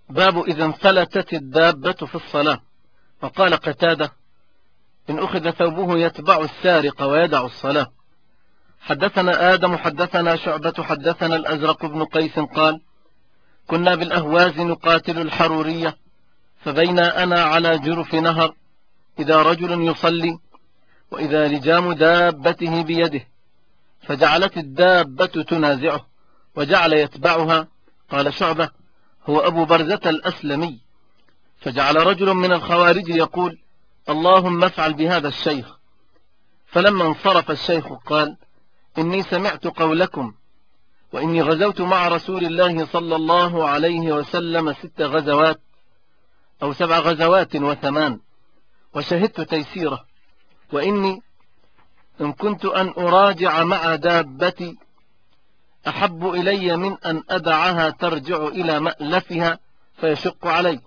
باب إذا انفلتت الدابة في الصلاة. وقال قتادة: إن أخذ ثوبه يتبع السارق ويدع الصلاة. حدثنا آدم حدثنا شعبة حدثنا الأزرق بن قيس قال: كنا بالأهواز نقاتل الحرورية، فبينا أنا على جرف نهر إذا رجل يصلي وإذا لجام دابته بيده، فجعلت الدابة تنازعه وجعل يتبعها. قال شعبة: هو أبو برزة الأسلمي. فجعل رجل من الخوارج يقول: اللهم افعل بهذا الشيخ. فلما انصرف الشيخ قال: إني سمعت قولكم، وإني غزوت مع رسول الله صلى الله عليه وسلم 6 غزوات أو 7 غزوات و8، وشهدت تيسيره، وإني إن كنت أن أراجع مع دابتي أحب إلي من أن أدعها ترجع إلى مألفها فيشق علي.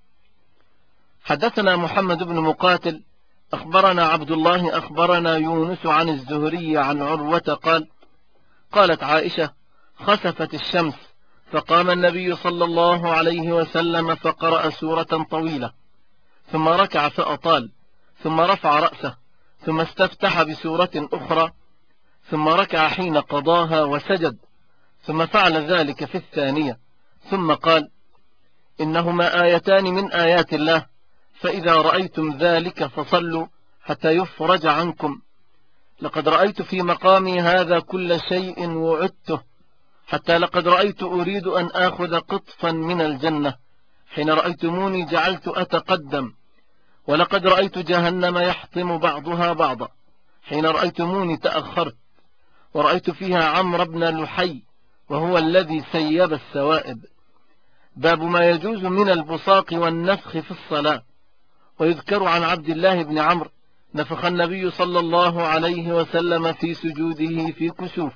حدثنا محمد بن مقاتل أخبرنا عبد الله أخبرنا يونس عن الزهري عن عروة قال: قالت عائشة: خسفت الشمس فقام النبي صلى الله عليه وسلم فقرأ سورة طويلة، ثم ركع فأطال، ثم رفع رأسه، ثم استفتح بسورة أخرى، ثم ركع حين قضاها وسجد، ثم فعل ذلك في الثانية، ثم قال: إنهما آيتان من آيات الله، فإذا رأيتم ذلك فصلوا حتى يفرج عنكم. لقد رأيت في مقامي هذا كل شيء وعدته، حتى لقد رأيت أريد أن آخذ قطفا من الجنة، حين رأيتموني جعلت أتقدم، ولقد رأيت جهنم يحطم بعضها بعضا، حين رأيتموني تأخرت، ورأيت فيها عمرو بن لحي وهو الذي سيب السوائب. باب ما يجوز من البصاق والنفخ في الصلاة. ويذكر عن عبد الله بن عمرو: نفخ النبي صلى الله عليه وسلم في سجوده في كسوف.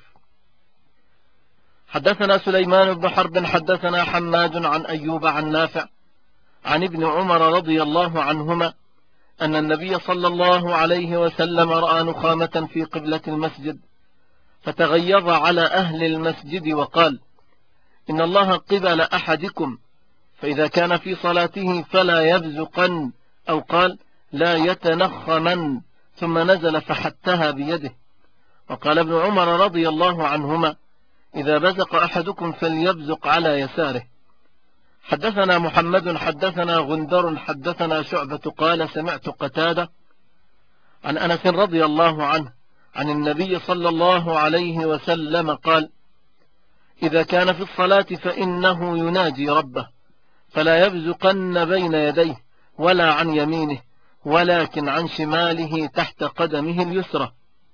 حدثنا سليمان بن حرب حدثنا حماد عن أيوب عن نافع عن ابن عمر رضي الله عنهما أن النبي صلى الله عليه وسلم رأى نخامة في قبلة المسجد، فتغيظ على أهل المسجد وقال: إن الله قبل أحدكم، فإذا كان في صلاته فلا يبزقن، أو قال: لا يتنخمن، ثم نزل فحتها بيده. وقال ابن عمر رضي الله عنهما: إذا بزق أحدكم فليبزق على يساره. حدثنا محمد حدثنا غندر حدثنا شعبة قال: سمعت قتادة عن أنس رضي الله عنه عن النبي صلى الله عليه وسلم قال: إذا كان في الصلاة فإنه يناجي ربه، فلا يبزقن بين يديه ولا عن يمينه، ولكن عن شماله تحت قدمه اليسرى.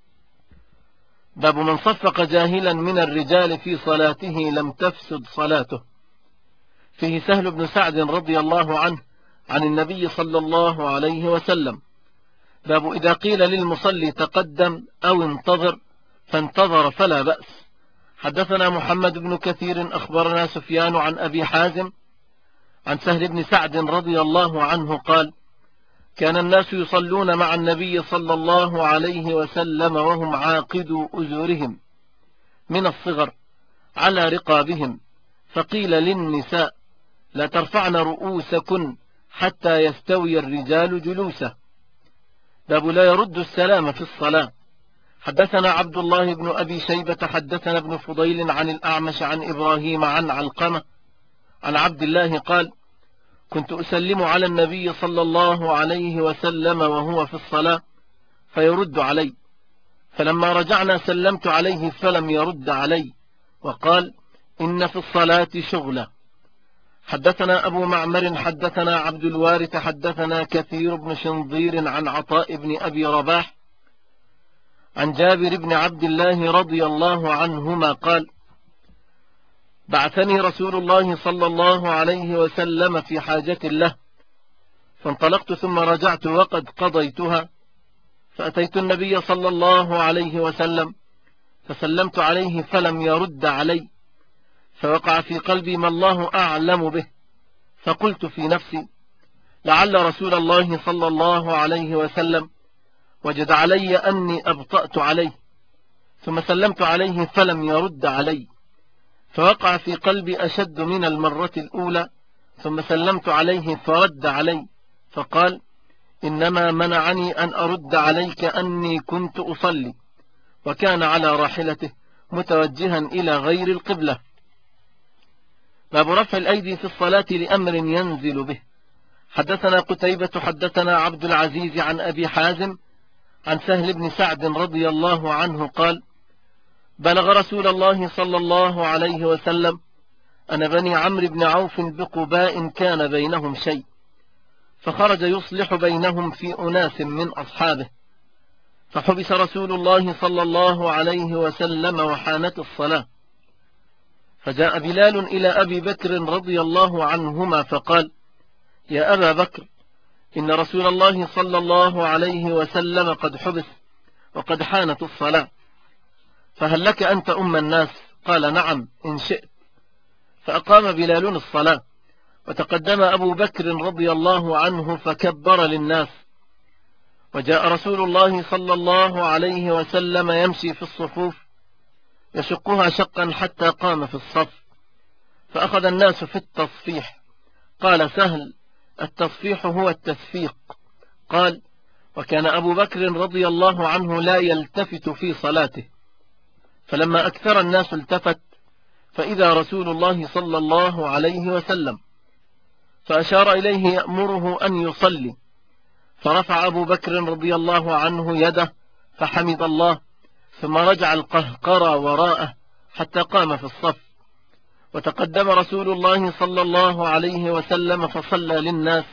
باب من صفق جاهلا من الرجال في صلاته لم تفسد صلاته. فيه سهل بن سعد رضي الله عنه عن النبي صلى الله عليه وسلم. باب إذا قيل للمصلي تقدم أو انتظر فانتظر فلا بأس. حدثنا محمد بن كثير أخبرنا سفيان عن أبي حازم عن سهل بن سعد رضي الله عنه قال: كان الناس يصلون مع النبي صلى الله عليه وسلم وهم عاقدوا أزورهم من الصغر على رقابهم، فقيل للنساء: لا ترفعن رؤوسكن حتى يستوي الرجال جلوسه. باب لا يرد السلام في الصلاة. حدثنا عبد الله بن أبي شيبة حدثنا ابن فضيل عن الأعمش عن إبراهيم عن علقمة عن عبد الله قال: كنت أسلم على النبي صلى الله عليه وسلم وهو في الصلاة فيرد علي، فلما رجعنا سلمت عليه فلم يرد علي، وقال: إن في الصلاة شغلا. حدثنا أبو معمر حدثنا عبد الوارث حدثنا كثير بن شنظير عن عطاء بن أبي رباح عن جابر بن عبد الله رضي الله عنهما قال: بعثني رسول الله صلى الله عليه وسلم في حاجة له، فانطلقت ثم رجعت وقد قضيتها، فأتيت النبي صلى الله عليه وسلم فسلمت عليه فلم يرد علي، فوقع في قلبي ما الله أعلم به، فقلت في نفسي: لعل رسول الله صلى الله عليه وسلم وجد علي أني أبطأت عليه، ثم سلمت عليه فلم يرد علي، فوقع في قلبي أشد من المرة الأولى، ثم سلمت عليه فرد علي فقال: إنما منعني أن أرد عليك أني كنت أصلي، وكان على راحلته متوجها إلى غير القبلة. باب رفع الأيدي في الصلاة لأمر ينزل به. حدثنا قتيبة حدثنا عبد العزيز عن أبي حازم عن سهل بن سعد رضي الله عنه قال: بلغ رسول الله صلى الله عليه وسلم أن بني عمرو بن عوف بقباء كان بينهم شيء، فخرج يصلح بينهم في أناس من أصحابه، فحبس رسول الله صلى الله عليه وسلم وحانت الصلاة، فجاء بلال إلى أبي بكر رضي الله عنهما فقال: يا أبا بكر، إن رسول الله صلى الله عليه وسلم قد حبس وقد حانت الصلاة، فهل لك أن تؤم الناس؟ قال: نعم إن شئت. فأقام بلال الصلاة، وتقدم أبو بكر رضي الله عنه فكبر للناس، وجاء رسول الله صلى الله عليه وسلم يمشي في الصفوف يشقها شقا حتى قام في الصف، فأخذ الناس في التصفيح. قال سهل: التصفيح هو التسفيق. قال: وكان أبو بكر رضي الله عنه لا يلتفت في صلاته، فلما أكثر الناس التفت، فإذا رسول الله صلى الله عليه وسلم، فأشار إليه يأمره أن يصلي، فرفع أبو بكر رضي الله عنه يده فحمد الله، ثم رجع القهقرى وراءه حتى قام في الصف، وتقدم رسول الله صلى الله عليه وسلم فصلى للناس،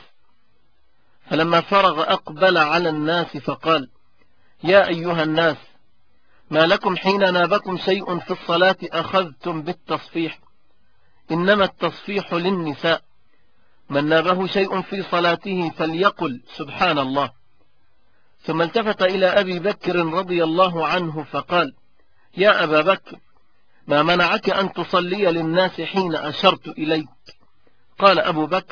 فلما فرغ أقبل على الناس فقال: يا أيها الناس، ما لكم حين نابكم شيء في الصلاة أخذتم بالتصفيح؟ إنما التصفيح للنساء، من نابه شيء في صلاته فليقل سبحان الله. ثم التفت إلى أبي بكر رضي الله عنه فقال: يا أبا بكر، ما منعك أن تصلي للناس حين أشرت إليك؟ قال أبو بكر: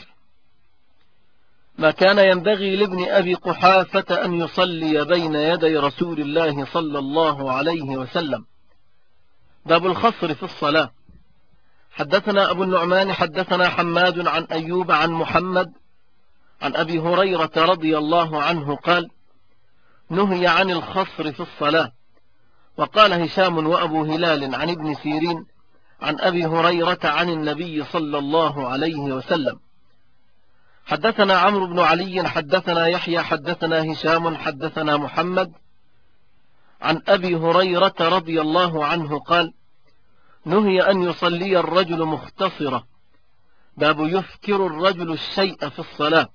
ما كان ينبغي لابن أبي قحافة أن يصلي بين يدي رسول الله صلى الله عليه وسلم. باب الخصر في الصلاة. حدثنا أبو النعمان حدثنا حماد عن أيوب عن محمد عن أبي هريرة رضي الله عنه قال: نهي عن الخصر في الصلاة. وقال هشام وأبو هلال عن ابن سيرين عن أبي هريرة عن النبي صلى الله عليه وسلم. حدثنا عمرو بن علي حدثنا يحيى حدثنا هشام حدثنا محمد عن أبي هريرة رضي الله عنه قال: نهي أن يصلي الرجل مختصرا. باب يفكر الرجل الشيء في الصلاة.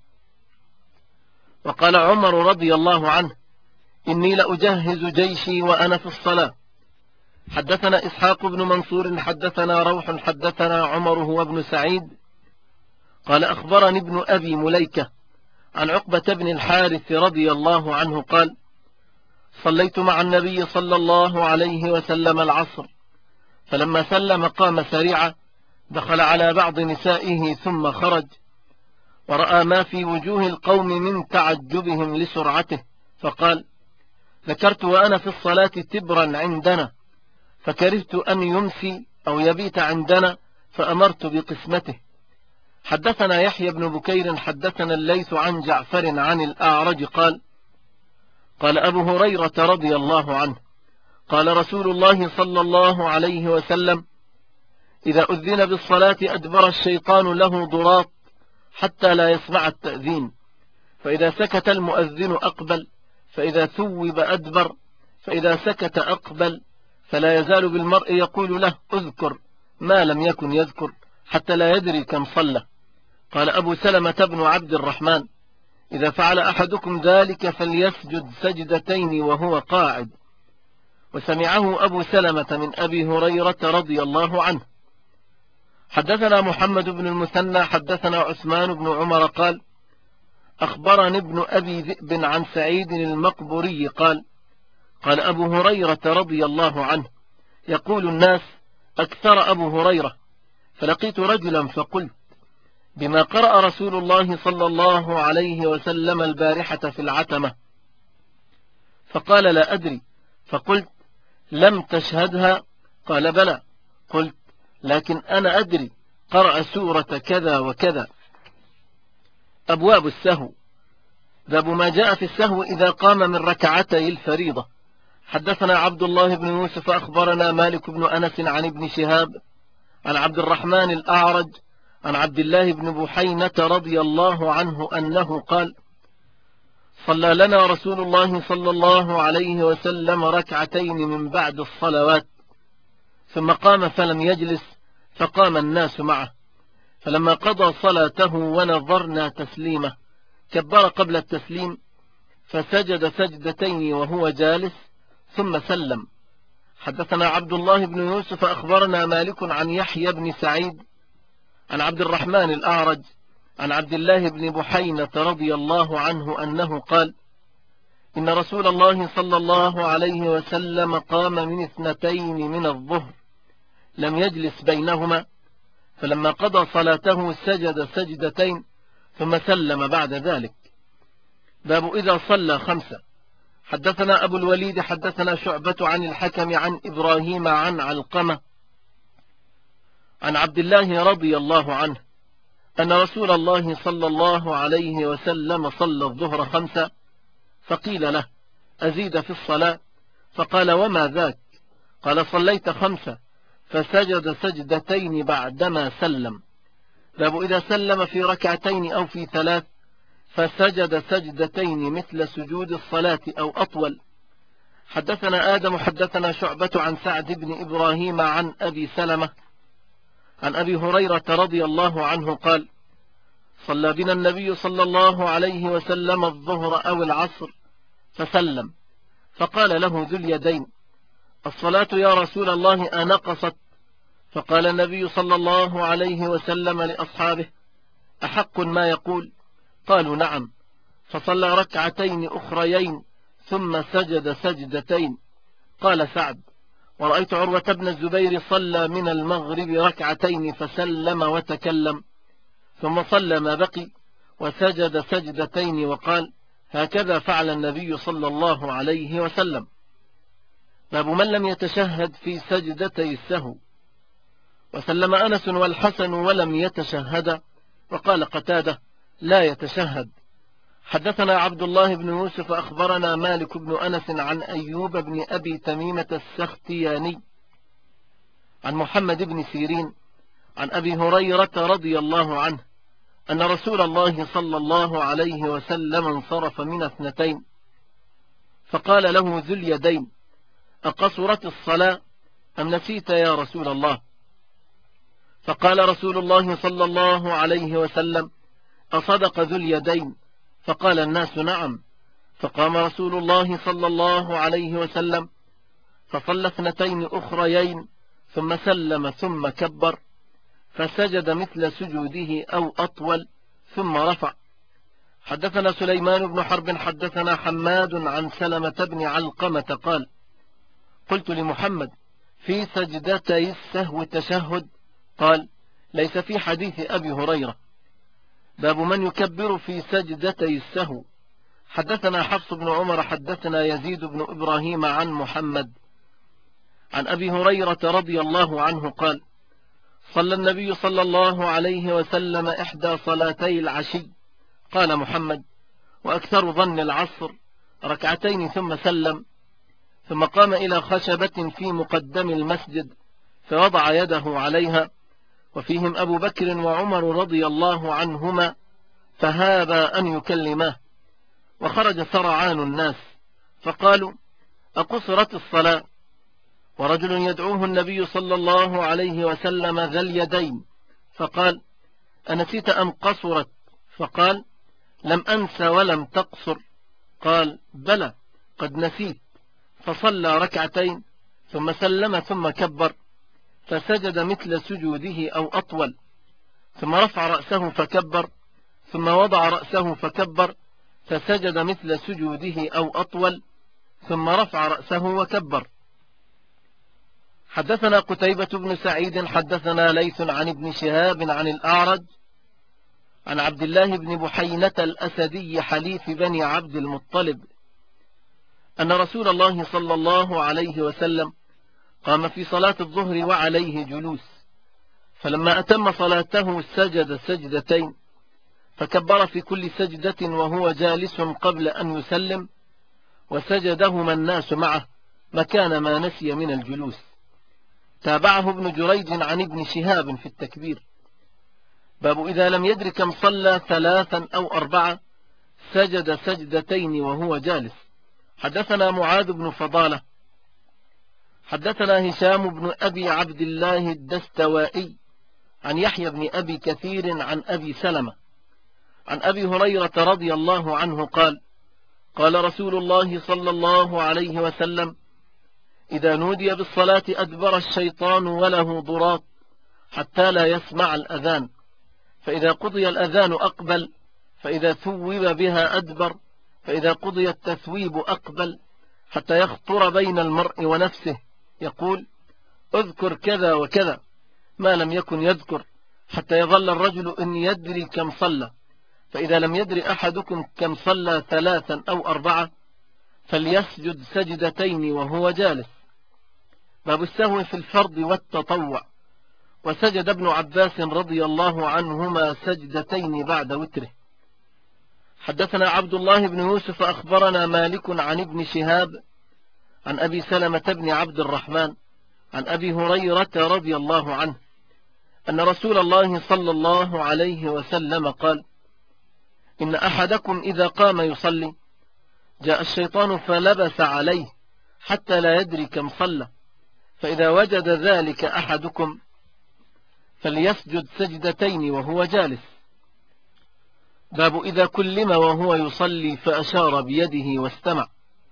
وقال عمر رضي الله عنه: إني لأجهز جيشي وأنا في الصلاة. حدثنا إسحاق بن منصور حدثنا روح حدثنا عمر هو ابن سعيد قال: أخبرني ابن أبي مليكة عن عقبة بن الحارث رضي الله عنه قال: صليت مع النبي صلى الله عليه وسلم العصر، فلما سلم قام سريعا، دخل على بعض نسائه ثم خرج، ورأى ما في وجوه القوم من تعجبهم لسرعته، فقال: ذكرت وأنا في الصلاة تبرا عندنا، فكرهت أن يمسي أو يبيت عندنا، فأمرت بقسمته. حدثنا يحيى بن بكير حدثنا الليث عن جعفر عن الأعرج قال: قال أبو هريرة رضي الله عنه: قال رسول الله صلى الله عليه وسلم: إذا أذن بالصلاة أدبر الشيطان له ضراط حتى لا يسمع التأذين، فإذا سكت المؤذن أقبل، فإذا ثوب أدبر، فإذا سكت أقبل، فلا يزال بالمرء يقول له: اذكر ما لم يكن يذكر، حتى لا يدري كم صلى. قال أبو سلمة بن عبد الرحمن: إذا فعل أحدكم ذلك فليسجد سجدتين وهو قاعد. وسمعه أبو سلمة من أبي هريرة رضي الله عنه. حدثنا محمد بن المثنى حدثنا عثمان بن عمر قال: أخبرني ابن أبي ذئب عن سعيد المقبوري قال: قال أبو هريرة رضي الله عنه: يقول الناس: أكثر أبو هريرة. فلقيت رجلا فقلت: بما قرأ رسول الله صلى الله عليه وسلم البارحة في العتمة؟ فقال: لا أدري. فقلت: لم تشهدها؟ قال: بلى. قلت: لكن أنا أدري، قرأ سورة كذا وكذا. أبواب السهو. باب ما جاء في السهو إذا قام من ركعتي الفريضة. حدثنا عبد الله بن يوسف أخبرنا مالك بن أنس عن ابن شهاب عن عبد الرحمن الأعرج عن عبد الله بن بحينة رضي الله عنه أنه قال: صلى لنا رسول الله صلى الله عليه وسلم ركعتين من بعد الصلوات، ثم قام فلم يجلس، فقام الناس معه، فلما قضى صلاته ونظرنا تسليمه كبر قبل التسليم، فسجد سجدتين وهو جالس ثم سلم. حدثنا عبد الله بن يوسف أخبرنا مالك عن يحيى بن سعيد عن عبد الرحمن الأعرج عن عبد الله بن بحينة رضي الله عنه أنه قال: إن رسول الله صلى الله عليه وسلم قام من 2 من الظهر لم يجلس بينهما، فلما قضى صلاته سجد سجدتين ثم سلم بعد ذلك. باب إذا صلى 5. حدثنا أبو الوليد حدثنا شعبة عن الحكم عن إبراهيم عن علقمة عن عبد الله رضي الله عنه أن رسول الله صلى الله عليه وسلم صلى الظهر 5، فقيل له: أزيد في الصلاة؟ فقال: وما ذاك؟ قال: صليت 5 فسجد سجدتين بعدما سلم. باب إذا سلم في ركعتين أو في 3 فسجد سجدتين مثل سجود الصلاة أو أطول. حدثنا آدم حدثنا شعبة عن سعد بن إبراهيم عن أبي سلمة عن أبي هريرة رضي الله عنه قال: صلى بنا النبي صلى الله عليه وسلم الظهر أو العصر فسلم، فقال له ذو اليدين: الصلاة يا رسول الله أنقصت؟ فقال النبي صلى الله عليه وسلم لأصحابه: أحق ما يقول؟ قالوا: نعم. فصلى ركعتين أخريين ثم سجد سجدتين. قال سعد: ورأيت عروة بن الزبير صلى من المغرب ركعتين فسلم وتكلم، ثم صلى ما بقي وسجد سجدتين وقال: هكذا فعل النبي صلى الله عليه وسلم. باب من لم يتشهد في سجدتي السهو. وسلم أنس والحسن ولم يتشهد، وقال قتادة: لا يتشهد. حدثنا عبد الله بن يوسف أخبرنا مالك بن أنس عن أيوب بن أبي تميمة السختياني عن محمد بن سيرين عن أبي هريرة رضي الله عنه أن رسول الله صلى الله عليه وسلم انصرف من 2، فقال له ذو اليدين: أقصرت الصلاة أم نسيت يا رسول الله؟ فقال رسول الله صلى الله عليه وسلم: أصدق ذو اليدين؟ فقال الناس: نعم. فقام رسول الله صلى الله عليه وسلم فصلى 2 أخريين ثم سلم ثم كبر، فسجد مثل سجوده أو أطول ثم رفع. حدثنا سليمان بن حرب حدثنا حماد عن سلمة بن علقمة قال: قلت لمحمد: في سجدتي السهو تشهد؟ قال: ليس في حديث أبي هريرة. باب من يكبر في سجدتي السهو. حدثنا حفص بن عمر حدثنا يزيد بن إبراهيم عن محمد عن أبي هريرة رضي الله عنه قال: صلى النبي صلى الله عليه وسلم 1 صلاتي العشي. قال محمد: وأكثر ظن العصر 2 ثم سلم، ثم قام إلى خشبة في مقدم المسجد فوضع يده عليها، وفيهم أبو بكر وعمر رضي الله عنهما، فهابا أن يكلماه، وخرج سرعان الناس فقالوا: أقصرت الصلاة؟ ورجل يدعوه النبي صلى الله عليه وسلم ذا اليدين، فقال: أنسيت أم قصرت؟ فقال: لم أنس ولم تقصر. قال: بلى قد نسيت. فصلى 2 ثم سلم ثم كبر، فسجد مثل سجوده أو أطول، ثم رفع رأسه فكبر، ثم وضع رأسه فكبر، فسجد مثل سجوده أو أطول، ثم رفع رأسه وكبر. حدثنا قتيبة بن سعيد حدثنا ليث عن ابن شهاب عن الأعرج عن عبد الله بن بحينة الأسدي حليف بني عبد المطلب أن رسول الله صلى الله عليه وسلم قام في صلاة الظهر وعليه جلوس، فلما أتم صلاته سجد سجدتين، فكبر في كل سجدة وهو جالس قبل أن يسلم، وسجدهما الناس معه مكان ما نسي من الجلوس. تابعه ابن جريج عن ابن شهاب في التكبير. باب إذا لم يدر كم صلى 3 أو 4 سجد سجدتين وهو جالس. حدثنا معاذ بن فضالة حدثنا هشام بن أبي عبد الله الدستوائي عن يحيى بن أبي كثير عن أبي سلمة عن أبي هريرة رضي الله عنه قال: قال رسول الله صلى الله عليه وسلم: إذا نودي بالصلاة أدبر الشيطان وله ضراط حتى لا يسمع الأذان، فإذا قضي الأذان أقبل، فإذا ثوب بها أدبر، فإذا قضي التثويب أقبل، حتى يخطر بين المرء ونفسه يقول: اذكر كذا وكذا، ما لم يكن يذكر، حتى يظل الرجل إن يدري كم صلى. فإذا لم يدري أحدكم كم صلى 3 أو 4 فليسجد سجدتين وهو جالس. باب السهو في الفرض والتطوع. وسجد ابن عباس رضي الله عنهما سجدتين بعد وتره. حدثنا عبد الله بن يوسف أخبرنا مالك عن ابن شهاب عن أبي سلمة بن عبد الرحمن عن أبي هريرة رضي الله عنه أن رسول الله صلى الله عليه وسلم قال: إن أحدكم إذا قام يصلي جاء الشيطان فلبس عليه حتى لا يدري كم صلى، فإذا وجد ذلك أحدكم فليسجد سجدتين وهو جالس. باب إذا كلم وهو يصلي فأشار بيده واستمع.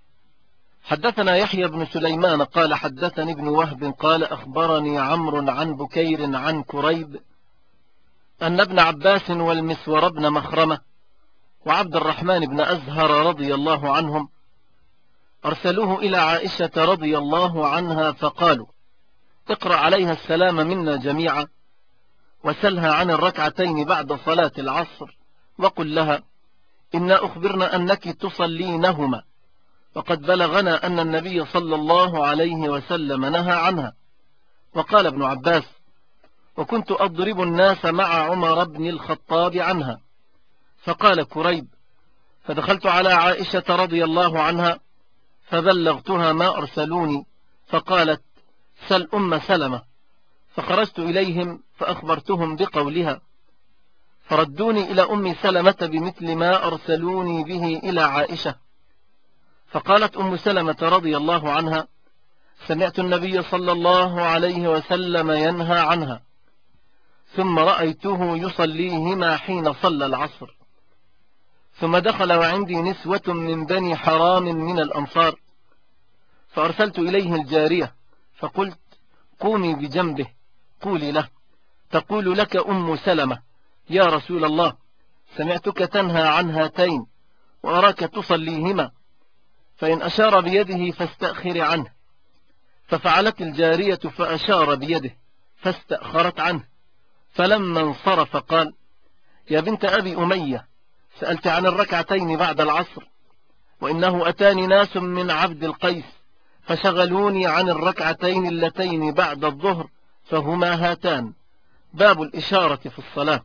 حدثنا يحيى بن سليمان قال حدثني ابن وهب قال أخبرني عمرو عن بكير عن كريب أن ابن عباس والمسور بن مخرمة وعبد الرحمن بن أزهر رضي الله عنهم أرسلوه إلى عائشة رضي الله عنها فقالوا: اقرأ عليها السلام منا جميعا، وسلها عن الركعتين بعد صلاة العصر، وقل لها: إنا أخبرنا أنك تصلينهما، وقد بلغنا أن النبي صلى الله عليه وسلم نهى عنها. وقال ابن عباس: وكنت أضرب الناس مع عمر بن الخطاب عنها. فقال كريب: فدخلت على عائشة رضي الله عنها فبلغتها ما أرسلوني، فقالت: سل أم سلمة. فخرجت إليهم فأخبرتهم بقولها، فردوني إلى أم سلمة بمثل ما أرسلوني به إلى عائشة. فقالت أم سلمة رضي الله عنها: سمعت النبي صلى الله عليه وسلم ينهى عنها، ثم رأيته يصليهما حين صلى العصر. ثم دخل وعندي نسوة من بني حرام من الأنصار، فأرسلت إليه الجارية فقلت: قومي بجنبه، قولي له: تقول لك أم سلمة: يا رسول الله، سمعتك تنهى عن هاتين وأراك تصليهما، فإن أشار بيده فاستأخر عنه. ففعلت الجارية فأشار بيده فاستأخرت عنه. فلما انصرف قال: يا بنت أبي أمية، سألت عن الركعتين بعد العصر، وإنه أتاني ناس من عبد القيس فشغلوني عن الركعتين اللتين بعد الظهر، فهما هاتان. باب الإشارة في الصلاة.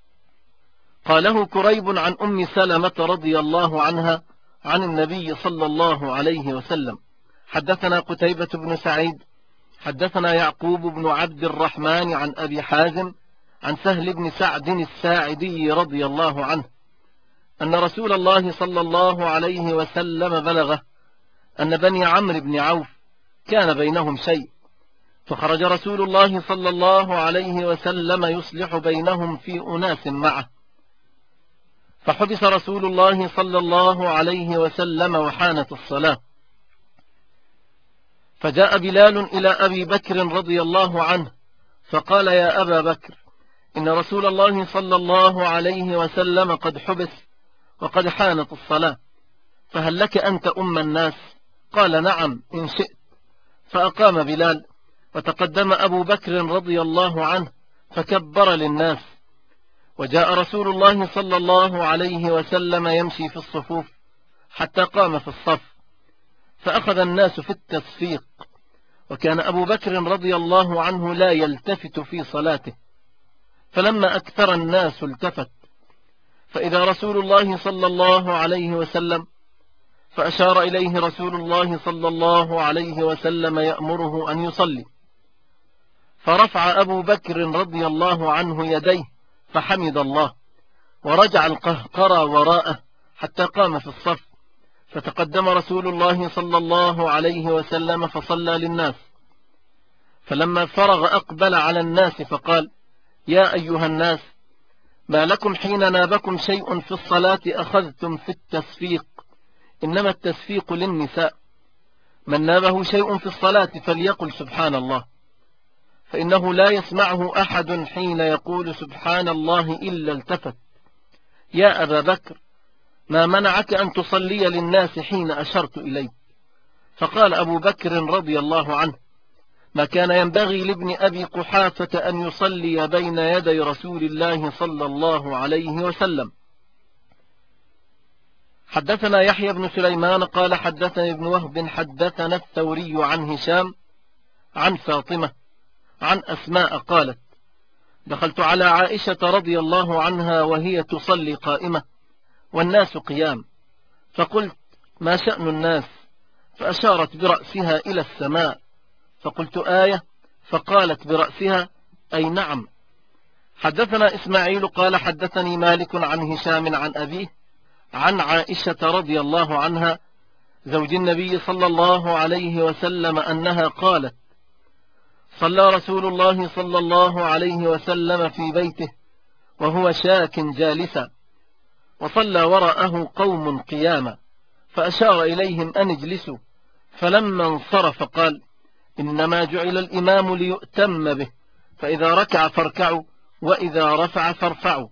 قاله كريب عن أم سلمة رضي الله عنها عن النبي صلى الله عليه وسلم. حدثنا قتيبة بن سعيد حدثنا يعقوب بن عبد الرحمن عن أبي حازم عن سهل بن سعد الساعدي رضي الله عنه أن رسول الله صلى الله عليه وسلم بلغه أن بني عمرو بن عوف كان بينهم شيء، فخرج رسول الله صلى الله عليه وسلم يصلح بينهم في أناس معه، فحبس رسول الله صلى الله عليه وسلم وحانت الصلاة. فجاء بلال إلى أبي بكر رضي الله عنه فقال: يا أبا بكر، إن رسول الله صلى الله عليه وسلم قد حبس وقد حانت الصلاة، فهل لك أنت أم الناس؟ قال: نعم إن شئت. فأقام بلال، وتقدم أبو بكر رضي الله عنه فكبر للناس. وجاء رسول الله صلى الله عليه وسلم يمشي في الصفوف حتى قام في الصف، فأخذ الناس في التصفيق، وكان أبو بكر رضي الله عنه لا يلتفت في صلاته، فلما أكثر الناس التفت، فإذا رسول الله صلى الله عليه وسلم، فأشار إليه رسول الله صلى الله عليه وسلم يأمره أن يصلي، فرفع أبو بكر رضي الله عنه يديه فحمد الله، ورجع القهقرى وراءه حتى قام في الصف، فتقدم رسول الله صلى الله عليه وسلم فصلى للناس، فلما فرغ أقبل على الناس فقال: يا أيها الناس، ما لكم حين نابكم شيء في الصلاة أخذتم في التصفيق؟ إنما التصفيق للنساء، من نابه شيء في الصلاة فليقل سبحان الله، فإنه لا يسمعه أحد حين يقول سبحان الله إلا التفت. يا أبا بكر، ما منعك أن تصلي للناس حين أشرت إليك؟ فقال أبو بكر رضي الله عنه: ما كان ينبغي لابن أبي قحافة أن يصلي بين يدي رسول الله صلى الله عليه وسلم. حدثنا يحيى بن سليمان قال حدثني ابن وهب حدثنا الثوري عن هشام عن فاطمة عن أسماء قالت: دخلت على عائشة رضي الله عنها وهي تصلي قائمة والناس قيام، فقلت: ما شأن الناس؟ فأشارت برأسها إلى السماء، فقلت: آية؟ فقالت برأسها: أي نعم. حدثنا إسماعيل قال حدثني مالك عن هشام عن أبيه عن عائشة رضي الله عنها زوج النبي صلى الله عليه وسلم أنها قالت: صلى رسول الله صلى الله عليه وسلم في بيته وهو شاك جالسا، وصلى وراءه قوم قياما، فأشار إليهم أن اجلسوا، فلما انصرف قال: إنما جعل الإمام ليؤتم به، فإذا ركع فاركعوا وإذا رفع فارفعوا.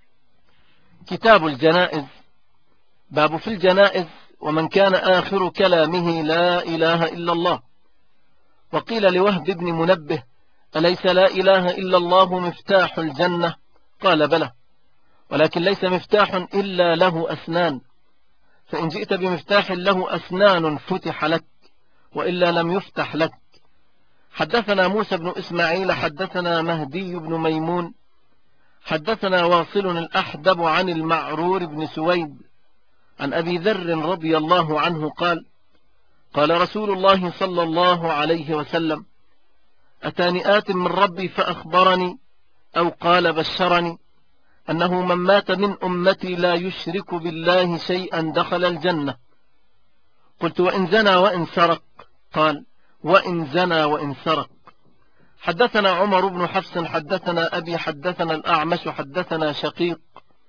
كتاب الجنائز. باب في الجنائز: ومن كان آخر كلامه لا إله إلا الله. وقيل لوهب بن منبه: أليس لا إله إلا الله مفتاح الجنة؟ قال: بلى، ولكن ليس مفتاح إلا له أسنان، فإن جئت بمفتاح له أسنان فتح لك، وإلا لم يفتح لك. حدثنا موسى بن إسماعيل حدثنا مهدي بن ميمون حدثنا واصل الأحدب عن المعرور بن سويد عن أبي ذر رضي الله عنه قال: قال رسول الله صلى الله عليه وسلم: أتاني آت من ربي فأخبرني أو قال بشرني أنه من مات من أمتي لا يشرك بالله شيئا دخل الجنة. قلت: وإن زنى وإن سرق؟ قال: وإن زنى وإن سرق. حدثنا عمر بن حفص حدثنا أبي حدثنا الأعمش حدثنا شقيق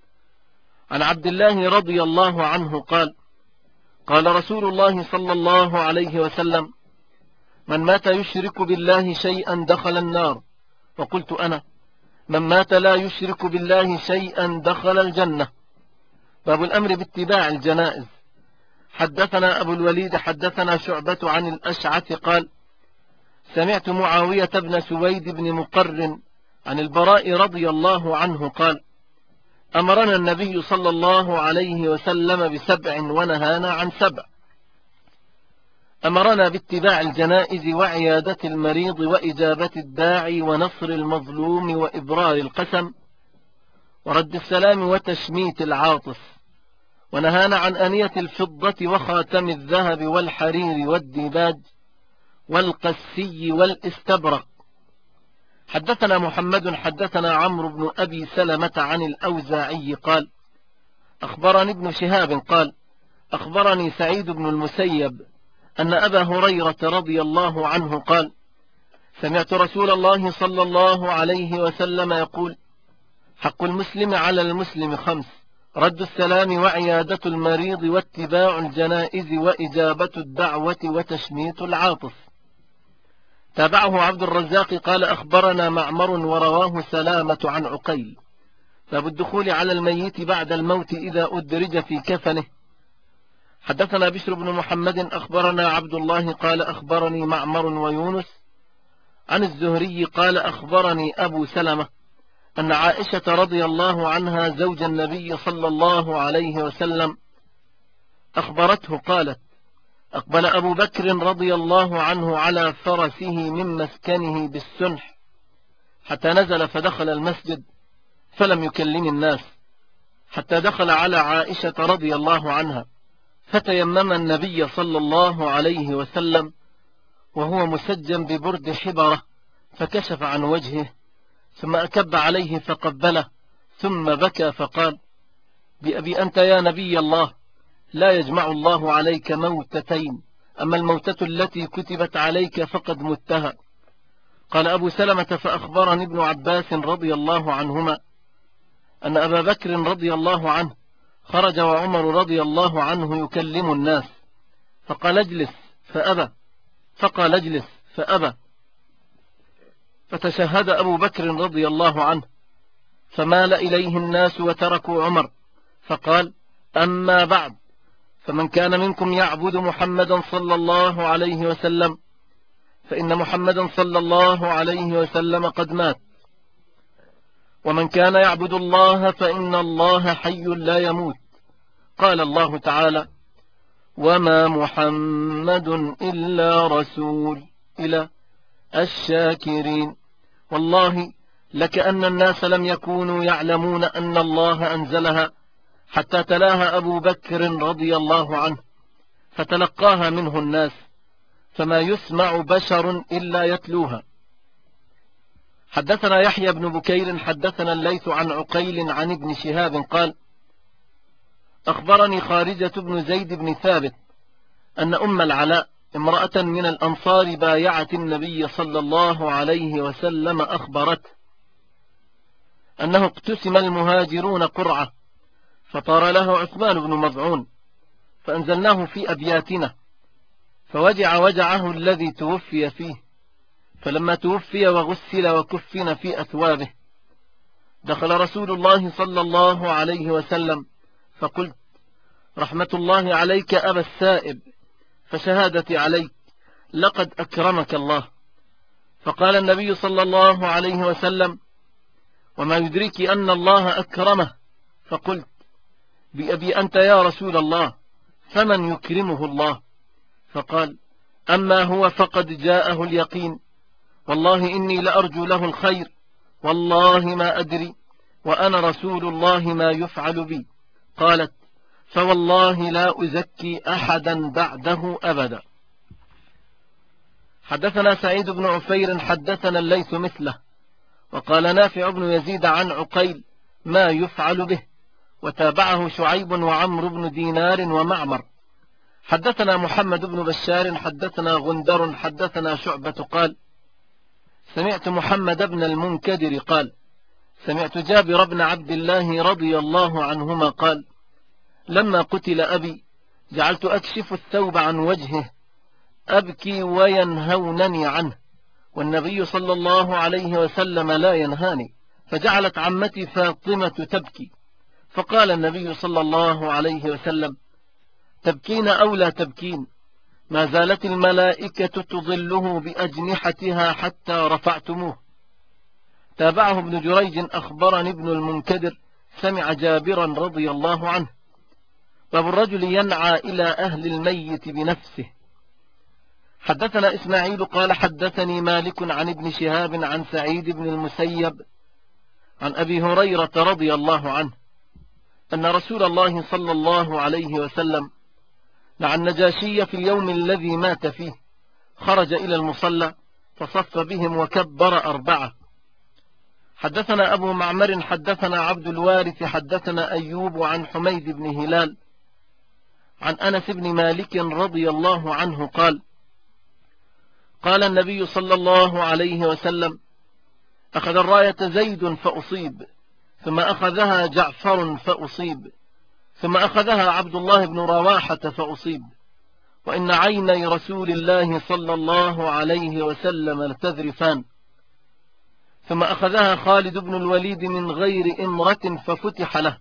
عن عبد الله رضي الله عنه قال: قال رسول الله صلى الله عليه وسلم: من مات يشرك بالله شيئا دخل النار. وقلت أنا: من مات لا يشرك بالله شيئا دخل الجنة. باب الأمر باتباع الجنائز. حدثنا أبو الوليد حدثنا شعبة عن الأشعث قال: سمعت معاوية بن سويد بن مقرن عن البراء رضي الله عنه قال: أمرنا النبي صلى الله عليه وسلم ب7 ونهانا عن 7. أمرنا باتباع الجنائز وعيادة المريض وإجابة الداعي ونصر المظلوم وإبرار القسم ورد السلام وتشميت العاطف، ونهانا عن أنية الفضة وخاتم الذهب والحرير والديباج والقسي والاستبرق. حدثنا محمد حدثنا عمرو بن أبي سلمة عن الأوزاعي قال: أخبرني ابن شهاب قال: أخبرني سعيد بن المسيب أن أبا هريرة رضي الله عنه قال: سمعت رسول الله صلى الله عليه وسلم يقول: حق المسلم على المسلم 5: رد السلام وعيادة المريض واتباع الجنائز وإجابة الدعوة وتشميت العاطف. تابعه عبد الرزاق قال: أخبرنا معمر ورواه سلامة عن عقيل. باب الدخول على الميت بعد الموت إذا أدرج في كفنه. حدثنا بشر بن محمد أخبرنا عبد الله قال: أخبرني معمر ويونس عن الزهري قال: أخبرني أبو سلمة أن عائشة رضي الله عنها زوج النبي صلى الله عليه وسلم أخبرته قالت: أقبل أبو بكر رضي الله عنه على فرسه من مسكنه بالسنح حتى نزل فدخل المسجد فلم يكلم الناس، حتى دخل على عائشة رضي الله عنها، فتيمم النبي صلى الله عليه وسلم وهو مسجم ببرد حبرة، فكشف عن وجهه، ثم أكب عليه فقبله، ثم بكى فقال: بأبي أنت يا نبي الله، لا يجمع الله عليك موتتين، أما الموتة التي كتبت عليك فقد متها. قال أبو سلمة: فأخبرني ابن عباس رضي الله عنهما أن أبا بكر رضي الله عنه خرج وعمر رضي الله عنه يكلم الناس، فقال: اجلس، فأبى، فقال: اجلس، فأبى، فتشهد أبو بكر رضي الله عنه، فمال إليه الناس وتركوا عمر، فقال: أما بعد، فمن كان منكم يعبد محمدا صلى الله عليه وسلم فإن محمدا صلى الله عليه وسلم قد مات، ومن كان يعبد الله فإن الله حي لا يموت. قال الله تعالى: وما محمد إلا رسول، إلى الشاكرين. والله لكأن الناس لم يكونوا يعلمون أن الله أنزلها حتى تلاها أبو بكر رضي الله عنه، فتلقاها منه الناس، فما يسمع بشر إلا يتلوها. حدثنا يحيى بن بكير حدثنا الليث عن عقيل عن ابن شهاب قال: أخبرني خارجة بن زيد بن ثابت أن أم العلاء امرأة من الأنصار بايعت النبي صلى الله عليه وسلم، أخبرته أنه اقتسم المهاجرون قرعة، فطار له عثمان بن مضعون، فأنزلناه في أبياتنا، فوجع وجعه الذي توفي فيه، فلما توفي وغسل وكفن في أثوابه دخل رسول الله صلى الله عليه وسلم، فقلت: رحمة الله عليك أبا السائب، فشهادتي عليك، لقد أكرمك الله. فقال النبي صلى الله عليه وسلم: وما يدريك أن الله أكرمه؟ فقلت: بأبي أنت يا رسول الله، فمن يكرمه الله؟ فقال: أما هو فقد جاءه اليقين، والله إني لأرجو له الخير، والله ما أدري، وأنا رسول الله ما يفعل بي. قالت: فوالله لا أزكي أحدا بعده أبدا. حدثنا سعيد بن عفير حدثنا الليث مثله، وقال نافع بن يزيد عن عقيل: ما يفعل به، وتابعه شعيب وعمرو بن دينار ومعمر. حدثنا محمد بن بشار حدثنا غندر حدثنا شعبة قال: سمعت محمد بن المنكدر قال: سمعت جابر بن عبد الله رضي الله عنهما قال: لما قتل أبي جعلت أكشف الثوب عن وجهه أبكي وينهونني عنه، والنبي صلى الله عليه وسلم لا ينهاني، فجعلت عمتي فاطمة تبكي، فقال النبي صلى الله عليه وسلم: تبكين أو لا تبكين؟ ما زالت الملائكة تظله بأجنحتها حتى رفعتموه. تابعه ابن جريج أخبرني ابن المنكدر سمع جابرا رضي الله عنه. باب الرجل ينعى إلى أهل الميت بنفسه. حدثنا إسماعيل قال: حدثني مالك عن ابن شهاب عن سعيد بن المسيب عن أبي هريرة رضي الله عنه أن رسول الله صلى الله عليه وسلم نعى النجاشي في اليوم الذي مات فيه، خرج إلى المصلى فصف بهم وكبر 4. حدثنا أبو معمر حدثنا عبد الوارث حدثنا أيوب عن حميد بن هلال عن أنس بن مالك رضي الله عنه قال: قال النبي صلى الله عليه وسلم: أخذ الراية زيد فأصيب، ثم أخذها جعفر فأصيب، ثم أخذها عبد الله بن رواحة فأصيب، وإن عيني رسول الله صلى الله عليه وسلم لتذرفان، ثم أخذها خالد بن الوليد من غير إمرة ففتح له.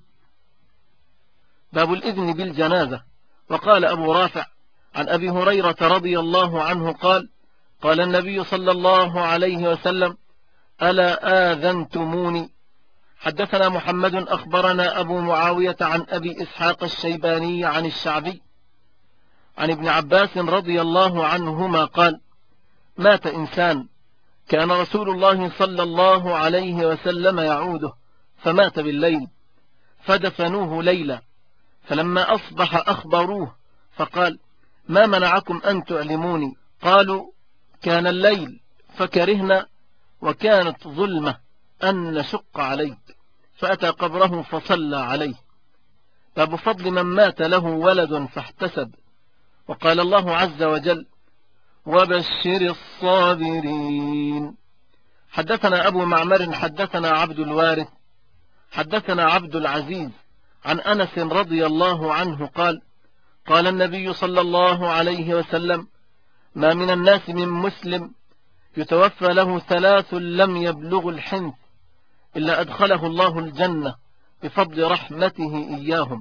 باب الإذن بالجنازة. وقال أبو رافع عن أبي هريرة رضي الله عنه قال: قال النبي صلى الله عليه وسلم: ألا آذنتموني؟ حدثنا محمد أخبرنا أبو معاوية عن أبي إسحاق الشيباني عن الشعبي عن ابن عباس رضي الله عنهما قال: مات إنسان كان رسول الله صلى الله عليه وسلم يعوده، فمات بالليل، فدفنوه ليلا، فلما أصبح أخبروه فقال: ما منعكم أن تعلموني؟ قالوا: كان الليل فكرهنا، وكانت ظلمة أن نشق عليك، فأتى قبره فصلى عليه. باب فضل من مات له ولد فاحتسب. وقال الله عز وجل: وبشر الصابرين. حدثنا أبو معمر حدثنا عبد الوارث حدثنا عبد العزيز عن أنس رضي الله عنه قال: قال النبي صلى الله عليه وسلم: ما من الناس من مسلم يتوفى له 3 لم يبلغ الحنث إلا أدخله الله الجنة بفضل رحمته إياهم.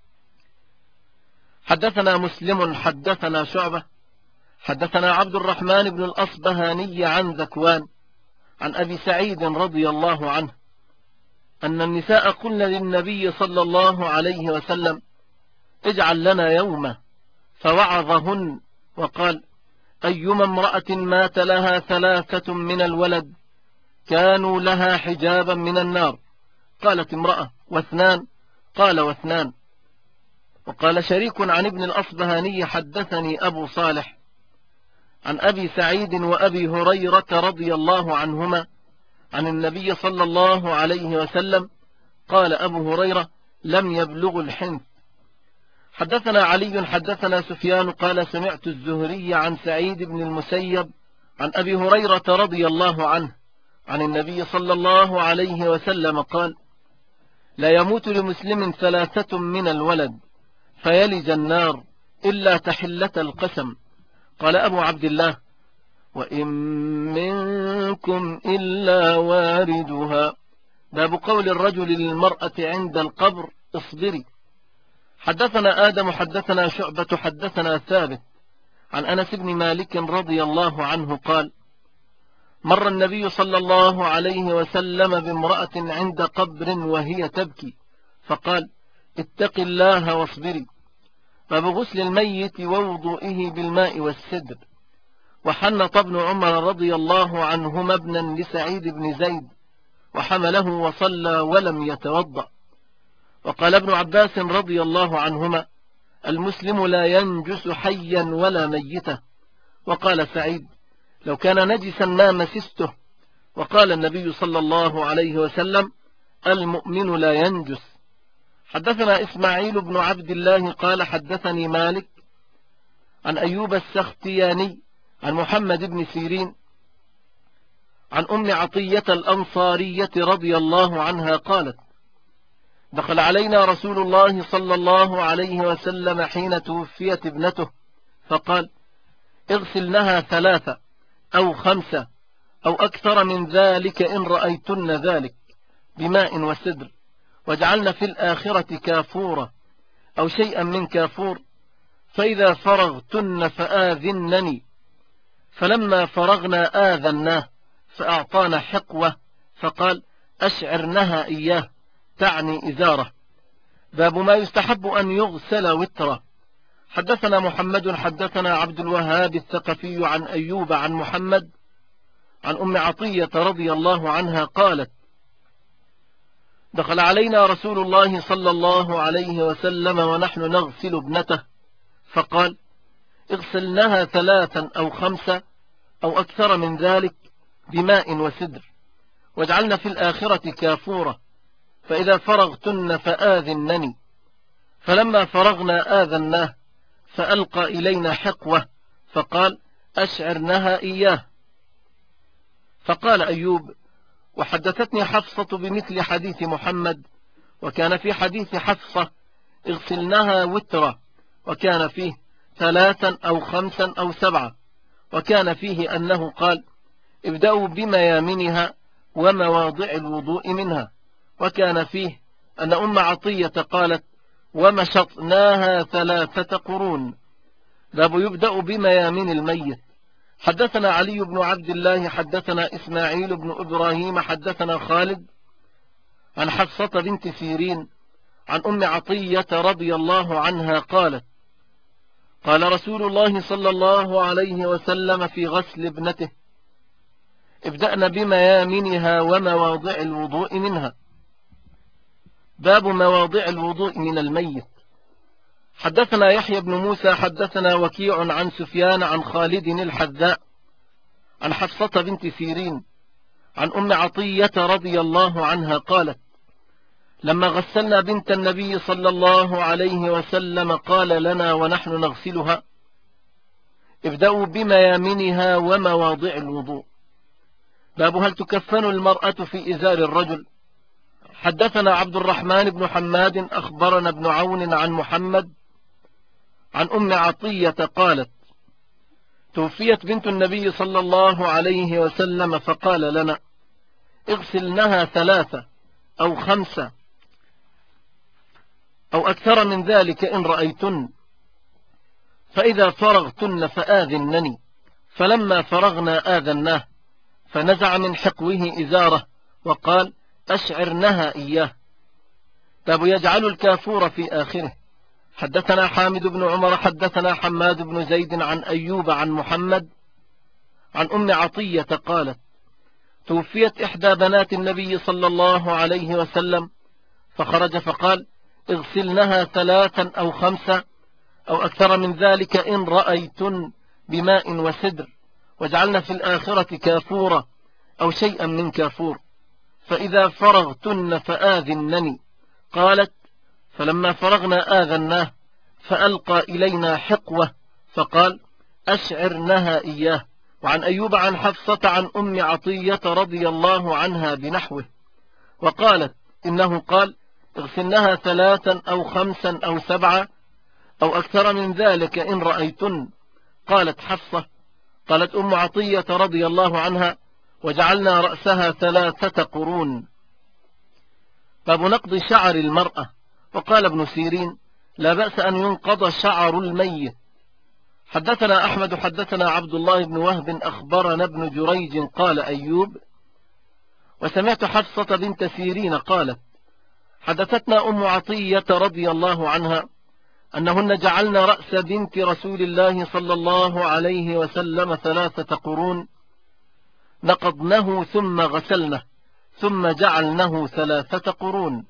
حدثنا مسلم حدثنا شعبة حدثنا عبد الرحمن بن الأصبهاني عن ذكوان عن أبي سعيد رضي الله عنه أن النساء قلن للنبي صلى الله عليه وسلم: اجعل لنا يوما، فوعظهن وقال: أيما امرأة مات لها 3 من الولد كانوا لها حجابا من النار؟ قالت امرأة: و2؟ قال: و2. وقال شريك عن ابن الأصبهاني: حدثني أبو صالح عن أبي سعيد وأبي هريرة رضي الله عنهما عن النبي صلى الله عليه وسلم قال أبو هريرة: لم يبلغ الحنث. حدثنا علي حدثنا سفيان قال: سمعت الزهري عن سعيد بن المسيب عن أبي هريرة رضي الله عنه عن النبي صلى الله عليه وسلم قال: لا يموت لمسلم 3 من الولد فيلج النار إلا تحلة القسم. قال أبو عبد الله: وإن منكم إلا واردها. باب قول الرجل للمرأة عند القبر: اصبري. حدثنا آدم حدثنا شعبة حدثنا ثابت عن أنس بن مالك رضي الله عنه قال: مر النبي صلى الله عليه وسلم بامرأة عند قبر وهي تبكي، فقال: اتق الله واصبري. باب غسل الميت ووضوئه بالماء والسدر. وحنط ابن عمر رضي الله عنهما ابنا لسعيد بن زيد وحمله وصلى ولم يتوضأ. وقال ابن عباس رضي الله عنهما: المسلم لا ينجس حيا ولا ميتا. وقال سعيد: لو كان نجسا ما مسسته. وقال النبي صلى الله عليه وسلم: المؤمن لا ينجس. حدثنا إسماعيل بن عبد الله قال: حدثني مالك عن أيوب السختياني عن محمد بن سيرين عن أم عطية الأنصارية رضي الله عنها قالت: دخل علينا رسول الله صلى الله عليه وسلم حين توفيت ابنته، فقال: اغسلنها 3 أو 5 أو أكثر من ذلك إن رأيتن ذلك بماء وسدر، واجعلن في الآخرة كافورة أو شيئا من كافور، فإذا فرغتن فآذنني. فلما فرغنا آذناه فأعطانا حقوة، فقال: أشعرنها إياه، تعني إزارة. باب ما يستحب أن يغسل وترا. حدثنا محمد حدثنا عبد الوهاب الثقفي عن أيوب عن محمد عن أم عطية رضي الله عنها قالت: دخل علينا رسول الله صلى الله عليه وسلم ونحن نغسل ابنته، فقال: اغسلنها 3 أو 5 أو أكثر من ذلك بماء وسدر، واجعلن في الآخرة كافورة، فإذا فرغتن فآذنني. فلما فرغنا آذناه، فألقى إلينا حقوة، فقال: أشعرنها إياه. فقال أيوب: وحدثتني حفصة بمثل حديث محمد، وكان في حديث حفصة: اغسلنها وترا، وكان فيه 3 أو 5 أو 7، وكان فيه أنه قال: ابدأوا بميامنها ومواضع الوضوء منها، وكان فيه أن أم عطية قالت: ومشطناها 3 قرون. باب يبدأ بميامن الميت. حدثنا علي بن عبد الله حدثنا إسماعيل بن إبراهيم حدثنا خالد عن حفصة بنت سيرين عن أم عطية رضي الله عنها قالت: قال رسول الله صلى الله عليه وسلم في غسل ابنته: ابدأن بميامنها ومواضع الوضوء منها. باب مواضع الوضوء من الميت. حدثنا يحيى بن موسى حدثنا وكيع عن سفيان عن خالد الحذاء عن حفصة بنت سيرين عن أم عطية رضي الله عنها قالت: لما غسلنا بنت النبي صلى الله عليه وسلم قال لنا ونحن نغسلها: ابدأوا بميامنها ومواضع الوضوء. باب هل تكفن المرأة في إزار الرجل. حدثنا عبد الرحمن بن حماد أخبرنا ابن عون عن محمد عن أم عطية قالت: توفيت بنت النبي صلى الله عليه وسلم فقال لنا: اغسلنها 3 أو 5 أو أكثر من ذلك إن رأيتن، فإذا فرغتن فآذنني. فلما فرغنا آذناه، فنزع من حقوه إزاره وقال: أشعرنها إياه. باب يجعل الكافور في آخره. حدثنا حامد بن عمر حدثنا حماد بن زيد عن أيوب عن محمد عن أم عطية قالت: توفيت إحدى بنات النبي صلى الله عليه وسلم، فخرج فقال: اغسلنها 3 أو 5 أو أكثر من ذلك إن رأيتن بماء وسدر، واجعلن في الآخرة كافورا أو شيئا من كافور، فإذا فرغتن فآذنني. قالت: فلما فرغنا آذناه، فألقى إلينا حقوة فقال: أشعرنها إياه. وعن أيوب عن حفصة عن أم عطية رضي الله عنها بنحوه، وقالت: إنه قال: اغسلنها 3 أو 5 أو 7 أو أكثر من ذلك إن رأيتن. قالت حفصة: قالت أم عطية رضي الله عنها: وجعلنا رأسها 3 قرون. باب نقض شعر المرأة. وقال ابن سيرين: لا بأس أن ينقض شعر الميت. حدثنا أحمد حدثنا عبد الله بن وهب أخبرنا ابن جريج قال أيوب: وسمعت حفصة بنت سيرين قالت: حدثتنا أم عطية رضي الله عنها أنهن جعلن رأس بنت رسول الله صلى الله عليه وسلم 3 قرون، نقضنه ثم غسلنه ثم جعلنه 3 قرون.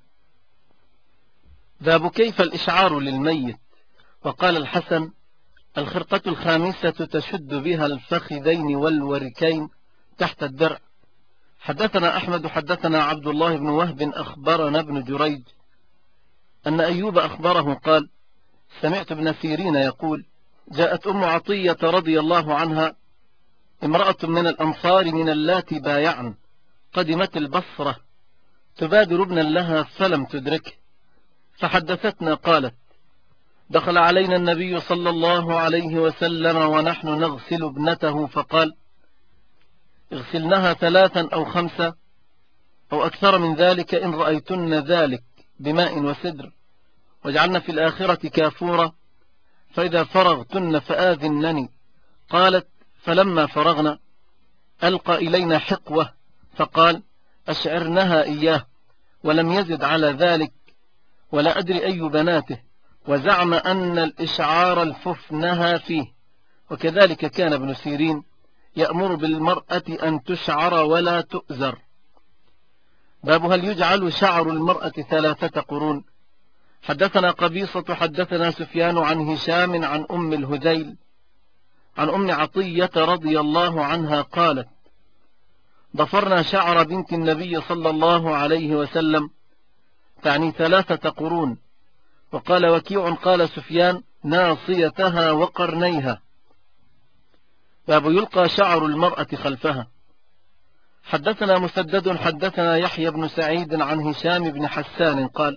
باب كيف الإشعار للميت. وقال الحسن: الخرقة 5 تشد بها الفخذين والوركين تحت الدرع. حدثنا أحمد حدثنا عبد الله بن وهب أخبرنا ابن جريج أن أيوب أخبره قال: سمعت ابن سيرين يقول: جاءت أم عطية رضي الله عنها امرأة من الأنصار من اللاتي بايعن، قدمت البصرة تبادر ابنا لها فلم تدركه، فحدثتنا قالت: دخل علينا النبي صلى الله عليه وسلم ونحن نغسل ابنته، فقال: اغسلنها 3 أو 5 أو أكثر من ذلك إن رأيتن ذلك بماء وسدر، واجعلن في الآخرة كافورا، فإذا فرغتن فآذنني. قالت: فلما فرغنا ألقى إلينا حقوة فقال: أشعرنها إياه، ولم يزد على ذلك، ولا أدري أي بناته، وزعم أن الإشعار الففنها فيه. وكذلك كان ابن سيرين يأمر بالمرأة أن تشعر ولا تؤزر. باب هل يجعل شعر المرأة 3 قرون. حدثنا قبيصة حدثنا سفيان عن هشام عن أم الهذيل عن أم عطية رضي الله عنها قالت: ضفرنا شعر بنت النبي صلى الله عليه وسلم، تعني 3 قرون. وقال وكيع قال سفيان: ناصيتها وقرنيها. باب يلقى شعر المرأة خلفها. حدثنا مسدد حدثنا يحيى بن سعيد عن هشام بن حسان قال: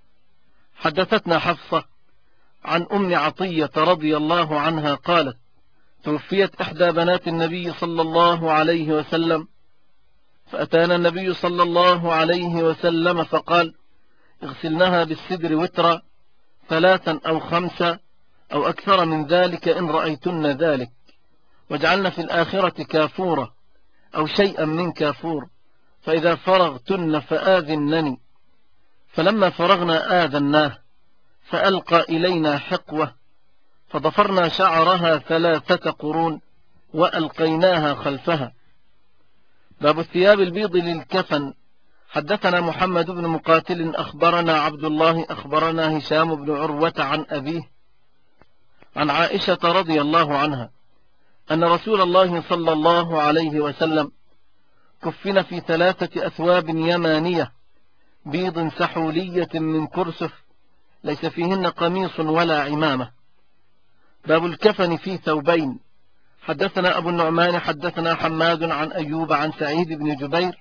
حدثتنا حفصة عن أم عطية رضي الله عنها قالت: توفيت إحدى بنات النبي صلى الله عليه وسلم، فأتانا النبي صلى الله عليه وسلم فقال: اغسلنها بالسدر وترا 3 أو 5 أو أكثر من ذلك إن رأيتن ذلك، واجعلن في الآخرة كافورا أو شيئا من كافور، فإذا فرغتن فآذنني. فلما فرغنا آذناه، فألقى إلينا حقوة، فضفرنا شعرها 3 قرون وألقيناها خلفها. باب الثياب البيض للكفن. حدثنا محمد بن مقاتل أخبرنا عبد الله أخبرنا هشام بن عروة عن أبيه عن عائشة رضي الله عنها أن رسول الله صلى الله عليه وسلم كفن في 3 أثواب يمانية بيض سحولية من كرسف ليس فيهن قميص ولا عمامة. باب الكفن في ثوبين. حدثنا أبو النعمان حدثنا حماد عن أيوب عن سعيد بن جبير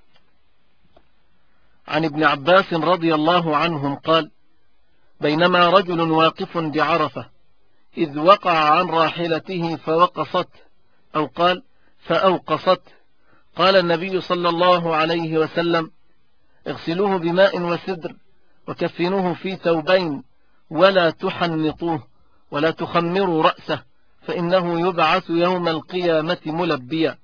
عن ابن عباس رضي الله عنهم قال: بينما رجل واقف بعرفة إذ وقع عن راحلته فوقصت، أو قال فأوقصت، قال النبي صلى الله عليه وسلم: اغسلوه بماء وسدر وكفنوه في ثوبين ولا تحنطوه ولا تخمروا رأسه فإنه يبعث يوم القيامة ملبيا.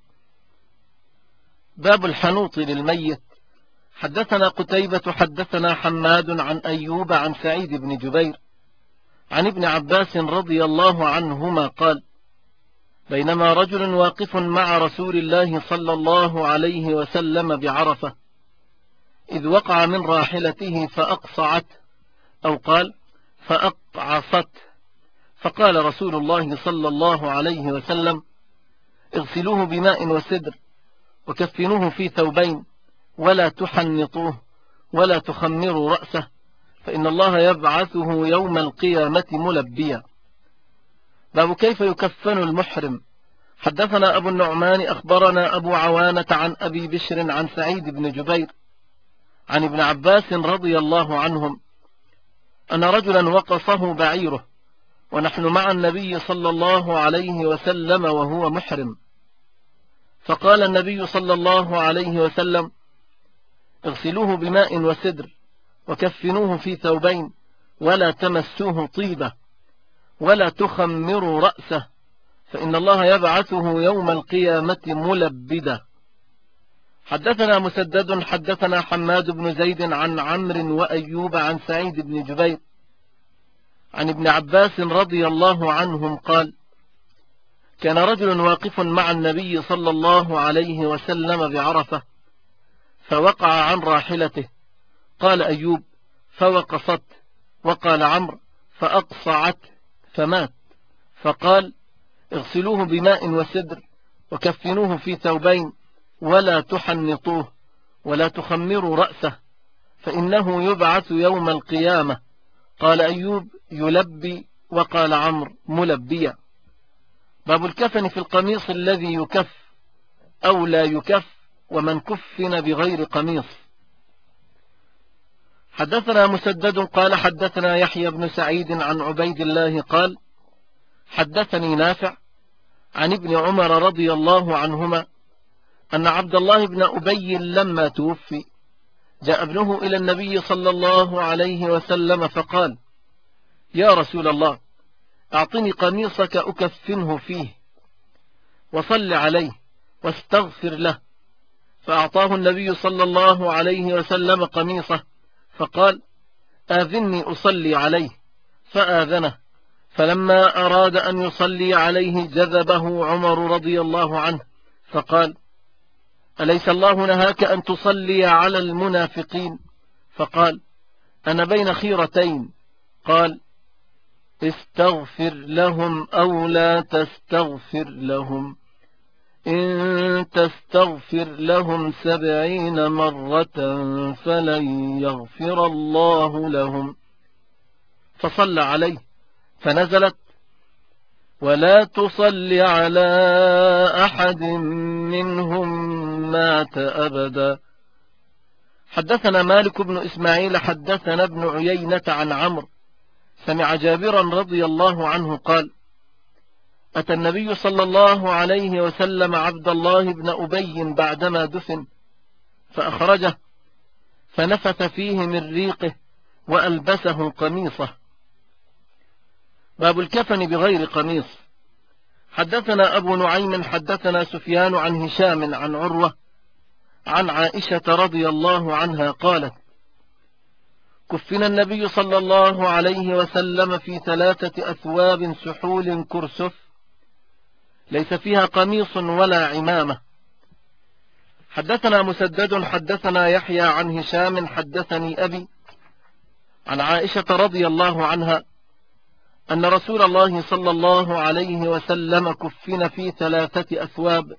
باب الحنوط للميت. حدثنا قتيبة حدثنا حماد عن أيوب عن سعيد بن جبير عن ابن عباس رضي الله عنهما قال: بينما رجل واقف مع رسول الله صلى الله عليه وسلم بعرفة إذ وقع من راحلته فأقصعت، أو قال فأقعصت، فقال رسول الله صلى الله عليه وسلم: اغسلوه بماء وسدر وكفنوه في ثوبين ولا تحنطوه ولا تخمروا رأسه فإن الله يبعثه يوم القيامة ملبيا. باب كيف يكفن المحرم. حدثنا أبو النعمان أخبرنا أبو عوانة عن أبي بشر عن سعيد بن جبير عن ابن عباس رضي الله عنهم أن رجلا وقصه بعيره ونحن مع النبي صلى الله عليه وسلم وهو محرم، فقال النبي صلى الله عليه وسلم: اغسلوه بماء وسدر وكفنوه في ثوبين ولا تمسوه طيبة ولا تخمروا رأسه فإن الله يبعثه يوم القيامة ملبدا. حدثنا مسدد حدثنا حماد بن زيد عن عمرو وأيوب عن سعيد بن جبير عن ابن عباس رضي الله عنهم قال: كان رجل واقف مع النبي صلى الله عليه وسلم بعرفة فوقع عن راحلته، قال أيوب: فوقصت، وقال عمرو: فأقصعت، فمات، فقال: اغسلوه بماء وسدر وكفنوه في ثوبين ولا تحنطوه ولا تخمروا رأسه فإنه يبعث يوم القيامة. قال أيوب: يلبي، وقال عمرو: ملبيا. باب الكفن في القميص الذي يكف أو لا يكف ومن كفن بغير قميص. حدثنا مسدد قال حدثنا يحيى بن سعيد عن عبيد الله قال: حدثني نافع عن ابن عمر رضي الله عنهما أن عبد الله بن أبي لما توفي جاء ابنه إلى النبي صلى الله عليه وسلم فقال: يا رسول الله، أعطني قميصك أكفنه فيه وصل عليه واستغفر له. فأعطاه النبي صلى الله عليه وسلم قميصه فقال: آذني أصلي عليه، فآذنه، فلما أراد أن يصلي عليه جذبه عمر رضي الله عنه فقال: أليس الله نهاك أن تصلي على المنافقين؟ فقال: أنا بين خيرتين. قال: استغفر لهم أو لا تستغفر لهم، إن تستغفر لهم 70 مرة فلن يغفر الله لهم. فصلى عليه فنزلت: ولا تصل على أحد منهم مات أبدا. حدثنا مالك بن إسماعيل حدثنا ابن عيينة عن عمرو سمع جابرا رضي الله عنه قال: أتى النبي صلى الله عليه وسلم عبد الله بن أبي بعدما دفن فأخرجه فنفث فيه من ريقه وألبسه قميصه. باب الكفن بغير قميص. حدثنا أبو نعيم حدثنا سفيان عن هشام عن عروة عن عائشة رضي الله عنها قالت: كفن النبي صلى الله عليه وسلم في 3 أثواب سحول كرسف ليس فيها قميص ولا عمامة. حدثنا مسدد حدثنا يحيى عن هشام حدثني أبي عن عائشة رضي الله عنها أن رسول الله صلى الله عليه وسلم كفن في 3 أثواب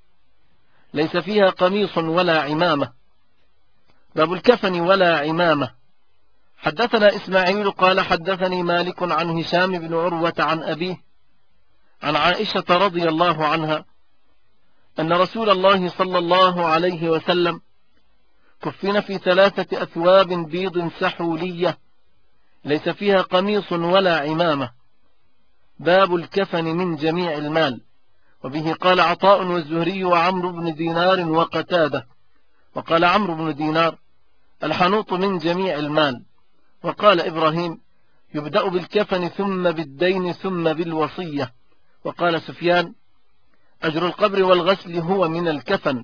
ليس فيها قميص ولا عمامة. باب الكفن ولا عمامة. حدثنا إسماعيل قال حدثني مالك عن هشام بن عروة عن أبيه عن عائشة رضي الله عنها أن رسول الله صلى الله عليه وسلم كفن في 3 أثواب بيض سحولية ليس فيها قميص ولا عمامة. باب الكفن من جميع المال. وبه قال عطاء والزهري وعمرو بن دينار وقتادة. وقال عمرو بن دينار الحنوط من جميع المال. وقال إبراهيم يبدأ بالكفن ثم بالدين ثم بالوصية. وقال سفيان أجر القبر والغسل هو من الكفن.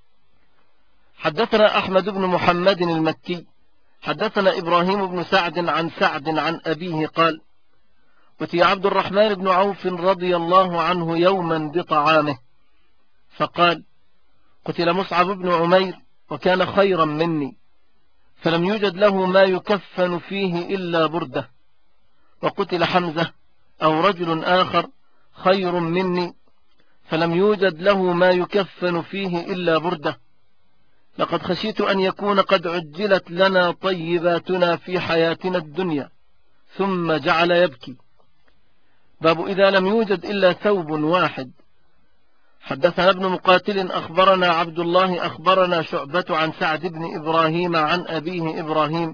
حدثنا أحمد بن محمد المكي حدثنا إبراهيم بن سعد عن سعد عن أبيه قال أتي عبد الرحمن بن عوف رضي الله عنه يوما بطعامه فقال قتل مصعب بن عمير وكان خيرا مني فلم يوجد له ما يكفن فيه إلا بردة. وقتل حمزة أو رجل آخر خير مني فلم يوجد له ما يكفن فيه إلا بردة. لقد خشيت أن يكون قد عجلت لنا طيباتنا في حياتنا الدنيا. ثم جعل يبكي. باب إذا لم يوجد إلا ثوب واحد. حدثنا ابن مقاتل أخبرنا عبد الله أخبرنا شعبة عن سعد بن إبراهيم عن أبيه إبراهيم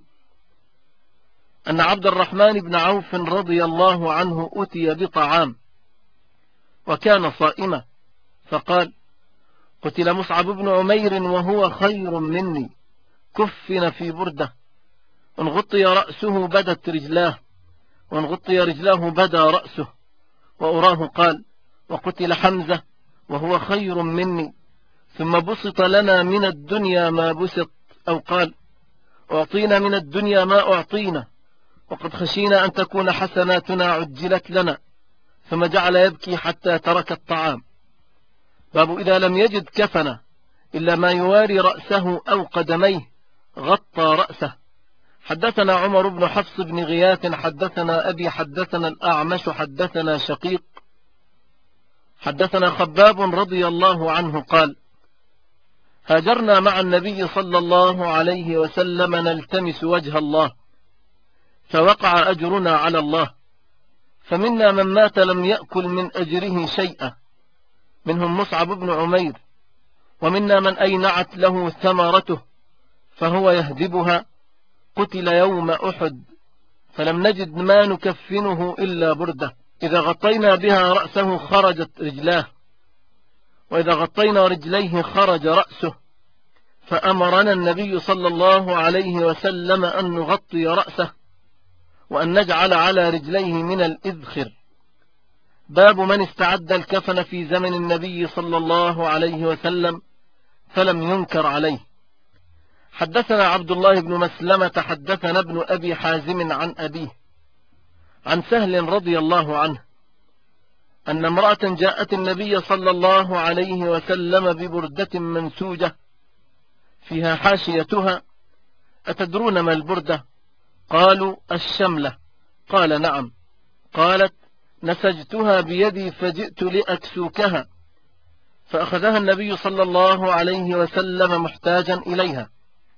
أن عبد الرحمن بن عوف رضي الله عنه أتي بطعام وكان صائما فقال قتل مصعب بن عمير وهو خير مني كفن في بردة إن غطي رأسه بدت رجلاه وإن غطي رجلاه بدا رأسه. وأراه قال وقتل حمزة وهو خير مني ثم بسط لنا من الدنيا ما بسط أو قال أعطينا من الدنيا ما أعطينا وقد خشينا أن تكون حسناتنا عجلت لنا. ثم جعل يبكي حتى ترك الطعام. باب إذا لم يجد كفن إلا ما يواري رأسه أو قدميه غطى رأسه. حدثنا عمر بن حفص بن غياث حدثنا أبي حدثنا الأعمش حدثنا شقيق حدثنا خباب رضي الله عنه قال هاجرنا مع النبي صلى الله عليه وسلم نلتمس وجه الله فوقع أجرنا على الله فمنا من مات لم يأكل من أجره شيئا منهم مصعب بن عمير ومنا من أينعت له ثمرته فهو يهدبها قتل يوم أحد فلم نجد ما نكفنه إلا بردة إذا غطينا بها رأسه خرجت رجلاه وإذا غطينا رجليه خرج رأسه فأمرنا النبي صلى الله عليه وسلم أن نغطي رأسه وأن نجعل على رجليه من الإذخر. باب من استعد الكفن في زمن النبي صلى الله عليه وسلم فلم ينكر عليه. حدثنا عبد الله بن مسلمة حدثنا ابن أبي حازم عن أبيه عن سهل رضي الله عنه أن امرأة جاءت النبي صلى الله عليه وسلم ببردة منسوجة فيها حاشيتها أتدرون ما البردة؟ قالوا الشملة. قال نعم. قالت نسجتها بيدي فجئت لأكسوكها فأخذها النبي صلى الله عليه وسلم محتاجا إليها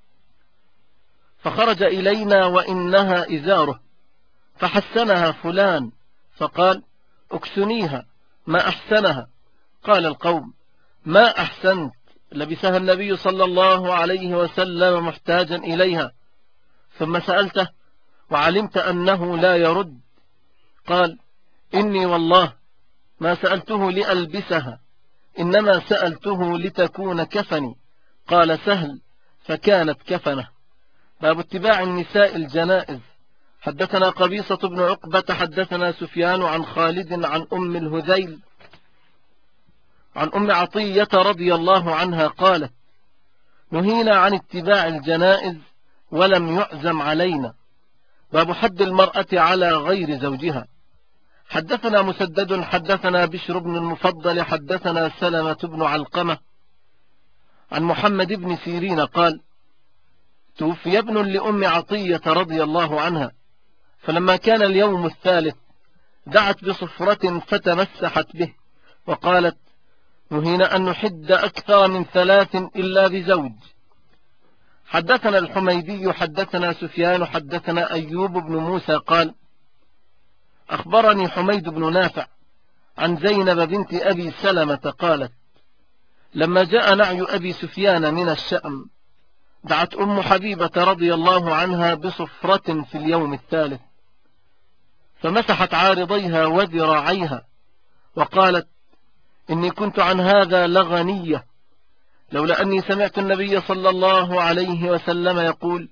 فخرج إلينا وإنها إزاره فحسنها فلان فقال اكسنيها ما أحسنها. قال القوم ما أحسنت لبسها النبي صلى الله عليه وسلم محتاجا إليها ثم سألته وعلمت أنه لا يرد. قال إني والله ما سألته لألبسها إنما سألته لتكون كفني. قال سهل فكانت كفنه. باب اتباع النساء الجنائز. حدثنا قبيصة بن عقبة حدثنا سفيان عن خالد عن أم الهذيل عن أم عطية رضي الله عنها قالت نهينا عن اتباع الجنائز ولم يعزم علينا. باب حد المرأة على غير زوجها. حدثنا مسدد حدثنا بشر بن المفضل حدثنا سلمة بن علقمة عن محمد بن سيرين قال: توفي ابن لأم عطية رضي الله عنها، فلما كان اليوم الثالث دعت بصفرة فتمسحت به وقالت: نهينا أن نحد أكثر من 3 إلا بزوج. حدثنا الحميدي حدثنا سفيان حدثنا أيوب بن موسى قال: أخبرني حميد بن نافع عن زينب بنت أبي سلمة قالت: لما جاء نعي أبي سفيان من الشأم دعت أم حبيبة رضي الله عنها بصفرة في اليوم الثالث، فمسحت عارضيها وذراعيها وقالت: إني كنت عن هذا لغنية، لولا أني سمعت النبي صلى الله عليه وسلم يقول: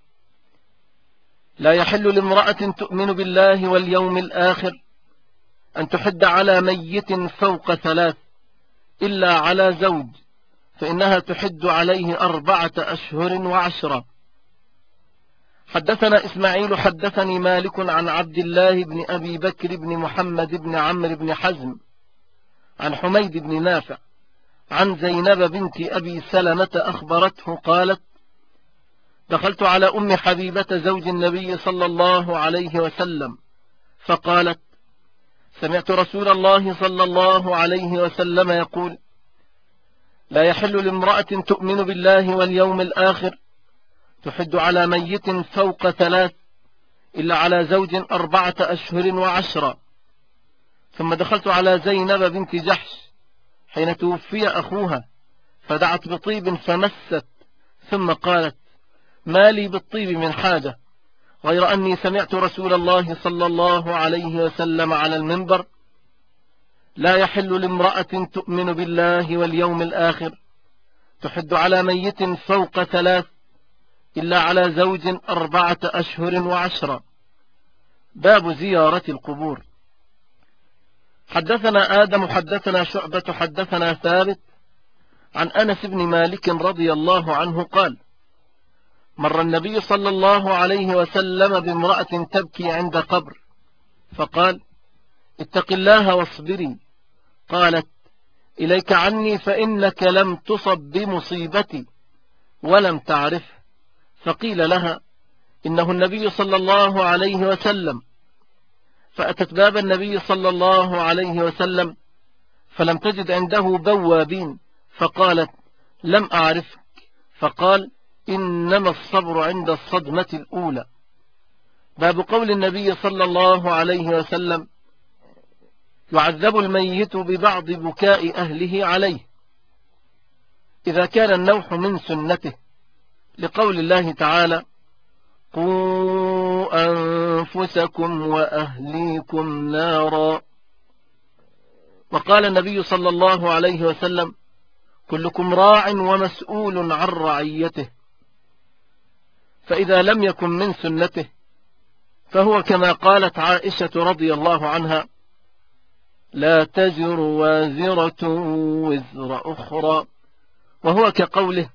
لا يحل لامرأة تؤمن بالله واليوم الآخر أن تحد على ميت فوق 3 إلا على زوج، فإنها تحد عليه 4 أشهر و10. حدثنا إسماعيل حدثني مالك عن عبد الله بن أبي بكر بن محمد بن عمرو بن حزم عن حميد بن نافع عن زينب بنت أبي سلمة أخبرته قالت: دخلت على أم حبيبة زوج النبي صلى الله عليه وسلم فقالت: سمعت رسول الله صلى الله عليه وسلم يقول: لا يحل لامرأة تؤمن بالله واليوم الآخر تحد على ميت فوق 3 إلا على زوج 4 أشهر و10. ثم دخلت على زينب بنت جحش حين توفي أخوها فدعت بطيب فمست، ثم قالت: ما لي بالطيب من حاجة، غير أني سمعت رسول الله صلى الله عليه وسلم على المنبر: لا يحل لامرأة تؤمن بالله واليوم الآخر تحد على ميت فوق 3 إلا على زوج 4 أشهر و10. باب زيارة القبور. حدثنا آدم حدثنا شعبة حدثنا ثابت عن أنس بن مالك رضي الله عنه قال: مر النبي صلى الله عليه وسلم بامرأة تبكي عند قبر فقال: اتق الله واصبري. قالت: إليك عني فإنك لم تصب بمصيبتي ولم تعرف. فقيل لها: إنه النبي صلى الله عليه وسلم. فأتت باب النبي صلى الله عليه وسلم فلم تجد عنده بوابين، فقالت: لم أعرفك. فقال: إنما الصبر عند الصدمة الأولى. باب قول النبي صلى الله عليه وسلم: يعذب الميت ببعض بكاء أهله عليه، إذا كان النوح من سنته، لقول الله تعالى: قوا أنفسكم وأهليكم نارا. وقال النبي صلى الله عليه وسلم: كلكم راع ومسؤول عن رعيته. فإذا لم يكن من سنته فهو كما قالت عائشة رضي الله عنها: لا تزر وازرة وزر أخرى، وهو كقوله: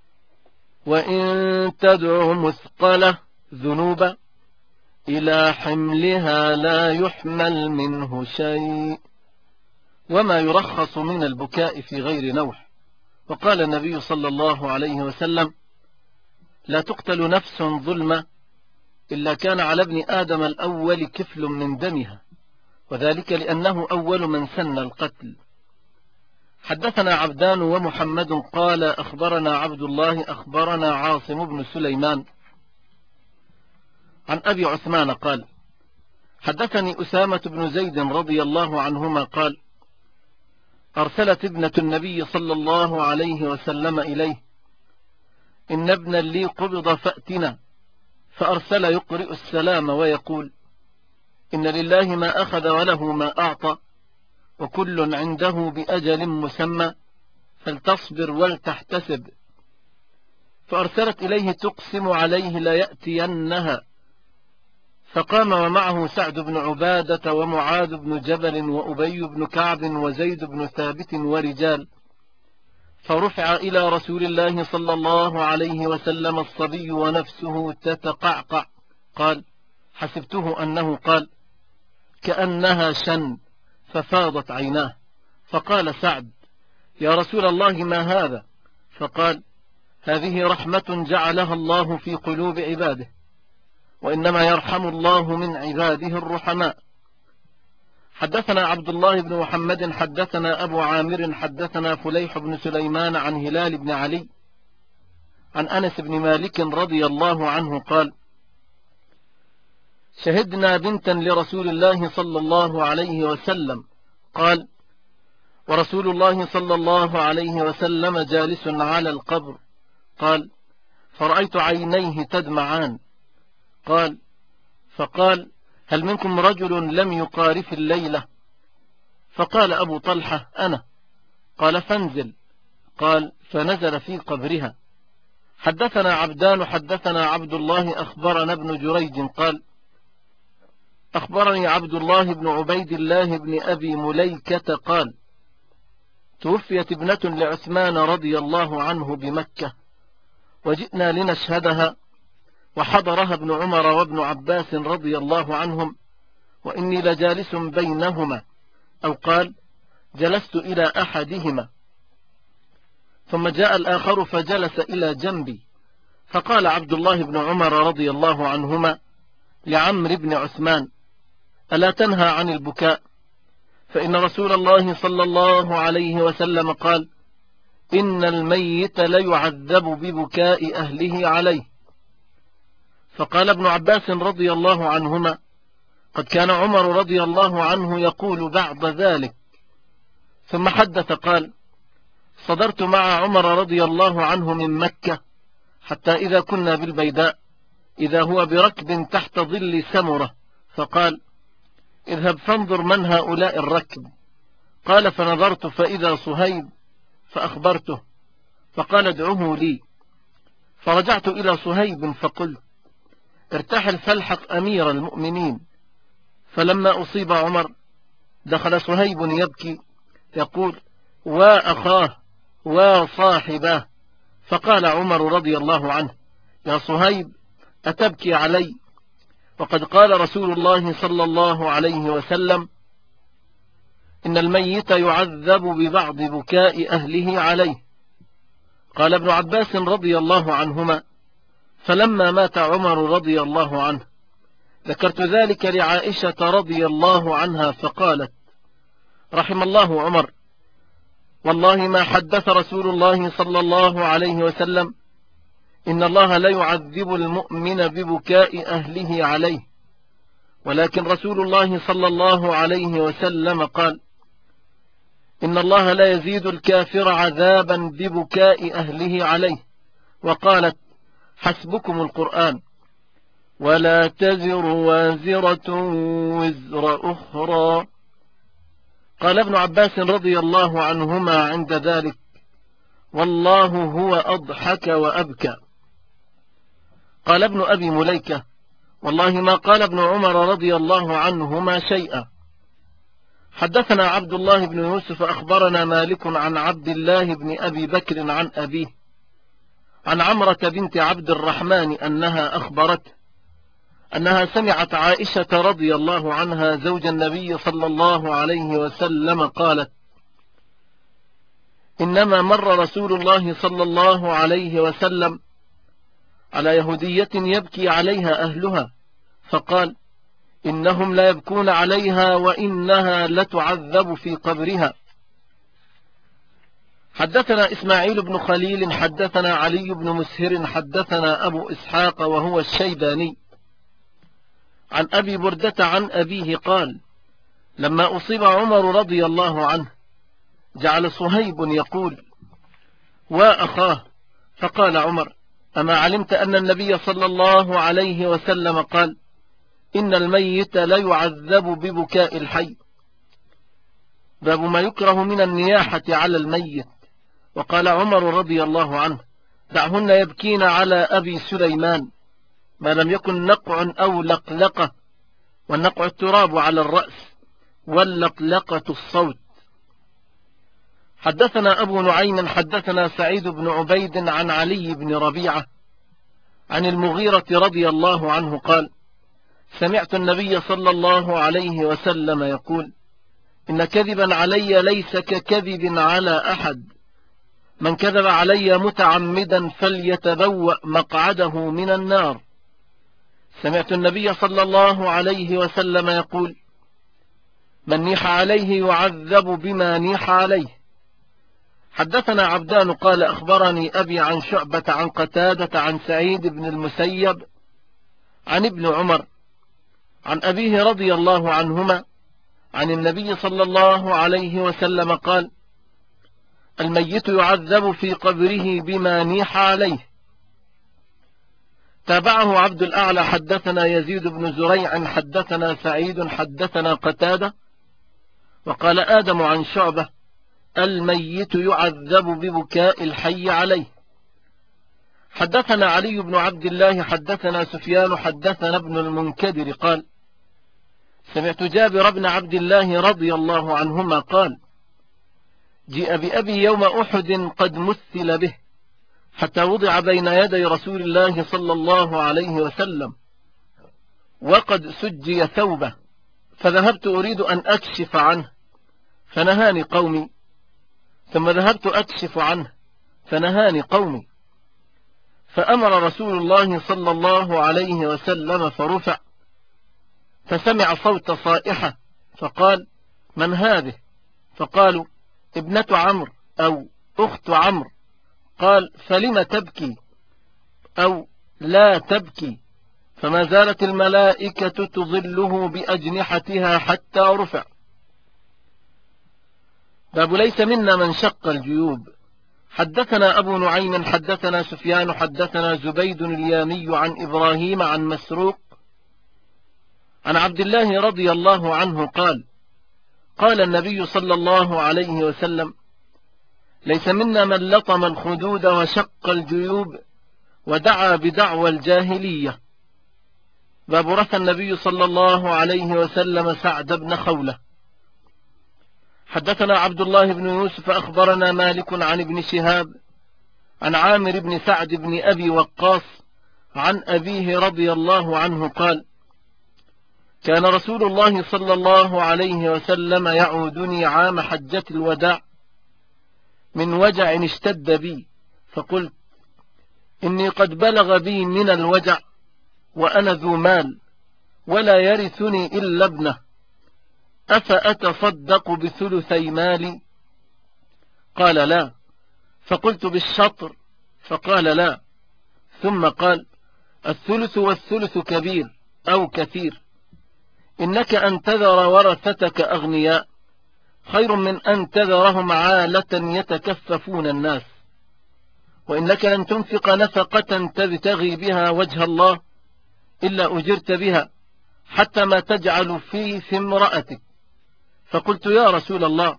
وإن تدع مثقلة ذنوبا إلى حملها لا يحمل منه شيء، وما يرخص من البكاء في غير نوح. وقال النبي صلى الله عليه وسلم: لا تقتل نفس ظلمة إلا كان على ابن آدم الأول كفل من دمها، وذلك لأنه أول من سن القتل. حدثنا عبدان ومحمد قال أخبرنا عبد الله أخبرنا عاصم بن سليمان عن أبي عثمان قال: حدثني أسامة بن زيد رضي الله عنهما قال: أرسلت ابنة النبي صلى الله عليه وسلم إليه: إن ابنا لي قبض فأتنا. فأرسل يقرئ السلام ويقول: إن لله ما أخذ وله ما أعطى، وكل عنده بأجل مسمى، فلتصبر ولتحتسب. فأرسلت إليه تقسم عليه ليأتينها، فقام ومعه سعد بن عبادة ومعاذ بن جبل وأبي بن كعب وزيد بن ثابت ورجال، فرفع إلى رسول الله صلى الله عليه وسلم الصبي ونفسه تتقعقع. قال: حسبته أنه قال: كأنها شن، ففاضت عيناه. فقال سعد: يا رسول الله ما هذا؟ فقال: هذه رحمة جعلها الله في قلوب عباده، وإنما يرحم الله من عباده الرحماء. حدثنا عبد الله بن محمد حدثنا أبو عامر حدثنا فليح بن سليمان عن هلال بن علي عن أنس بن مالك رضي الله عنه قال: شهدنا بنتا لرسول الله صلى الله عليه وسلم. قال: ورسول الله صلى الله عليه وسلم جالس على القبر. قال: فرأيت عينيه تدمعان. قال: فقال: هل منكم رجل لم يقارف الليلة؟ فقال أبو طلحة: أنا. قال: فانزل. قال: فنزل في قبرها. حدثنا عبدان حدثنا عبد الله أخبرنا ابن جريج قال: أخبرني عبد الله بن عبيد الله بن أبي مليكة قال: توفيت ابنة لعثمان رضي الله عنه بمكة، وجئنا لنشهدها، وحضرها ابن عمر وابن عباس رضي الله عنهم، وإني لجالس بينهما، أو قال: جلست إلى أحدهما، ثم جاء الآخر فجلس إلى جنبي، فقال عبد الله بن عمر رضي الله عنهما لعمرو بن عثمان: ألا تنهى عن البكاء؟ فإن رسول الله صلى الله عليه وسلم قال: إن الميت ليعذب ببكاء أهله عليه. فقال ابن عباس رضي الله عنهما: قد كان عمر رضي الله عنه يقول بعد ذلك. ثم حدث قال: صدرت مع عمر رضي الله عنه من مكة، حتى إذا كنا بالبيداء إذا هو بركب تحت ظل سمرة، فقال: اذهب فانظر من هؤلاء الركب. قال: فنظرت فإذا صهيب، فأخبرته، فقال: ادعه لي. فرجعت إلى صهيب فقلت: ارتحل فالحق أمير المؤمنين. فلما أصيب عمر دخل صهيب يبكي يقول: وأخاه وصاحباه. فقال عمر رضي الله عنه: يا صهيب، أتبكي علي؟ وقد قال رسول الله صلى الله عليه وسلم: إن الميت يعذب ببعض بكاء أهله عليه. قال ابن عباس رضي الله عنهما: فلما مات عمر رضي الله عنه ذكرت ذلك لعائشة رضي الله عنها، فقالت: رحم الله عمر، والله ما حدث رسول الله صلى الله عليه وسلم إن الله لا يعذب المؤمن ببكاء أهله عليه، ولكن رسول الله صلى الله عليه وسلم قال: إن الله لا يزيد الكافر عذابا ببكاء أهله عليه. وقالت: حسبكم القرآن، ولا تزر وازرة وزر أخرى. قال ابن عباس رضي الله عنهما عند ذلك: والله هو أضحك وأبكى. قال ابن أبي مليكة: والله ما قال ابن عمر رضي الله عنهما شيئا. حدثنا عبد الله بن يوسف أخبرنا مالك عن عبد الله بن أبي بكر عن أبيه عن عمرة بنت عبد الرحمن أنها أخبرته أنها سمعت عائشة رضي الله عنها زوج النبي صلى الله عليه وسلم قالت: إنما مر رسول الله صلى الله عليه وسلم على يهودية يبكي عليها أهلها، فقال: إنهم لا يبكون عليها وإنها لتعذب في قبرها. حدثنا إسماعيل بن خليل حدثنا علي بن مسهر حدثنا أبو إسحاق وهو الشيباني عن أبي بردة عن أبيه قال: لما أصيب عمر رضي الله عنه جعل صهيب يقول: وأخاه. فقال عمر: أما علمت أن النبي صلى الله عليه وسلم قال: إن الميت لا يعذب ببكاء الحي. باب ما يكره من النياحة على الميت. وقال عمر رضي الله عنه: دعهن يبكين على أبي سليمان ما لم يكن نقع أو لقلقة، والنقع التراب على الرأس، واللقلقة الصوت. حدثنا أبو نعيم حدثنا سعيد بن عبيد عن علي بن ربيعة عن المغيرة رضي الله عنه قال: سمعت النبي صلى الله عليه وسلم يقول: إن كذبا علي ليس ككذب على أحد، من كذب علي متعمدا فليتبوأ مقعده من النار. سمعت النبي صلى الله عليه وسلم يقول: من نيح عليه يعذب بما نيح عليه. حدثنا عبدان قال أخبرني أبي عن شعبة عن قتادة عن سعيد بن المسيب عن ابن عمر عن أبيه رضي الله عنهما عن النبي صلى الله عليه وسلم قال: الميت يعذب في قبره بما نيح عليه. تابعه عبد الأعلى: حدثنا يزيد بن زريع حدثنا سعيد حدثنا قتادة، وقال آدم عن شعبة: الميت يعذب ببكاء الحي عليه. حدثنا علي بن عبد الله حدثنا سفيان حدثنا ابن المنكدر قال: سمعت جابر بن عبد الله رضي الله عنهما قال: جيء بأبي يوم أحد قد مثل به حتى وضع بين يدي رسول الله صلى الله عليه وسلم وقد سجي ثوبه، فذهبت أريد أن أكشف عنه فنهاني قومي، ثم ذهبت أكشف عنه فنهاني قومي، فأمر رسول الله صلى الله عليه وسلم فرفع، فسمع صوت صائحة فقال: من هذه؟ فقالوا: ابنة عمرو أو أخت عمرو. قال: فلم تبكي أو لا تبكي؟ فما زالت الملائكة تظله بأجنحتها حتى رفع. باب ليس منا من شق الجيوب. حدثنا أبو نعيم حدثنا سفيان حدثنا زبيد اليامي عن إبراهيم عن مسروق عن عبد الله رضي الله عنه قال: قال النبي صلى الله عليه وسلم: ليس منا من لطم الخدود وشق الجيوب ودعا بدعوى الجاهلية. باب رثى النبي صلى الله عليه وسلم سعد بن خولة. حدثنا عبد الله بن يوسف أخبرنا مالك عن ابن شهاب عن عامر بن سعد بن أبي وقاص عن أبيه رضي الله عنه قال: كان رسول الله صلى الله عليه وسلم يعودني عام حجة الوداع من وجع اشتد بي، فقلت: إني قد بلغ بي من الوجع وأنا ذو مال ولا يرثني إلا ابنه، أفأتصدق بثلثي مالي؟ قال: لا. فقلت: بالشطر؟ فقال: لا. ثم قال: الثلث والثلث كبير أو كثير، إنك أن تذر ورثتك أغنياء خير من أن تذرهم عالة يتكففون الناس، وإنك لن تنفق نفقة تبتغي بها وجه الله إلا أجرت بها حتى ما تجعل في امرأتك. فقلت: يا رسول الله،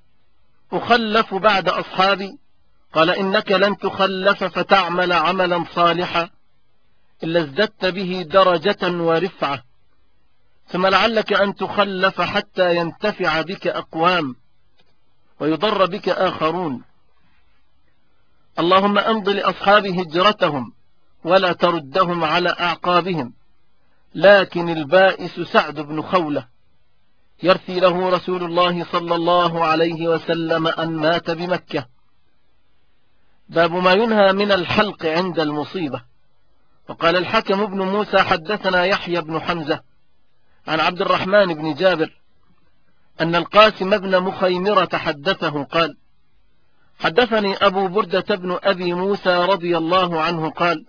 أخلف بعد أصحابي؟ قال: إنك لن تخلف فتعمل عملا صالحا إلا ازددت به درجة ورفعة، ثم لعلك أن تخلف حتى ينتفع بك أقوام ويضر بك آخرون. اللهم أمض لأصحاب هجرتهم ولا تردهم على أعقابهم. لكن البائس سعد بن خولة يرثي له رسول الله صلى الله عليه وسلم أن مات بمكة. باب ما ينهى من الحلق عند المصيبة. وقال الحكم بن موسى: حدثنا يحيى بن حمزة عن عبد الرحمن بن جابر أن القاسم بن مخيمرة حدثه قال: حدثني أبو بردة بن أبي موسى رضي الله عنه قال: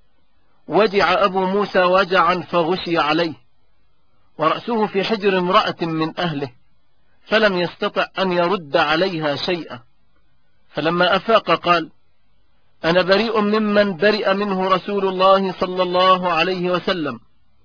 وجع أبو موسى وجعا فغشي عليه ورأسه في حجر امرأة من أهله، فلم يستطع أن يرد عليها شيئا، فلما أفاق قال: أنا بريء ممن برئ منه رسول الله صلى الله عليه وسلم.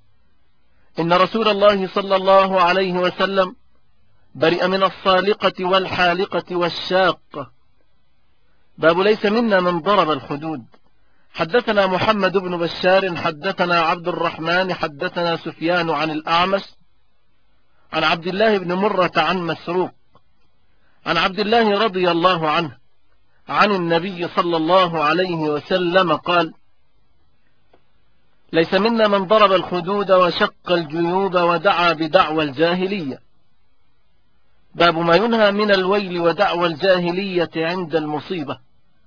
إن رسول الله صلى الله عليه وسلم برئ من الصالقة والحالقة والشاقة. باب ليس منا من ضرب الخدود. حدثنا محمد بن بشار حدثنا عبد الرحمن حدثنا سفيان عن الأعمش عن عبد الله بن مرة عن مسروق عن عبد الله رضي الله عنه عن النبي صلى الله عليه وسلم قال: ليس منا من ضرب الخدود وشق الجيوب ودعا بدعوى الجاهلية. باب ما ينهى من الويل ودعوى الجاهلية عند المصيبة.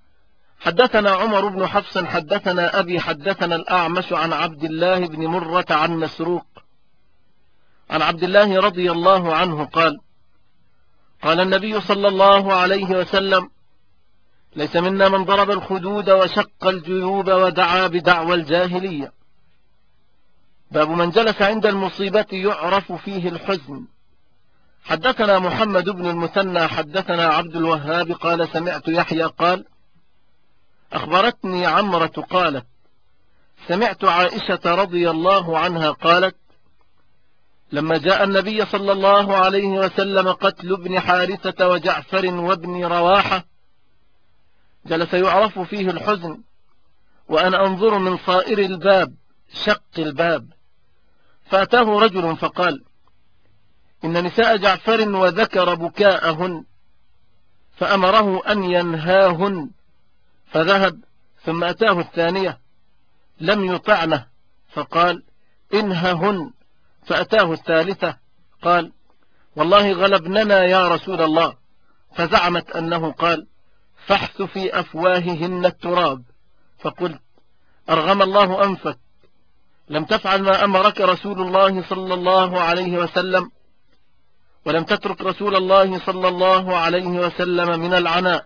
حدثنا عمر بن حفص حدثنا أبي حدثنا الأعمش عن عبد الله بن مرة عن مسروق عن عبد الله رضي الله عنه قال قال النبي صلى الله عليه وسلم ليس منا من ضرب الخدود وشق الجيوب ودعا بدعوى الجاهلية. باب من جلس عند المصيبة يعرف فيه الحزن. حدثنا محمد بن المثنى حدثنا عبد الوهاب قال سمعت يحيى قال أخبرتني عمرة قالت سمعت عائشة رضي الله عنها قالت لما جاء النبي صلى الله عليه وسلم قتل ابن حارثة وجعفر وابن رواحة جلس يعرف فيه الحزن وأنا أنظر من صائر الباب شق الباب، فأتاه رجل فقال إن نساء جعفر وذكر بكاءهن فأمره أن ينهاهن، فذهب ثم أتاه الثانية لم يطعنه فقال انههن، فأتاه الثالثة قال والله غلبننا يا رسول الله، فزعمت أنه قال فاحث في أفواههن التراب، فقلت أرغم الله أنفك، لم تفعل ما أمرك رسول الله صلى الله عليه وسلم، ولم تترك رسول الله صلى الله عليه وسلم من العناء.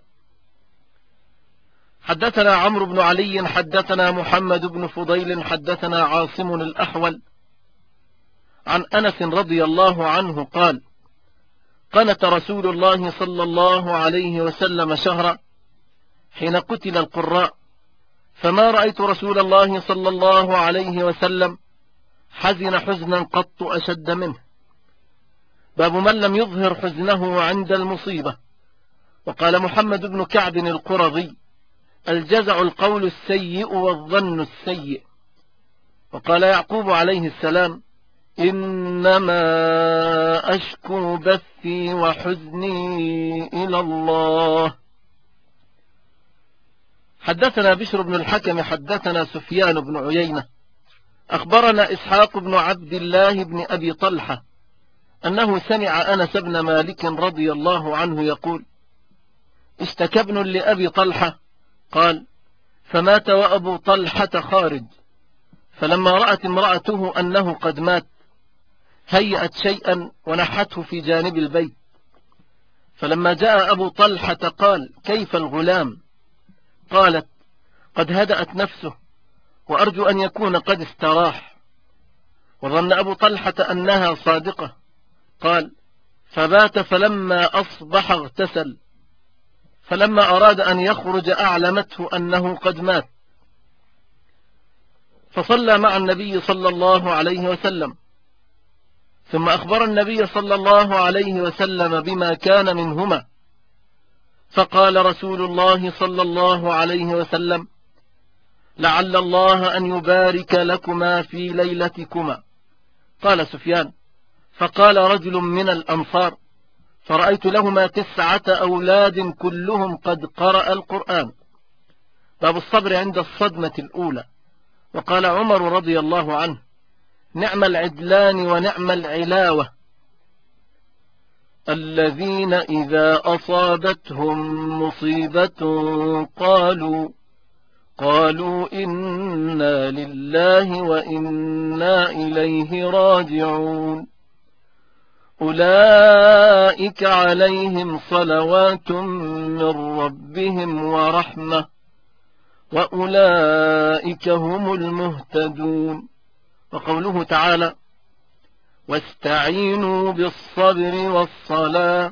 حدثنا عمرو بن علي حدثنا محمد بن فضيل حدثنا عاصم الأحول عن أنس رضي الله عنه قال قنت رسول الله صلى الله عليه وسلم شهرا حين قتل القراء، فما رأيت رسول الله صلى الله عليه وسلم حزن حزنا قط أشد منه. باب من لم يظهر حزنه عند المصيبة. وقال محمد بن كعب القرظي الجزع القول السيء والظن السيء. وقال يعقوب عليه السلام إنما أشكو بثي وحزني إلى الله. حدثنا بشر بن الحكم حدثنا سفيان بن عيينة أخبرنا إسحاق بن عبد الله بن أبي طلحة أنه سمع أنس بن مالك رضي الله عنه يقول اشتكى ابن لأبي طلحة قال فمات وأبو طلحة خارج، فلما رأت امرأته أنه قد مات هيأت شيئا ونحته في جانب البيت، فلما جاء أبو طلحة قال كيف الغلام؟ قالت قد هدأت نفسه وأرجو أن يكون قد استراح، وظن أبو طلحة أنها صادقة. قال فبات فلما أصبح اغتسل، فلما أراد أن يخرج أعلمته أنه قد مات، فصلى مع النبي صلى الله عليه وسلم، ثم أخبر النبي صلى الله عليه وسلم بما كان منهما، فقال رسول الله صلى الله عليه وسلم لعل الله أن يبارك لكما في ليلتكما. قال سفيان فقال رجل من الأنصار فرأيت لهما 9 أولاد كلهم قد قرأ القرآن. باب الصبر عند الصدمة الأولى. وقال عمر رضي الله عنه نعم العدلان ونعم العلاوة الذين إذا أصابتهم مصيبة قالوا إنا لله وإنا إليه راجعون، أولئك عليهم صلوات من ربهم ورحمة وأولئك هم المهتدون. وقوله تعالى واستعينوا بالصبر والصلاة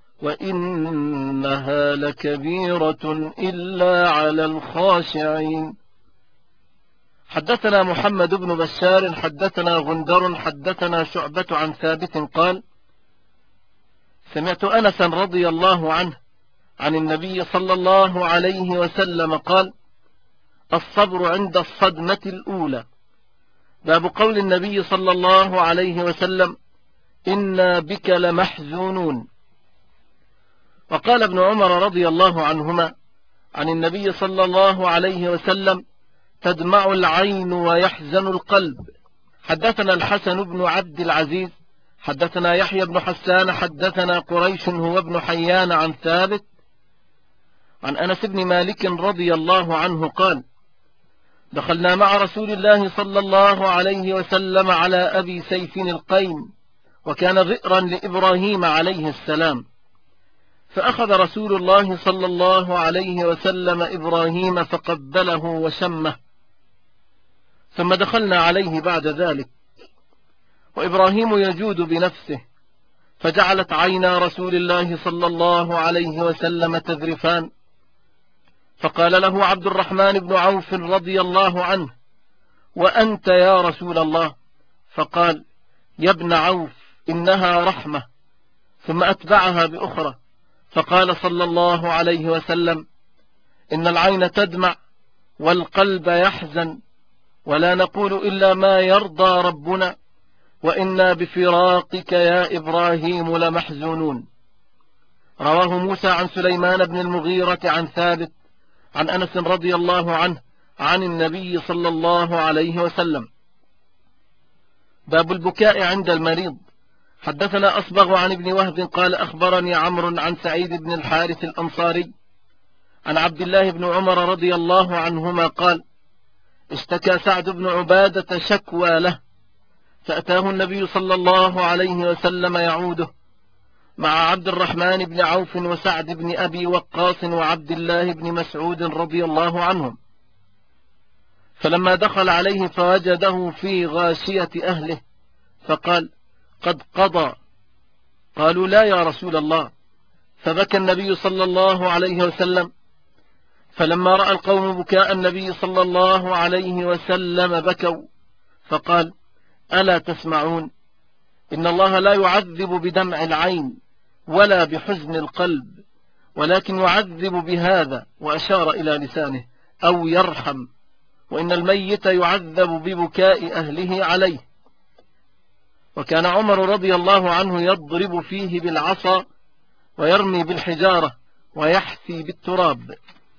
وإنها لكبيرة إلا على الخاشعين. حدثنا محمد بن بشار حدثنا غندر حدثنا شعبة عن ثابت قال سمعت أنسا رضي الله عنه عن النبي صلى الله عليه وسلم قال الصبر عند الصدمة الأولى. باب قول النبي صلى الله عليه وسلم إنا بك لمحزونون. وقال ابن عمر رضي الله عنهما عن النبي صلى الله عليه وسلم تدمع العين ويحزن القلب. حدثنا الحسن بن عبد العزيز حدثنا يحيى بن حسان حدثنا قريش هو ابن حيان عن ثابت عن أنس بن مالك رضي الله عنه قال: دخلنا مع رسول الله صلى الله عليه وسلم على أبي سيف القين، وكان ذئرا لإبراهيم عليه السلام، فأخذ رسول الله صلى الله عليه وسلم إبراهيم فقبله وشمه، ثم دخلنا عليه بعد ذلك وإبراهيم يجود بنفسه، فجعلت عينا رسول الله صلى الله عليه وسلم تذرفان، فقال له عبد الرحمن بن عوف رضي الله عنه: وأنت يا رسول الله؟ فقال: يا ابن عوف، إنها رحمة. ثم أتبعها بأخرى، فقال صلى الله عليه وسلم: إن العين تدمع والقلب يحزن، ولا نقول إلا ما يرضى ربنا، وإنا بفراقك يا إبراهيم لمحزونون. رواه موسى عن سليمان بن المغيرة عن ثابت عن أنس رضي الله عنه عن النبي صلى الله عليه وسلم. باب البكاء عند المريض. حدثنا أصبغ عن ابن وهب قال: أخبرني عمرو عن سعيد بن الحارث الأنصاري عن عبد الله بن عمر رضي الله عنهما قال: اشتكى سعد بن عبادة شكوى له، فأتاه النبي صلى الله عليه وسلم يعوده مع عبد الرحمن بن عوف وسعد بن أبي وقاص وعبد الله بن مسعود رضي الله عنهم، فلما دخل عليه فوجده في غاشية أهله فقال: قد قضى. قالوا: لا يا رسول الله. فبكى النبي صلى الله عليه وسلم، فلما رأى القوم بكاء النبي صلى الله عليه وسلم بكوا، فقال: ألا تسمعون؟ إن الله لا يعذب بدمع العين ولا بحزن القلب، ولكن يعذب بهذا، وأشار إلى لسانه، أو يرحم، وإن الميت يعذب ببكاء أهله عليه. وكان عمر رضي الله عنه يضرب فيه بالعصا ويرمي بالحجارة ويحثي بالتراب.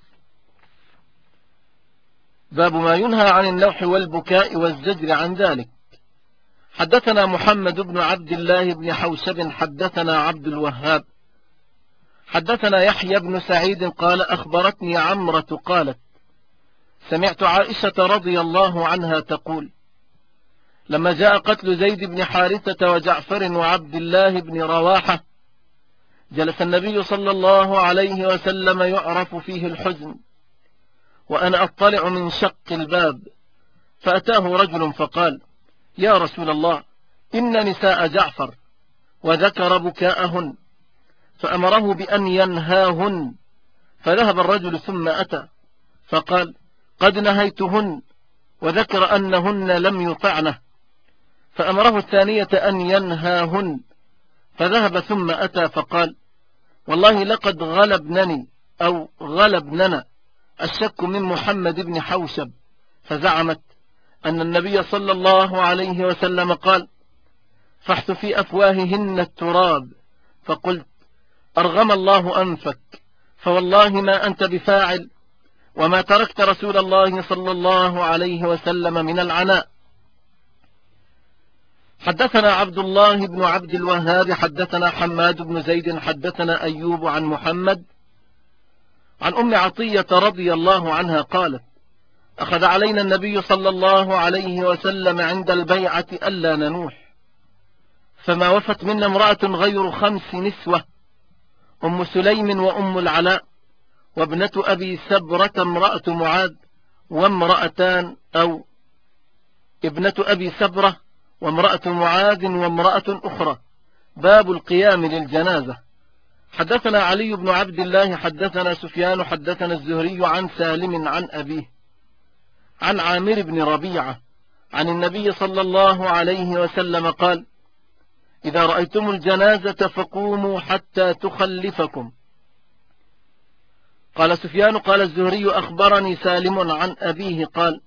باب ما ينهى عن النوح والبكاء والزجر عن ذلك. حدثنا محمد بن عبد الله بن حوشب حدثنا عبد الوهاب حدثنا يحيى بن سعيد قال: أخبرتني عمرة قالت: سمعت عائشة رضي الله عنها تقول: لما جاء قتل زيد بن حارثة وجعفر وعبد الله بن رواحة، جلس النبي صلى الله عليه وسلم يعرف فيه الحزن، وأنا أطلع من شق الباب، فأتاه رجل فقال: يا رسول الله، إن نساء جعفر، وذكر بكاءهن، فأمره بأن ينهاهن، فذهب الرجل ثم أتى فقال: قد نهيتهن، وذكر أنهن لم يطعنه، فأمره الثانية أن ينهاهن، فذهب ثم أتى فقال: والله لقد غلبنني أو غلبننا الشك من محمد بن حوشب، فزعمت أن النبي صلى الله عليه وسلم قال: فاحث في أفواههن التراب، فقلت: أرغم الله أنفك، فوالله ما أنت بفاعل، وما تركت رسول الله صلى الله عليه وسلم من العناء. حدثنا عبد الله بن عبد الوهاب حدثنا حماد بن زيد حدثنا أيوب عن محمد عن أم عطية رضي الله عنها قالت: أخذ علينا النبي صلى الله عليه وسلم عند البيعة ألا ننوح، فما وفت منا امرأة غير 5 نسوة: أم سليم وأم العلاء وابنة أبي سبرة امرأة معاذ، وامرأتان، أو ابنة أبي سبرة وامرأة معاذ وامرأة أخرى. باب القيام للجنازة. حدثنا علي بن عبد الله حدثنا سفيان حدثنا الزهري عن سالم عن أبيه عن عامر بن ربيعة عن النبي صلى الله عليه وسلم قال: إذا رأيتم الجنازة فقوموا حتى تخلفكم. قال سفيان قال الزهري: أخبرني سالم عن أبيه قال: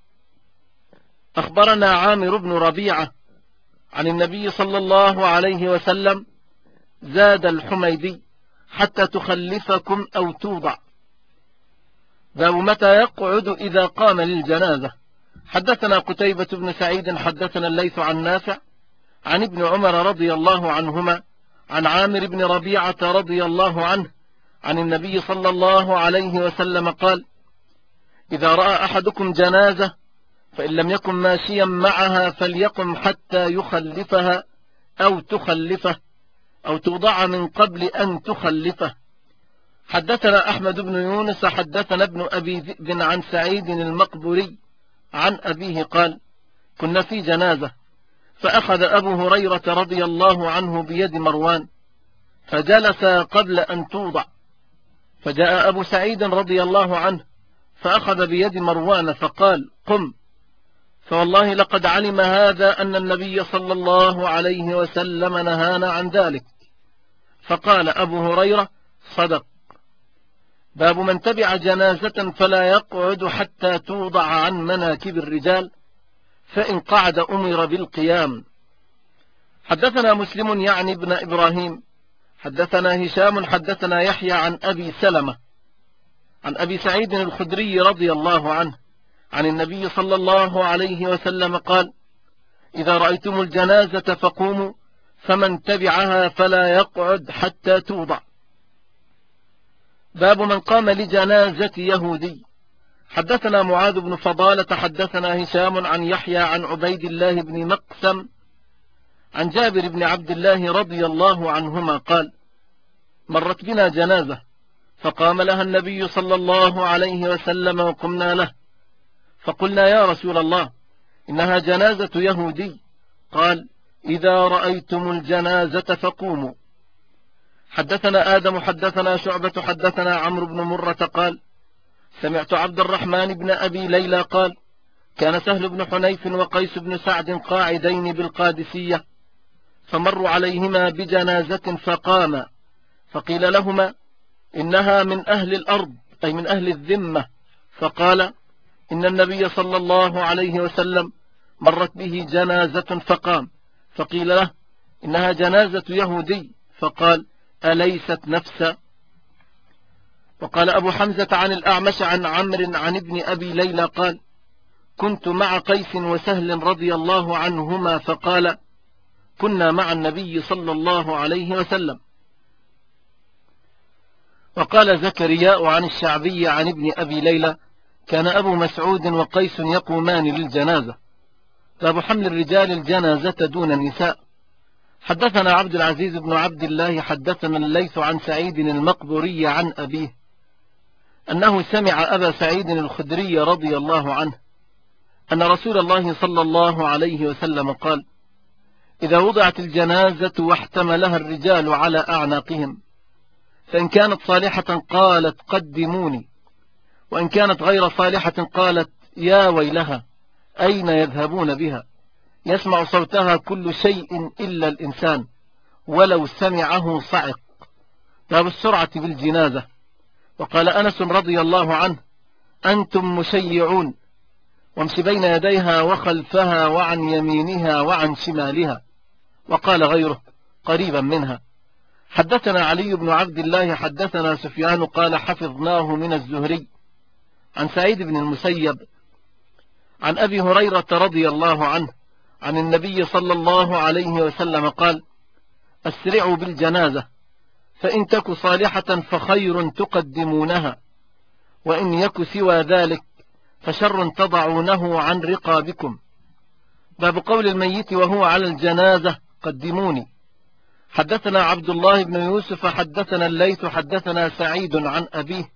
أخبرنا عامر بن ربيعة عن النبي صلى الله عليه وسلم، زاد الحميدي: حتى تخلفكم أو توضع. باب متى يقعد إذا قام للجنازة. حدثنا قتيبة بن سعيد حدثنا الليث عن نافع عن ابن عمر رضي الله عنهما عن عامر بن ربيعة رضي الله عنه عن النبي صلى الله عليه وسلم قال: إذا رأى أحدكم جنازة فإن لم يكن ماشيا معها فليقم حتى يخلفها أو تخلفه أو توضع من قبل أن تخلفه. حدثنا أحمد بن يونس حدثنا ابن أبي ذئب عن سعيد المقبري عن أبيه قال: كنا في جنازة فأخذ أبو هريرة رضي الله عنه بيد مروان فجلس قبل أن توضع، فجاء أبو سعيد رضي الله عنه فأخذ بيد مروان فقال: قم، فوالله لقد علم هذا أن النبي صلى الله عليه وسلم نهانا عن ذلك. فقال أبو هريرة: صدق. باب من تبع جنازة فلا يقعد حتى توضع عن مناكب الرجال، فإن قعد أمر بالقيام. حدثنا مسلم يعني ابن إبراهيم حدثنا هشام حدثنا يحيى عن أبي سلمة عن أبي سعيد الخدري رضي الله عنه عن النبي صلى الله عليه وسلم قال: إذا رأيتم الجنازة فقوموا، فمن تبعها فلا يقعد حتى توضع. باب من قام لجنازة يهودي. حدثنا معاذ بن فضالة حدثنا هشام عن يحيى عن عبيد الله بن مقسم عن جابر بن عبد الله رضي الله عنهما قال: مرت بنا جنازة فقام لها النبي صلى الله عليه وسلم وقمنا له، فقلنا: يا رسول الله، إنها جنازة يهودي. قال: إذا رأيتم الجنازة فقوموا. حدثنا آدم حدثنا شعبة حدثنا عمرو بن مرة قال: سمعت عبد الرحمن بن أبي ليلى قال: كان سهل بن حنيف وقيس بن سعد قاعدين بالقادسية، فمروا عليهما بجنازة فقاما، فقيل لهما: إنها من أهل الأرض، أي من أهل الذمة. فقال: إن النبي صلى الله عليه وسلم مرت به جنازة فقام، فقيل له: إنها جنازة يهودي. فقال: أليست نفسا؟ وقال أبو حمزة عن الأعمش عن عمرو عن ابن أبي ليلى قال: كنت مع قيس وسهل رضي الله عنهما، فقال: كنا مع النبي صلى الله عليه وسلم. وقال زكرياء عن الشعبي عن ابن أبي ليلى: كان أبو مسعود وقيس يقومان للجنازة. باب حمل الرجال الجنازة دون النساء. حدثنا عبد العزيز بن عبد الله حدثنا الليث عن سعيد المقبري عن أبيه أنه سمع أبا سعيد الخدري رضي الله عنه أن رسول الله صلى الله عليه وسلم قال: إذا وضعت الجنازة واحتملها الرجال على أعناقهم، فإن كانت صالحة قالت: قدموني، وإن كانت غير صالحة قالت: يا ويلها، أين يذهبون بها؟ يسمع صوتها كل شيء إلا الإنسان، ولو سمعه صعق. باب السرعة بالجنازة. وقال أنس رضي الله عنه: أنتم مشيعون، وامش بين يديها وخلفها وعن يمينها وعن شمالها. وقال غيره: قريبا منها. حدثنا علي بن عبد الله حدثنا سفيان قال: حفظناه من الزهري عن سعيد بن المسيب عن أبي هريرة رضي الله عنه عن النبي صلى الله عليه وسلم قال: أسرعوا بالجنازة، فإن تك صالحة فخير تقدمونها، وإن يك سوى ذلك فشر تضعونه عن رقابكم. باب قول الميت وهو على الجنازة: قدموني. حدثنا عبد الله بن يوسف حدثنا الليث حدثنا سعيد عن أبيه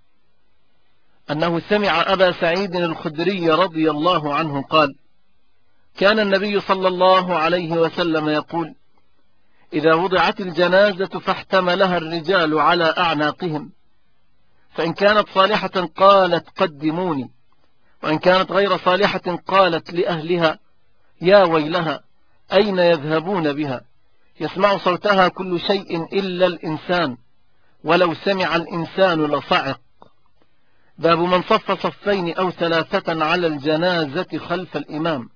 أنه سمع أبا سعيد الخدري رضي الله عنه قال: كان النبي صلى الله عليه وسلم يقول: إذا وضعت الجنازة فاحتملها الرجال على أعناقهم، فإن كانت صالحة قالت: قدموني، وإن كانت غير صالحة قالت لأهلها: يا ويلها، أين يذهبون بها؟ يسمع صوتها كل شيء إلا الإنسان، ولو سمع الإنسان لصعق. باب من صف صفين أو ثلاثة على الجنازة خلف الإمام.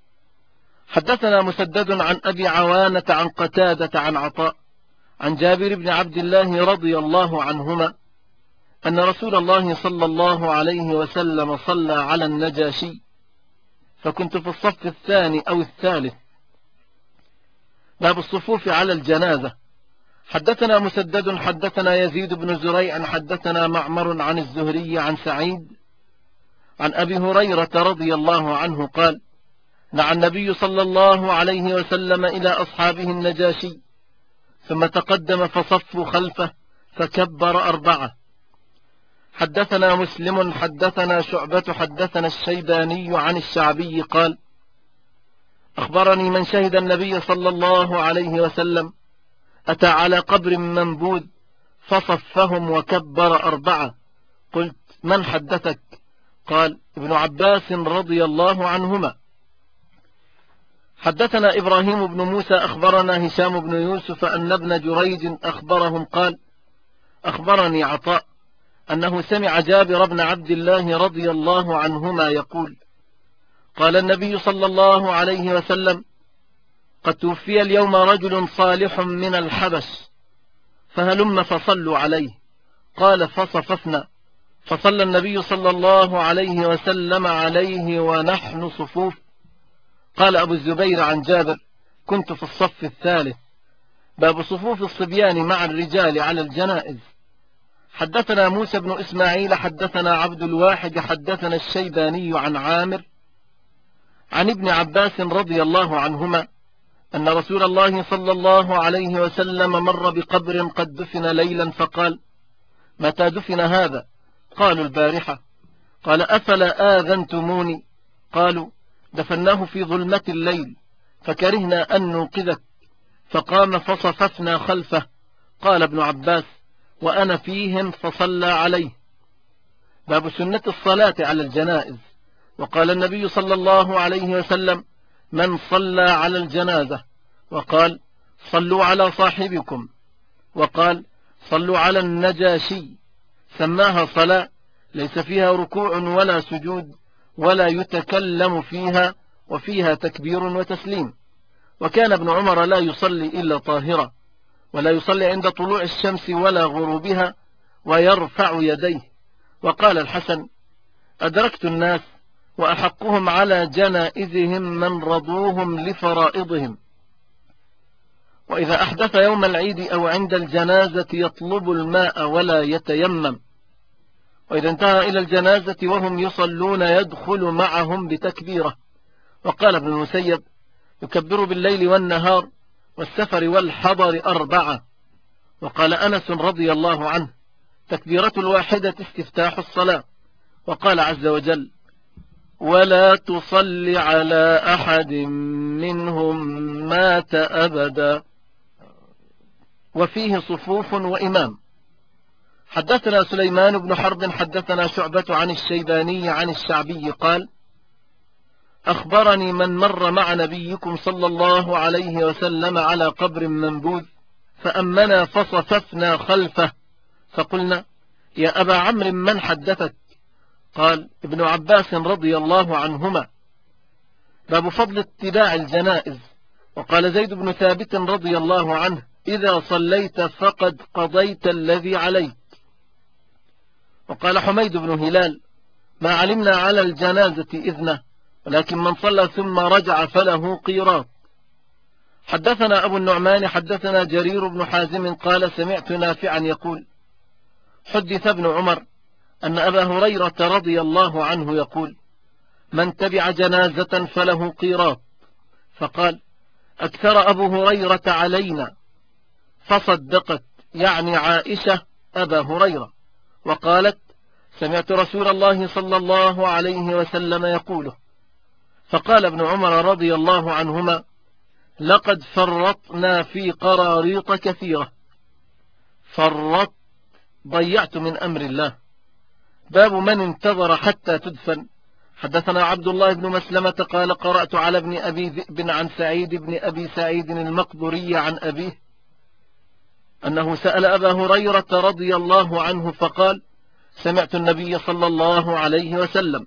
حدثنا مسدد عن أبي عوانة عن قتادة عن عطاء عن جابر بن عبد الله رضي الله عنهما أن رسول الله صلى الله عليه وسلم صلى على النجاشي، فكنت في الصف الثاني أو الثالث. باب الصفوف على الجنازة. حدثنا مسدد حدثنا يزيد بن زريع حدثنا معمر عن الزهري عن سعيد عن أبي هريرة رضي الله عنه قال: نعى النبي صلى الله عليه وسلم إلى أصحابه النجاشي، ثم تقدم فصفوا خلفه فكبر 4. حدثنا مسلم حدثنا شعبة حدثنا الشيباني عن الشعبي قال: أخبرني من شهد النبي صلى الله عليه وسلم أتى على قبر منبوذ فصفهم وكبر 4. قلت: من حدثك؟ قال: ابن عباس رضي الله عنهما. حدثنا إبراهيم بن موسى أخبرنا هشام بن يوسف أن ابن جريج أخبرهم قال: أخبرني عطاء أنه سمع جابر بن عبد الله رضي الله عنهما يقول: قال النبي صلى الله عليه وسلم: قد توفي اليوم رجل صالح من الحبش، فهلم فصلوا عليه. قال: فصففنا، فصلى النبي صلى الله عليه وسلم عليه ونحن صفوف. قال أبو الزبير عن جابر: كنت في الصف الثالث. باب صفوف الصبيان مع الرجال على الجنائز. حدثنا موسى بن إسماعيل حدثنا عبد الواحد حدثنا الشيباني عن عامر عن ابن عباس رضي الله عنهما أن رسول الله صلى الله عليه وسلم مر بقبر قد دفن ليلا فقال: متى دفن هذا؟ قالوا: البارحة. قال: أفلا آذنتموني؟ قالوا: دفناه في ظلمة الليل فكرهنا أن ننقذك. فقام فصففنا خلفه. قال ابن عباس: وأنا فيهم فصلى عليه. باب سنة الصلاة على الجنائز. وقال النبي صلى الله عليه وسلم: من صلى على الجنازة، وقال: صلوا على صاحبكم، وقال: صلوا على النجاشي. سماها صلاة ليس فيها ركوع ولا سجود ولا يتكلم فيها، وفيها تكبير وتسليم. وكان ابن عمر لا يصلي إلا طاهرا، ولا يصلي عند طلوع الشمس ولا غروبها، ويرفع يديه. وقال الحسن: أدركت الناس وأحقهم على جنائزهم من رضوهم لفرائضهم. وإذا أحدث يوم العيد أو عند الجنازة يطلب الماء ولا يتيمم. وإذا انتهى إلى الجنازة وهم يصلون يدخل معهم بتكبيرة. وقال ابن المسيب: يكبر بالليل والنهار والسفر والحضر 4. وقال أنس رضي الله عنه: تكبيرة الواحدة استفتاح الصلاة. وقال عز وجل: ولا تصل على أحد منهم مات أبدا. وفيه صفوف وإمام. حدثنا سليمان بن حرب حدثنا شعبة عن الشيباني عن الشعبي قال: أخبرني من مر مع نبيكم صلى الله عليه وسلم على قبر منبوذ فأمنا فصففنا خلفه، فقلنا: يا أبا عمرو من حدثك؟ قال: ابن عباس رضي الله عنهما. باب فضل اتباع الجنائز. وقال زيد بن ثابت رضي الله عنه: إذا صليت فقد قضيت الذي عليك. وقال حميد بن هلال: ما علمنا على الجنازة إذنه، ولكن من صلى ثم رجع فله قيراط. حدثنا أبو النعمان حدثنا جرير بن حازم قال: سمعت نافعا يقول: حدث ابن عمر أن أبا هريرة رضي الله عنه يقول: من تبع جنازة فله قيراط. فقال: أكثر أبو هريرة علينا. فصدقت، يعني عائشة، أبا هريرة، وقالت: سمعت رسول الله صلى الله عليه وسلم يقوله. فقال ابن عمر رضي الله عنهما: لقد فرطنا في قراريط كثيرة. فرط، ضيعت من أمر الله. باب من انتظر حتى تدفن. حدثنا عبد الله بن مسلمة قال: قرأت على ابن أبي ذئب عن سعيد بن أبي سعيد المقبري عن أبيه أنه سأل أبا هريرة رضي الله عنه فقال: سمعت النبي صلى الله عليه وسلم.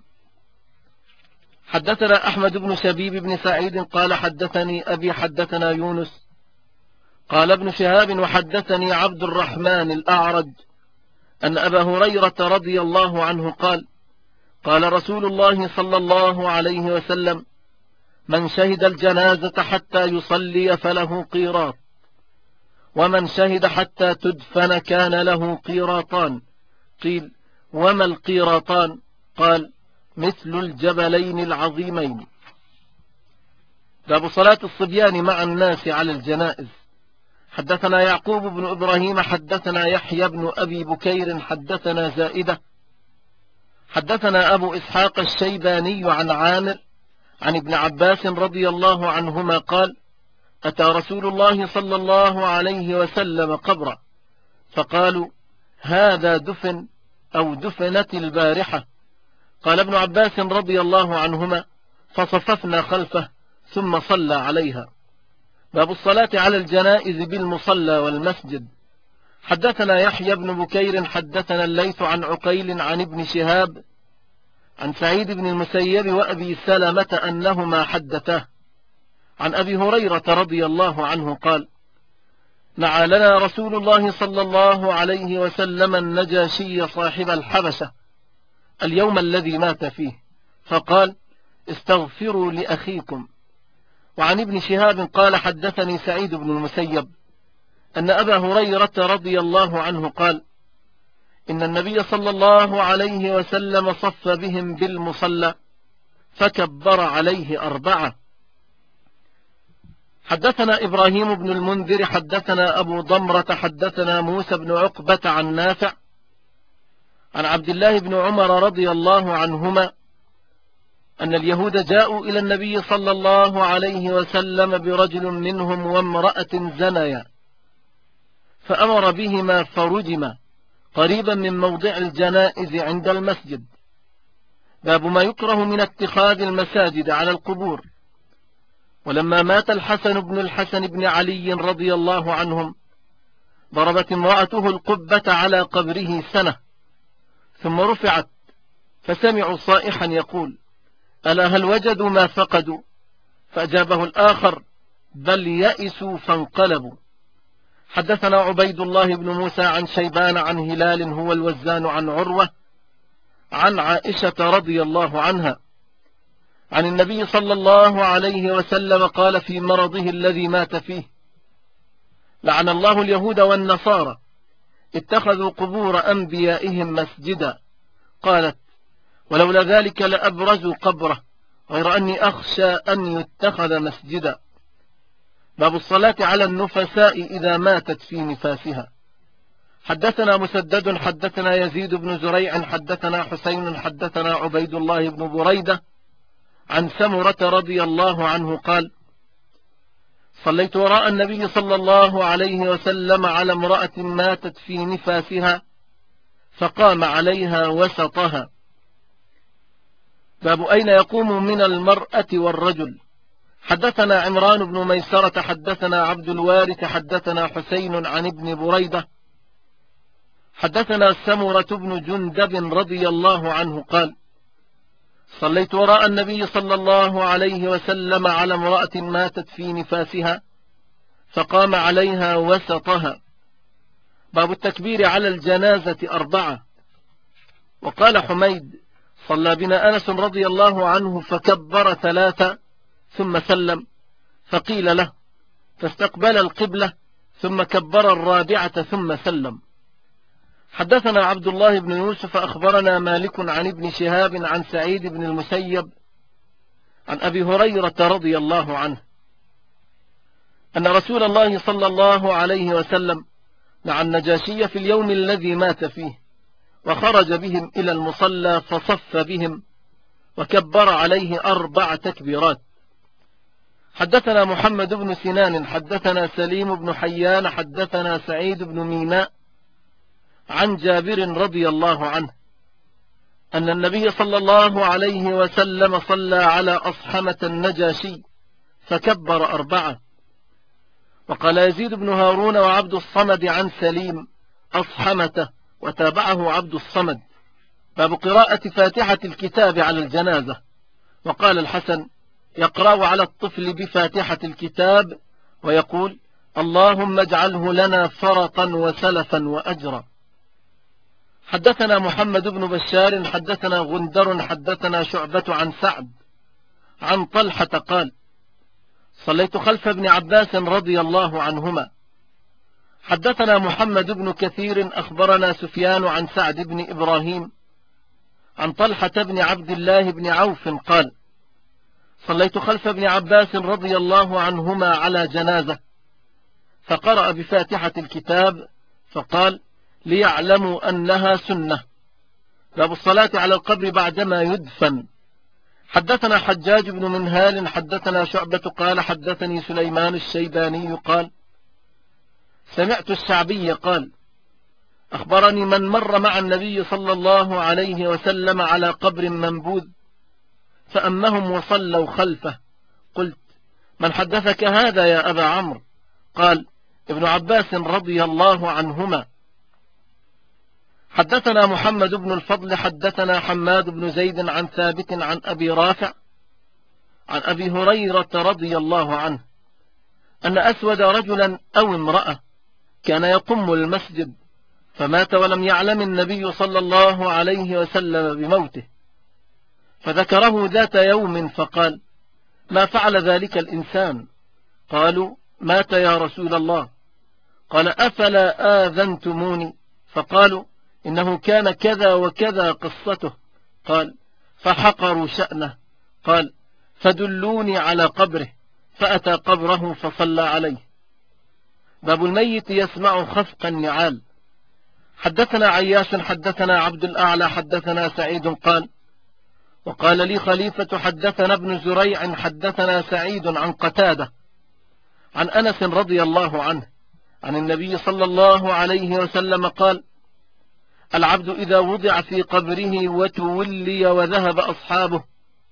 حدثنا أحمد بن شبيب بن سعيد قال: حدثني أبي حدثنا يونس قال ابن شهاب: وحدثني عبد الرحمن الأعرج أن أبا هريرة رضي الله عنه قال: قال رسول الله صلى الله عليه وسلم: من شهد الجنازة حتى يصلي فله قيراط. ومن شهد حتى تدفن كان له قيراطان. قيل: وما القيراطان؟ قال: مثل الجبلين العظيمين. باب صلاة الصبيان مع الناس على الجنائز. حدثنا يعقوب بن إبراهيم حدثنا يحيى بن أبي بكير حدثنا زائدة حدثنا أبو إسحاق الشيباني عن عامر عن ابن عباس رضي الله عنهما قال: أتى رسول الله صلى الله عليه وسلم قبرا، فقالوا: هذا دفن أو دفنت البارحة. قال ابن عباس رضي الله عنهما: فصففنا خلفه ثم صلى عليها. باب الصلاة على الجنائز بالمصلى والمسجد. حدثنا يحيى بن بكير حدثنا الليث عن عقيل عن ابن شهاب عن سعيد بن المسيب وأبي سلمة أنهما حدثاه عن أبي هريرة رضي الله عنه قال: نعى لنا رسول الله صلى الله عليه وسلم النجاشي صاحب الحبشة اليوم الذي مات فيه، فقال: استغفروا لأخيكم. وعن ابن شهاب قال: حدثني سعيد بن المسيب أن أبا هريرة رضي الله عنه قال: إن النبي صلى الله عليه وسلم صف بهم بالمصلى فكبر عليه 4. حدثنا إبراهيم بن المنذر حدثنا أبو ضمرة حدثنا موسى بن عقبة عن نافع عن عبد الله بن عمر رضي الله عنهما أن اليهود جاءوا إلى النبي صلى الله عليه وسلم برجل منهم وامرأة زنيا، فأمر بهما فرجما قريبا من موضع الجنائز عند المسجد. باب ما يكره من اتخاذ المساجد على القبور. ولما مات الحسن بن الحسن بن علي رضي الله عنهم ضربت امرأته القبة على قبره سنة، ثم رفعت فسمعوا صائحا يقول: ألا هل وجدوا ما فقدوا؟ فأجابه الآخر: بل يئسوا فانقلبوا. حدثنا عبيد الله بن موسى عن شيبان عن هلال هو الوزان عن عروة عن عائشة رضي الله عنها عن النبي صلى الله عليه وسلم قال في مرضه الذي مات فيه: لعن الله اليهود والنصارى اتخذوا قبور أنبيائهم مسجدا. قالت: ولولا ذلك لأبرزوا قبره، غير أني أخشى أن يتخذ مسجدا. باب الصلاة على النفساء إذا ماتت في نفاسها. حدثنا مسدد حدثنا يزيد بن زريع حدثنا حسين حدثنا عبيد الله بن بريدة عن سمرة رضي الله عنه قال: صليت وراء النبي صلى الله عليه وسلم على امرأة ماتت في نفاسها فقام عليها وسطها. باب أين يقوم من المرأة والرجل. حدثنا عمران بن ميسرة حدثنا عبد الوارث حدثنا حسين عن ابن بريدة حدثنا سمرة بن جندب رضي الله عنه قال: صليت وراء النبي صلى الله عليه وسلم على امرأة ماتت في نفاسها فقام عليها وسطها. باب التكبير على الجنازة 4. وقال حميد: صلى بنا أنس رضي الله عنه فكبر 3 ثم سلم، فقيل له فاستقبل القبلة ثم كبر 4 ثم سلم. حدثنا عبد الله بن يوسف أخبرنا مالك عن ابن شهاب عن سعيد بن المسيب عن أبي هريرة رضي الله عنه أن رسول الله صلى الله عليه وسلم مع النجاشي في اليوم الذي مات فيه، وخرج بهم إلى المصلى فصف بهم وكبر عليه 4 تكبيرات. حدثنا محمد بن سنان حدثنا سليم بن حيان حدثنا سعيد بن ميناء عن جابر رضي الله عنه أن النبي صلى الله عليه وسلم صلى على أصحمة النجاشي فكبر 4. وقال يزيد بن هارون وعبد الصمد عن سليم أصحمته وتابعه عبد الصمد. باب قراءة فاتحة الكتاب على الجنازة. وقال الحسن: يقرأ على الطفل بفاتحة الكتاب ويقول: اللهم اجعله لنا فرطا وسلفا وأجرا. حدثنا محمد بن بشار حدثنا غندر حدثنا شعبة عن سعد عن طلحة قال: صليت خلف ابن عباس رضي الله عنهما حدثنا محمد بن كثير أخبرنا سفيان عن سعد بن إبراهيم عن طلحة بن عبد الله بن عوف قال: صليت خلف ابن عباس رضي الله عنهما على جنازة، فقرأ بفاتحة الكتاب فقال: ليعلموا أنها سنة. باب الصلاة على القبر بعدما يدفن. حدثنا حجاج بن منهال حدثنا شعبة قال: حدثني سليمان الشيباني قال: سمعت الشعبي قال: أخبرني من مر مع النبي صلى الله عليه وسلم على قبر منبوذ فأمهم وصلوا خلفه. قلت: من حدثك هذا يا أبا عمرو؟ قال: ابن عباس رضي الله عنهما. حدثنا محمد بن الفضل حدثنا حماد بن زيد عن ثابت عن أبي رافع عن أبي هريرة رضي الله عنه أن أسود رجلا أو امرأة كان يقم المسجد فمات ولم يعلم النبي صلى الله عليه وسلم بموته، فذكره ذات يوم فقال: ما فعل ذلك الإنسان؟ قالوا: مات يا رسول الله. قال: أفلا آذنتموني؟ فقالوا: إنه كان كذا وكذا قصته. قال: فحقروا شأنه. قال: فدلوني على قبره، فأتى قبره فصلى عليه. باب الميت يسمع خفق النعال. حدثنا عياش حدثنا عبد الأعلى حدثنا سعيد قال: وقال لي خليفة حدثنا ابن زريع حدثنا سعيد عن قتادة عن أنس رضي الله عنه عن النبي صلى الله عليه وسلم قال: العبد إذا وضع في قبره وتولي وذهب أصحابه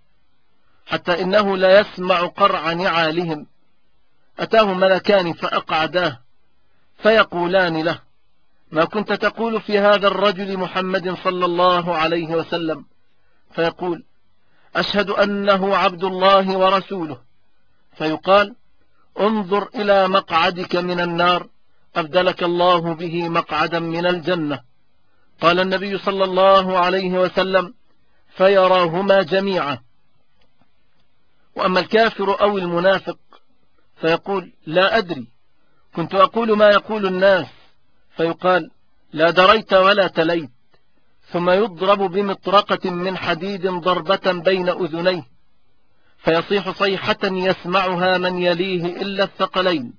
حتى إنه لا يسمع قرع نعالهم، أتاه ملكان فأقعداه فيقولان له: ما كنت تقول في هذا الرجل محمد صلى الله عليه وسلم؟ فيقول: أشهد أنه عبد الله ورسوله. فيقال: انظر إلى مقعدك من النار أبدلك الله به مقعدا من الجنة. قال النبي صلى الله عليه وسلم: فيراهما جميعا. وأما الكافر أو المنافق فيقول: لا أدري، كنت أقول ما يقول الناس. فيقال: لا دريت ولا تليت. ثم يضرب بمطرقة من حديد ضربة بين أذنيه فيصيح صيحة يسمعها من يليه إلا الثقلين.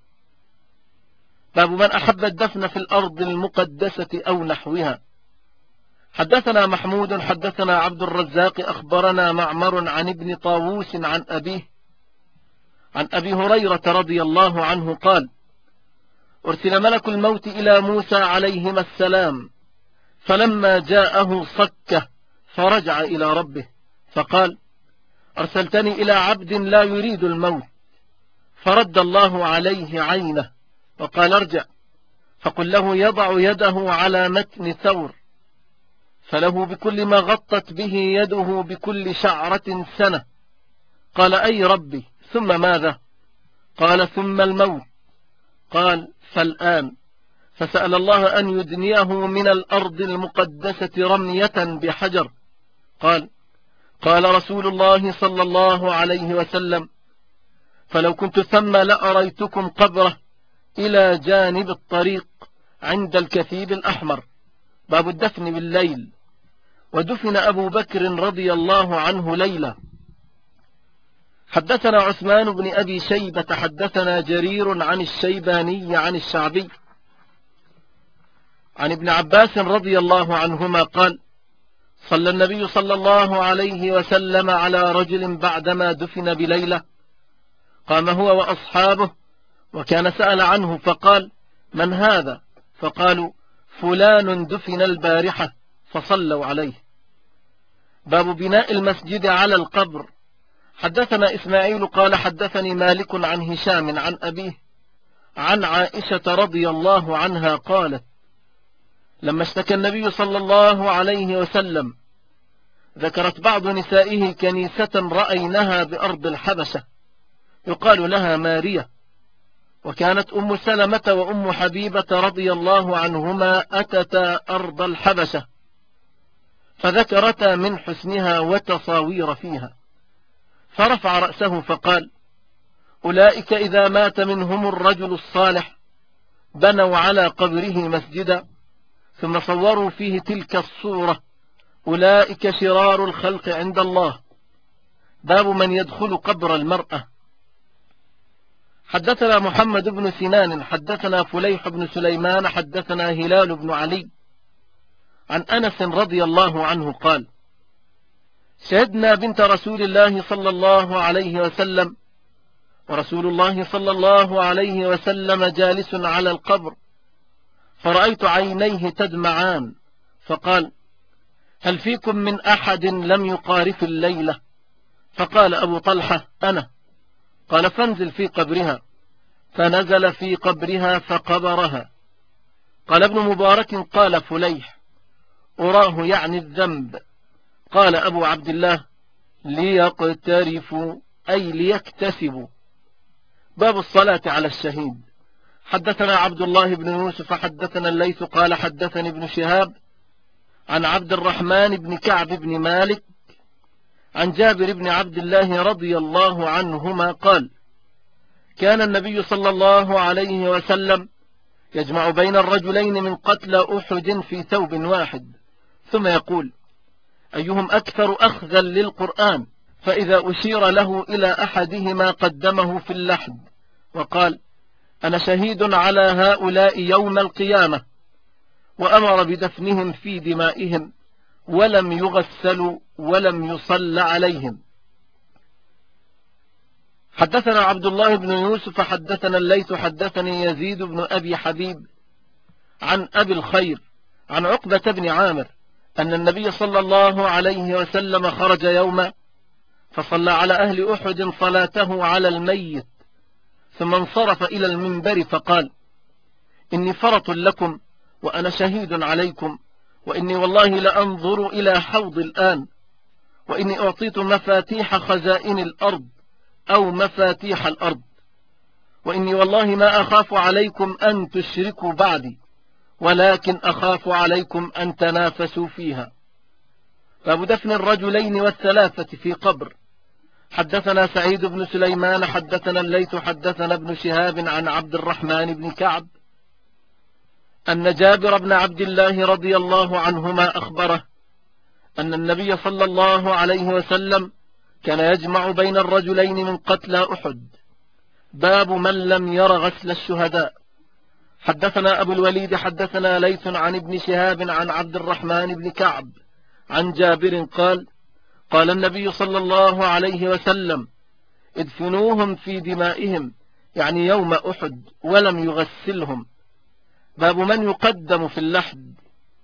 باب من أحب الدفن في الأرض المقدسة أو نحوها. حدثنا محمود حدثنا عبد الرزاق أخبرنا معمر عن ابن طاووس عن أبيه عن أبي هريرة رضي الله عنه قال: أرسل ملك الموت إلى موسى عليهما السلام، فلما جاءه صكه فرجع إلى ربه فقال: أرسلتني إلى عبد لا يريد الموت. فرد الله عليه عينه وقال: ارجع فقل له يضع يده على متن ثور، فله بكل ما غطت به يده بكل شعرة سنة. قال: أي ربي، ثم ماذا؟ قال: ثم الموت. قال: فالآن. فسأل الله أن يدنيه من الأرض المقدسة رمية بحجر. قال رسول الله صلى الله عليه وسلم: فلو كنت ثم لأريتكم قبره إلى جانب الطريق عند الكثيب الأحمر. باب الدفن بالليل. ودفن أبو بكر رضي الله عنه ليلة. حدثنا عثمان بن أبي شيبة حدثنا جرير عن الشيباني عن الشعبي عن ابن عباس رضي الله عنهما قال: صلى النبي صلى الله عليه وسلم على رجل بعدما دفن بليلة، قام هو وأصحابه وكان سأل عنه فقال: من هذا؟ فقالوا: فلان دفن البارحة، فصلوا عليه. باب بناء المسجد على القبر. حدثنا إسماعيل قال: حدثني مالك عن هشام عن أبيه عن عائشة رضي الله عنها قالت: لما اشتكى النبي صلى الله عليه وسلم ذكرت بعض نسائه كنيسة رأينها بأرض الحبشة يقال لها ماريا، وكانت أم سلمة وأم حبيبة رضي الله عنهما أتتا أرض الحبشة فذكرتا من حسنها وتصاوير فيها، فرفع رأسه فقال: أولئك إذا مات منهم الرجل الصالح بنوا على قبره مسجدا ثم صوروا فيه تلك الصورة، أولئك شرار الخلق عند الله. باب من يدخل قبر المرأة. حدثنا محمد بن سنان حدثنا فليح بن سليمان حدثنا هلال بن علي عن أنس رضي الله عنه قال: شهدنا بنت رسول الله صلى الله عليه وسلم، ورسول الله صلى الله عليه وسلم جالس على القبر، فرأيت عينيه تدمعان، فقال: هل فيكم من أحد لم يقارف الليلة؟ فقال أبو طلحة: أنا. قال: فانزل في قبرها. فنزل في قبرها فقبرها. قال ابن مبارك: قال فليح: أراه يعني الذنب. قال أبو عبد الله: ليقترفوا أي ليكتسبوا. باب الصلاة على الشهيد. حدثنا عبد الله بن يوسف حدثنا الليث قال حدثني ابن شهاب عن عبد الرحمن بن كعب بن مالك عن جابر بن عبد الله رضي الله عنهما قال: كان النبي صلى الله عليه وسلم يجمع بين الرجلين من قتلى أحد في ثوب واحد، ثم يقول: أيهم أكثر أخذا للقرآن؟ فإذا أشير له إلى أحدهما قدمه في اللحد وقال: أنا شهيد على هؤلاء يوم القيامة، وأمر بدفنهم في دمائهم ولم يغسلوا ولم يصل عليهم. حدثنا عبد الله بن يوسف حدثنا الليث حدثني يزيد بن أبي حبيب عن أبي الخير عن عقبة بن عامر أن النبي صلى الله عليه وسلم خرج يوما فصلى على أهل أحد صلاته على الميت، ثم انصرف إلى المنبر فقال: إني فرط لكم وأنا شهيد عليكم، وإني والله لأنظر إلى حوض الآن، وإني أعطيت مفاتيح خزائن الأرض أو مفاتيح الأرض، وإني والله ما أخاف عليكم أن تشركوا بعدي، ولكن أخاف عليكم أن تنافسوا فيها. باب دفن الرجلين والثلاثة في قبر. حدثنا سعيد بن سليمان حدثنا الليث حدثنا ابن شهاب عن عبد الرحمن بن كعب أن جابر بن عبد الله رضي الله عنهما أخبره أن النبي صلى الله عليه وسلم كان يجمع بين الرجلين من قتلى أحد. باب من لم ير غسل الشهداء. حدثنا أبو الوليد حدثنا ليث عن ابن شهاب عن عبد الرحمن بن كعب عن جابر قال: قال النبي صلى الله عليه وسلم: ادفنوهم في دمائهم، يعني يوم أحد، ولم يغسلهم. باب من يقدم في اللحد.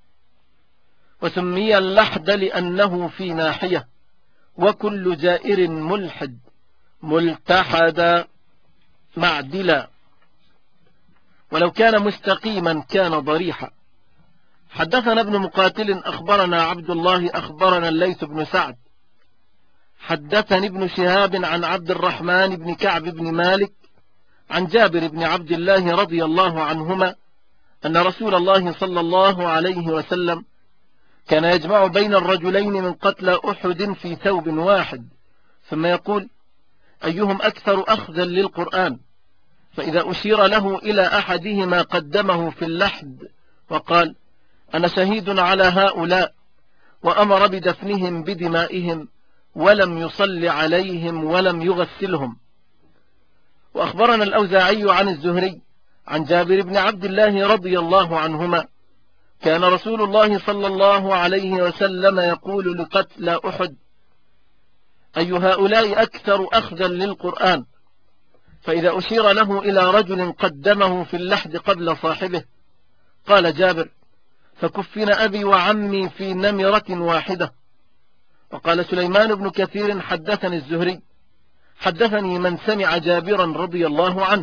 وسمي اللحد لأنه في ناحية، وكل جائر ملحد ملتحد معدلا، ولو كان مستقيما كان ضريحا. حدثنا ابن مقاتل أخبرنا عبد الله أخبرنا الليث بن سعد حدثني ابن شهاب عن عبد الرحمن بن كعب بن مالك عن جابر بن عبد الله رضي الله عنهما أن رسول الله صلى الله عليه وسلم كان يجمع بين الرجلين من قتلى أحد في ثوب واحد، ثم يقول: أيهم أكثر أخذا للقرآن؟ فإذا أشير له إلى أحدهما قدمه في اللحد وقال: أنا شهيد على هؤلاء، وأمر بدفنهم بدمائهم ولم يصل عليهم ولم يغسلهم. وأخبرنا الأوزاعي عن الزهري عن جابر بن عبد الله رضي الله عنهما كان رسول الله صلى الله عليه وسلم يقول لقتلى أحد: أي هؤلاء أكثر أخذا للقرآن؟ فإذا أشير له إلى رجل قدمه في اللحد قبل صاحبه قال جابر: فكفن أبي وعمي في نمرة واحدة. وقال سليمان بن كثير حدثني الزهري حدثني من سمع جابرا رضي الله عنه.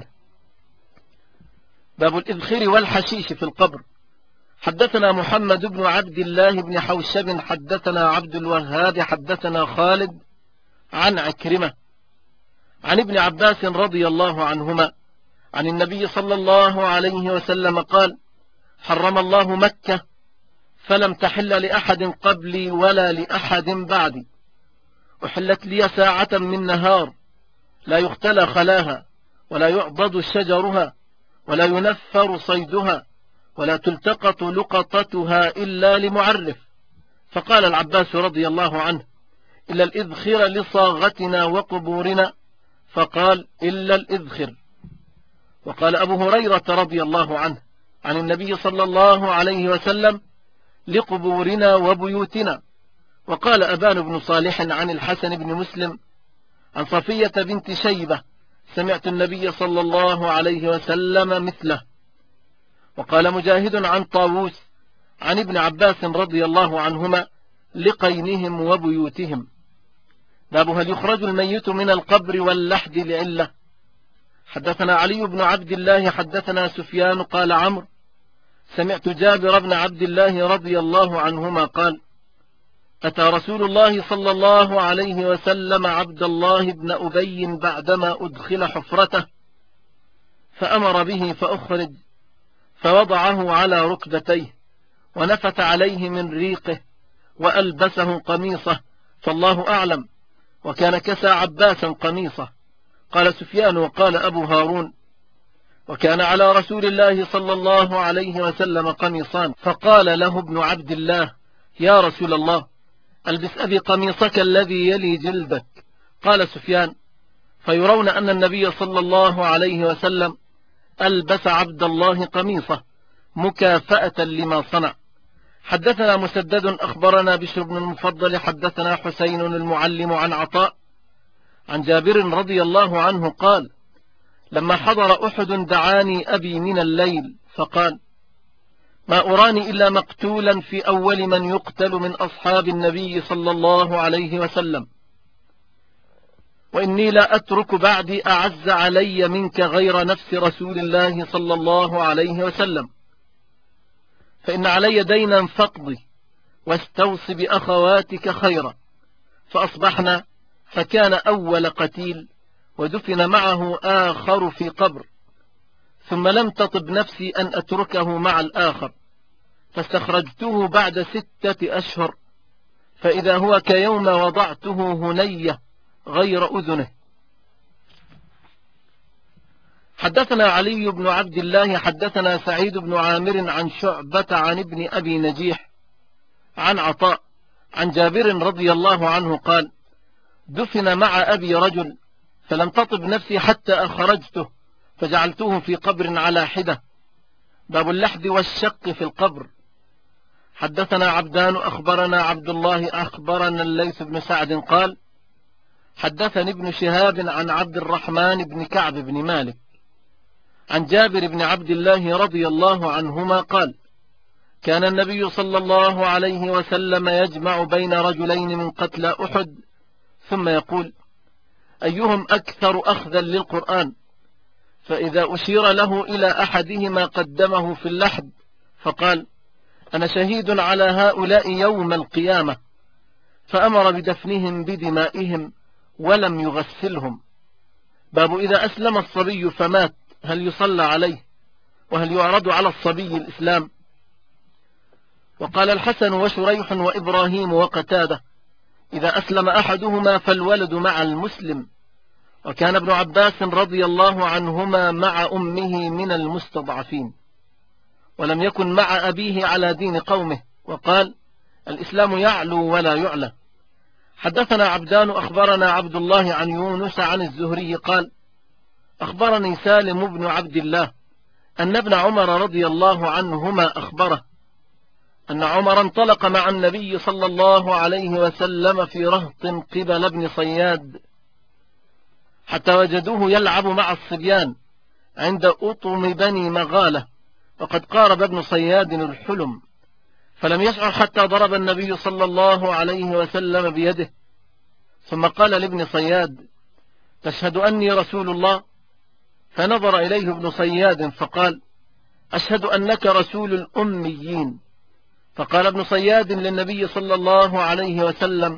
باب الإذخر والحشيش في القبر. حدثنا محمد بن عبد الله بن حوشب حدثنا عبد الوهاب حدثنا خالد عن عكرمة عن ابن عباس رضي الله عنهما عن النبي صلى الله عليه وسلم قال: حرم الله مكة فلم تحل لأحد قبلي ولا لأحد بعدي، أحلت لي ساعة من نهار لا يختلى خلاها ولا يعضد شجرها ولا ينفر صيدها ولا تلتقط لقطتها إلا لمعرف. فقال العباس رضي الله عنه: إلا الإذخر لصاغتنا وقبورنا، فقال: إلا الإذخر. وقال أبو هريرة رضي الله عنه عن النبي صلى الله عليه وسلم: لقبورنا وبيوتنا. وقال أبان بن صالح عن الحسن بن مسلم عن صفية بنت شيبة: سمعت النبي صلى الله عليه وسلم مثله. وقال مجاهد عن طاووس عن ابن عباس رضي الله عنهما: لقينهم وبيوتهم. باب هل يخرج الميت من القبر واللحد لعلة. حدثنا علي بن عبد الله حدثنا سفيان قال عمرو: سمعت جابر بن عبد الله رضي الله عنهما قال: أتى رسول الله صلى الله عليه وسلم عبد الله بن أبي بعدما أدخل حفرته، فأمر به فأخرج، فوضعه على ركبتيه ونفت عليه من ريقه وألبسه قميصه، فالله أعلم، وكان كسى عباسا قميصه. قال سفيان وقال أبو هارون: وكان على رسول الله صلى الله عليه وسلم قميصان. فقال له ابن عبد الله: يا رسول الله، ألبس أبي قميصك الذي يلي جلدك. قال سفيان: فيرون أن النبي صلى الله عليه وسلم ألبس عبد الله قميصه مكافأة لما صنع. حدثنا مسدد أخبرنا بشر بن المفضل حدثنا حسين المعلم عن عطاء عن جابر رضي الله عنه قال: لما حضر أحد دعاني أبي من الليل فقال: ما أراني إلا مقتولا في أول من يقتل من أصحاب النبي صلى الله عليه وسلم، وإني لا أترك بعدي أعز علي منك غير نفس رسول الله صلى الله عليه وسلم، فإن علي دينا فاقضي واستوص بأخواتك خيرا. فأصبحنا فكان أول قتيل، ودفن معه آخر في قبر، ثم لم تطب نفسي أن أتركه مع الآخر، فاستخرجته بعد 6 أشهر، فإذا هو كيوم وضعته هنية غير أذنه. حدثنا علي بن عبد الله حدثنا سعيد بن عامر عن شعبة عن ابن أبي نجيح عن عطاء عن جابر رضي الله عنه قال: دفن مع أبي رجل، فلم تطب نفسي حتى أخرجته فجعلته في قبر على حدة. باب اللحد والشق في القبر. حدثنا عبدان أخبرنا عبد الله أخبرنا الليث بن سعد قال: حدثني ابن شهاب عن عبد الرحمن بن كعب بن مالك عن جابر بن عبد الله رضي الله عنهما قال: كان النبي صلى الله عليه وسلم يجمع بين رجلين من قتلى أحد ثم يقول: أيهم أكثر أخذا للقرآن؟ فإذا أشير له إلى أحدهما قدمه في اللحد، فقال: أنا شهيد على هؤلاء يوم القيامة، فأمر بدفنهم بدمائهم ولم يغسلهم. باب إذا أسلم الصبي فمات هل يصلى عليه، وهل يعرض على الصبي الإسلام؟ وقال الحسن وشريح وإبراهيم وقتادة: إذا أسلم أحدهما فالولد مع المسلم. وكان ابن عباس رضي الله عنهما مع أمه من المستضعفين، ولم يكن مع أبيه على دين قومه، وقال: الإسلام يعلو ولا يعلى. حدثنا عبدان أخبرنا عبد الله عن يونس عن الزهري قال: أخبرني سالم بن عبد الله أن ابن عمر رضي الله عنهما أخبره أن عمر انطلق مع النبي صلى الله عليه وسلم في رهط قبل ابن صياد، حتى وجدوه يلعب مع الصبيان عند أطم بني مغالة، وقد قارب ابن صياد الحلم، فلم يشعر حتى ضرب النبي صلى الله عليه وسلم بيده، ثم قال لابن صياد: تشهد أني رسول الله؟ فنظر إليه ابن صياد فقال: أشهد أنك رسول الأميين. فقال ابن صياد للنبي صلى الله عليه وسلم: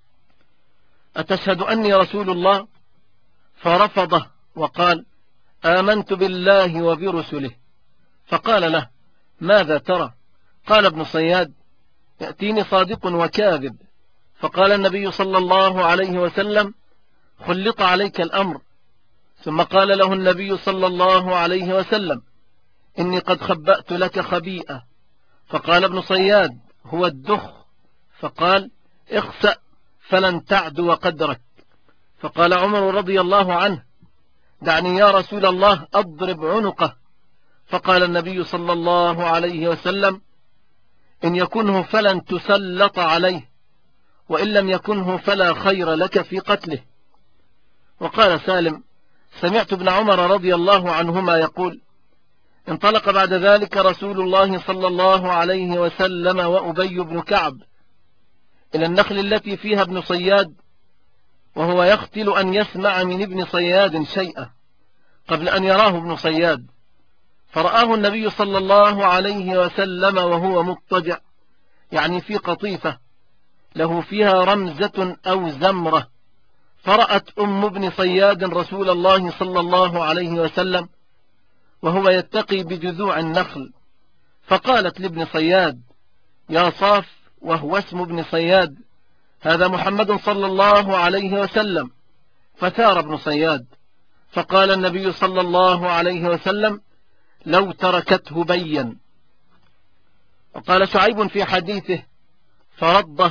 أتشهد أني رسول الله؟ فرفضه وقال: آمنت بالله وبرسله. فقال له: ماذا ترى؟ قال ابن صياد: يأتيني صادق وكاذب. فقال النبي صلى الله عليه وسلم: خلط عليك الأمر، ثم قال له النبي صلى الله عليه وسلم: إني قد خبأت لك خبيئة. فقال ابن صياد: هو الدخ. فقال: اخسأ فلن تعدو قدرك. فقال عمر رضي الله عنه: دعني يا رسول الله أضرب عنقه. فقال النبي صلى الله عليه وسلم: إن يكنه فلن تسلط عليه، وإن لم يكنه فلا خير لك في قتله. وقال سالم: سمعت ابن عمر رضي الله عنهما يقول: انطلق بعد ذلك رسول الله صلى الله عليه وسلم وأبي بن كعب إلى النخل التي فيها ابن صياد، وهو يختل أن يسمع من ابن صياد شيئا قبل أن يراه ابن صياد، فرآه النبي صلى الله عليه وسلم وهو مضطجع، يعني في قطيفة له فيها رمزة أو زمرة. فرأت أم ابن صياد رسول الله صلى الله عليه وسلم وهو يتقي بجذوع النخل، فقالت لابن صياد: يا صاف، وهو اسم ابن صياد، هذا محمد صلى الله عليه وسلم. فثار ابن صياد، فقال النبي صلى الله عليه وسلم: لو تركته بين. وقال شعيب في حديثه: فرضه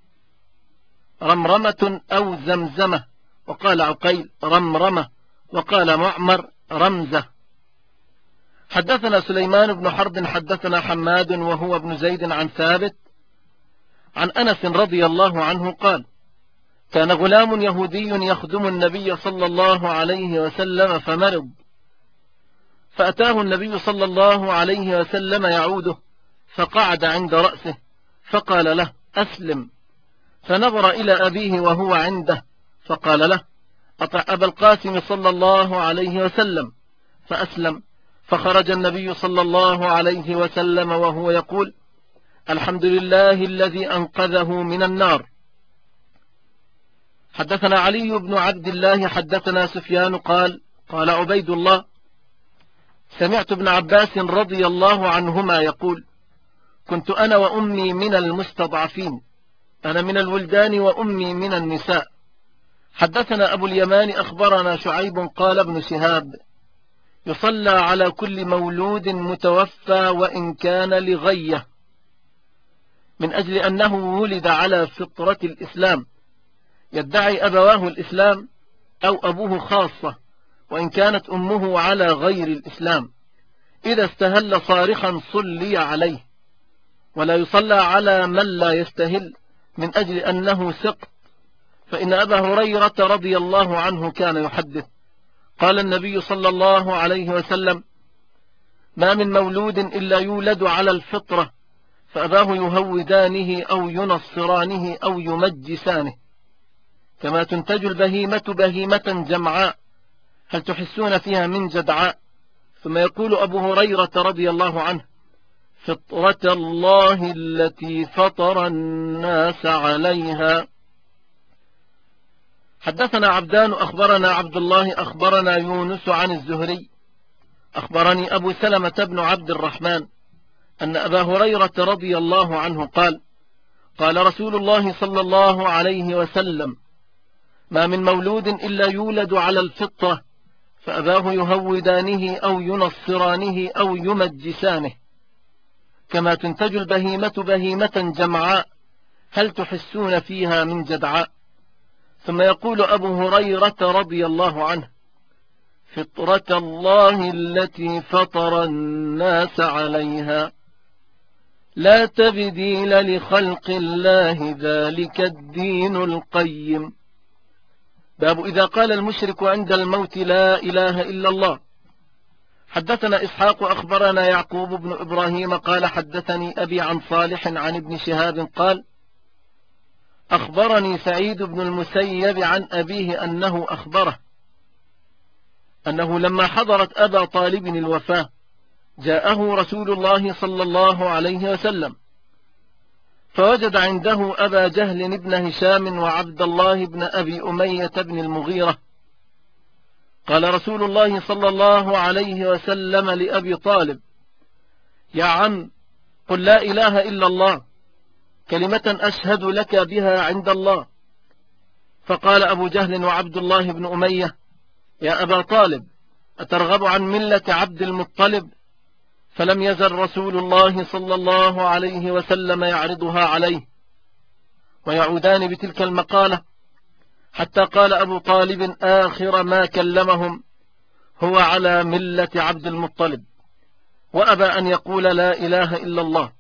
رمرمة أو زمزمة. وقال عقيل: رمرمة. وقال معمر: رمزة. حدثنا سليمان بن حرب حدثنا حماد وهو ابن زيد عن ثابت عن أنس رضي الله عنه قال: كان غلام يهودي يخدم النبي صلى الله عليه وسلم فمرض، فأتاه النبي صلى الله عليه وسلم يعوده، فقعد عند رأسه فقال له: أسلم. فنظر إلى أبيه وهو عنده فقال له: أطع أبا القاسم صلى الله عليه وسلم. فأسلم. فخرج النبي صلى الله عليه وسلم وهو يقول: الحمد لله الذي أنقذه من النار. حدثنا علي بن عبد الله حدثنا سفيان قال: قال عبيد الله: سمعت ابن عباس رضي الله عنهما يقول: كنت أنا وأمي من المستضعفين، أنا من الولدان وأمي من النساء. حدثنا أبو اليمان أخبرنا شعيب قال ابن شهاب: يصلى على كل مولود متوفى وإن كان لغية، من أجل أنه ولد على فطرة الإسلام، يدعي أبواه الإسلام أو أبوه خاصة، وإن كانت أمه على غير الإسلام. إذا استهل صارخا صلي عليه، ولا يصلى على من لا يستهل، من أجل أنه سقط. فإن أبا هريرة رضي الله عنه كان يحدث: قال النبي صلى الله عليه وسلم: ما من مولود إلا يولد على الفطرة، فأباه يهودانه أو ينصرانه أو يمجسانه، كما تنتج البهيمة بهيمة جمعاء، هل تحسون فيها من جدعاء؟ ثم يقول أبو هريرة رضي الله عنه: فطرة الله التي فطر الناس عليها. حدثنا عبدان أخبرنا عبد الله أخبرنا يونس عن الزهري أخبرني أبو سلمة بن عبد الرحمن أن أبا هريرة رضي الله عنه قال: قال رسول الله صلى الله عليه وسلم: ما من مولود إلا يولد على الفطرة، فأباه يهودانه أو ينصرانه أو يمجسانه، كما تنتج البهيمة بهيمة جمعاء، هل تحسون فيها من جدعاء؟ ثم يقول أبو هريرة رضي الله عنه: فطرة الله التي فطر الناس عليها، لا تبديل لخلق الله، ذلك الدين القيم. باب إذا قال المشرك عند الموت لا إله إلا الله. حدثنا إسحاق أخبرنا يعقوب بن إبراهيم قال: حدثني أبي عن صالح عن ابن شهاب قال: أخبرني سعيد بن المسيب عن أبيه أنه أخبره أنه لما حضرت أبا طالب الوفاة جاءه رسول الله صلى الله عليه وسلم، فوجد عنده أبا جهل بن هشام وعبد الله بن أبي أمية بن المغيرة. قال رسول الله صلى الله عليه وسلم لأبي طالب: يا عم، قل لا إله إلا الله، كلمة أشهد لك بها عند الله. فقال أبو جهل وعبد الله بن أمية: يا أبا طالب أترغب عن ملة عبد المطلب؟ فلم يزل رسول الله صلى الله عليه وسلم يعرضها عليه، ويعودان بتلك المقالة، حتى قال أبو طالب آخر ما كلمهم: هو على ملة عبد المطلب، وأبى أن يقول لا إله إلا الله.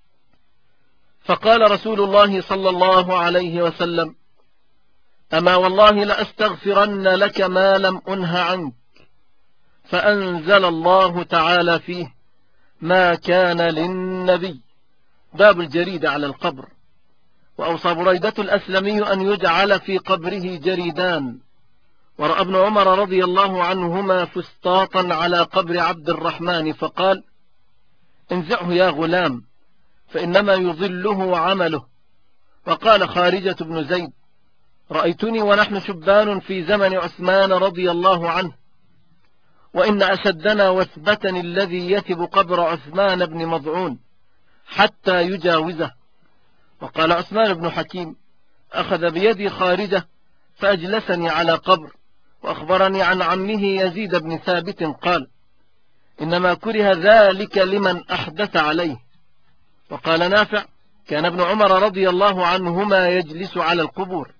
فقال رسول الله صلى الله عليه وسلم: أما والله لأستغفرن لك ما لم أنه عنك. فأنزل الله تعالى فيه: ما كان للنبي. باب الجريد على القبر. وأوصى بريدة الأسلمي أن يجعل في قبره جريدان. ورأى ابن عمر رضي الله عنهما فسطاطا على قبر عبد الرحمن فقال: انزعه يا غلام فإنما يظله عمله. وقال خارجة بن زيد: رأيتني ونحن شبان في زمن عثمان رضي الله عنه، وإن أشدنا وثبة الذي يثب قبر عثمان بن مضعون حتى يجاوزه. وقال عثمان بن حكيم: أخذ بيدي خارجة فأجلسني على قبر، وأخبرني عن عمه يزيد بن ثابت قال: إنما كره ذلك لمن أحدث عليه. وقال نافع: كان ابن عمر رضي الله عنهما يجلس على القبور.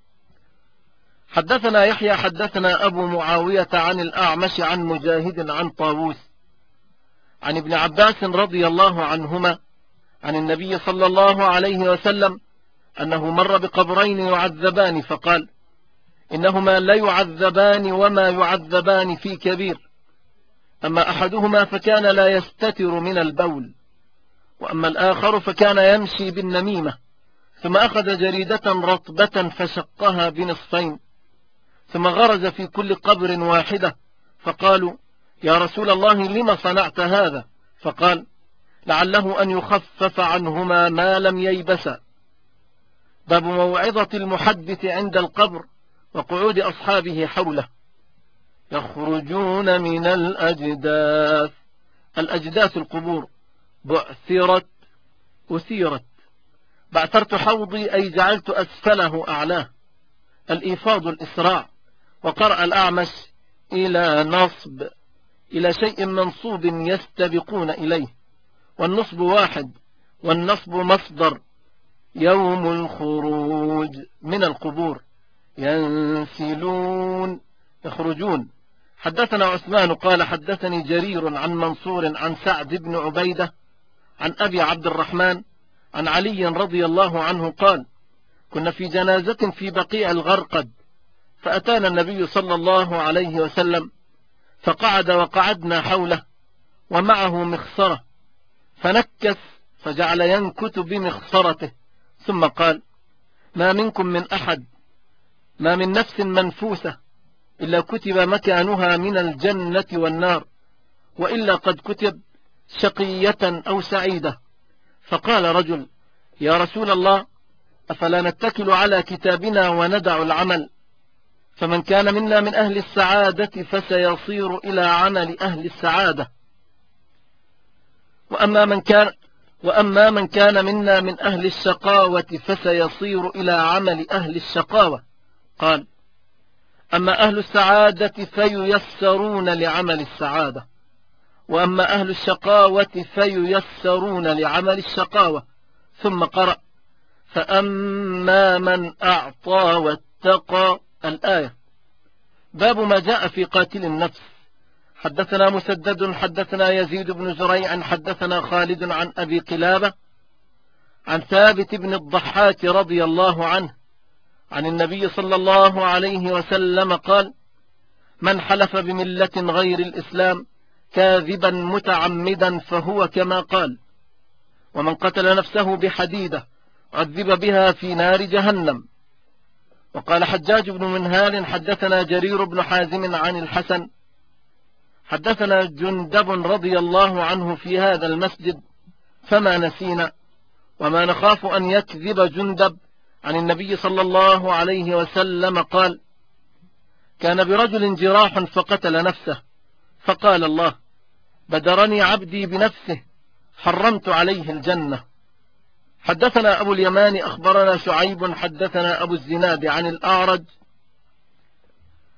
حدثنا يحيى حدثنا أبو معاوية عن الأعمش عن مجاهد عن طاووس عن ابن عباس رضي الله عنهما عن النبي صلى الله عليه وسلم أنه مر بقبرين يعذبان فقال: إنهما لا يعذبان وما يعذبان في كبير، أما أحدهما فكان لا يستتر من البول، وأما الآخر فكان يمشي بالنميمة، ثم أخذ جريدة رطبة فشقها بنصفين، ثم غرز في كل قبر واحدة، فقالوا: يا رسول الله لم صنعت هذا؟ فقال: لعله أن يخفف عنهما ما لم ييبسا. باب موعظة المحدث عند القبر وقعود أصحابه حوله. يخرجون من الأجداث. الأجداث القبور. بعثرت أثيرت. بعثرت حوضي أي جعلت أسفله أعلاه. الإيفاض الإسراع. وقرأ الأعمش: إلى نصب، إلى شيء منصوب يستبقون إليه، والنصب واحد، والنصب مصدر. يوم الخروج من القبور. ينسلون، يخرجون. حدثنا عثمان قال: حدثني جرير عن منصور عن سعد بن عبيدة عن أبي عبد الرحمن عن علي رضي الله عنه قال: كنا في جنازة في بقيع الغرقد، فأتانا النبي صلى الله عليه وسلم فقعد وقعدنا حوله، ومعه مخصرة، فنكس فجعل ينكت بمخصرته، ثم قال: ما منكم من أحد، ما من نفس منفوسة إلا كتب مكانها من الجنة والنار، وإلا قد كتب شقية أو سعيدة. فقال رجل: يا رسول الله، أفلا نتكل على كتابنا وندع العمل؟ فمن كان منا من أهل السعادة فسيصير إلى عمل أهل السعادة، وأما من كان منا من أهل الشقاوة فسيصير إلى عمل أهل الشقاوة. قال: أما أهل السعادة فييسرون لعمل السعادة، وأما أهل الشقاوة فييسرون لعمل الشقاوة. ثم قرأ: فأما من أعطى واتقى. الآية. باب ما جاء في قاتل النفس. حدثنا مسدد حدثنا يزيد بن زريع حدثنا خالد عن أبي قلابة عن ثابت بن الضحاك رضي الله عنه عن النبي صلى الله عليه وسلم قال: من حلف بملة غير الإسلام كاذبا متعمدا فهو كما قال، ومن قتل نفسه بحديدة عذب بها في نار جهنم. وقال حجاج بن منهال: حدثنا جرير بن حازم عن الحسن حدثنا جندب رضي الله عنه في هذا المسجد، فما نسينا وما نخاف أن يكذب جندب عن النبي صلى الله عليه وسلم قال: كان برجل جراح فقتل نفسه، فقال الله: بدرني عبدي بنفسه حرمت عليه الجنة. حدثنا أبو اليمان أخبرنا شعيب حدثنا أبو الزناد عن الأعرج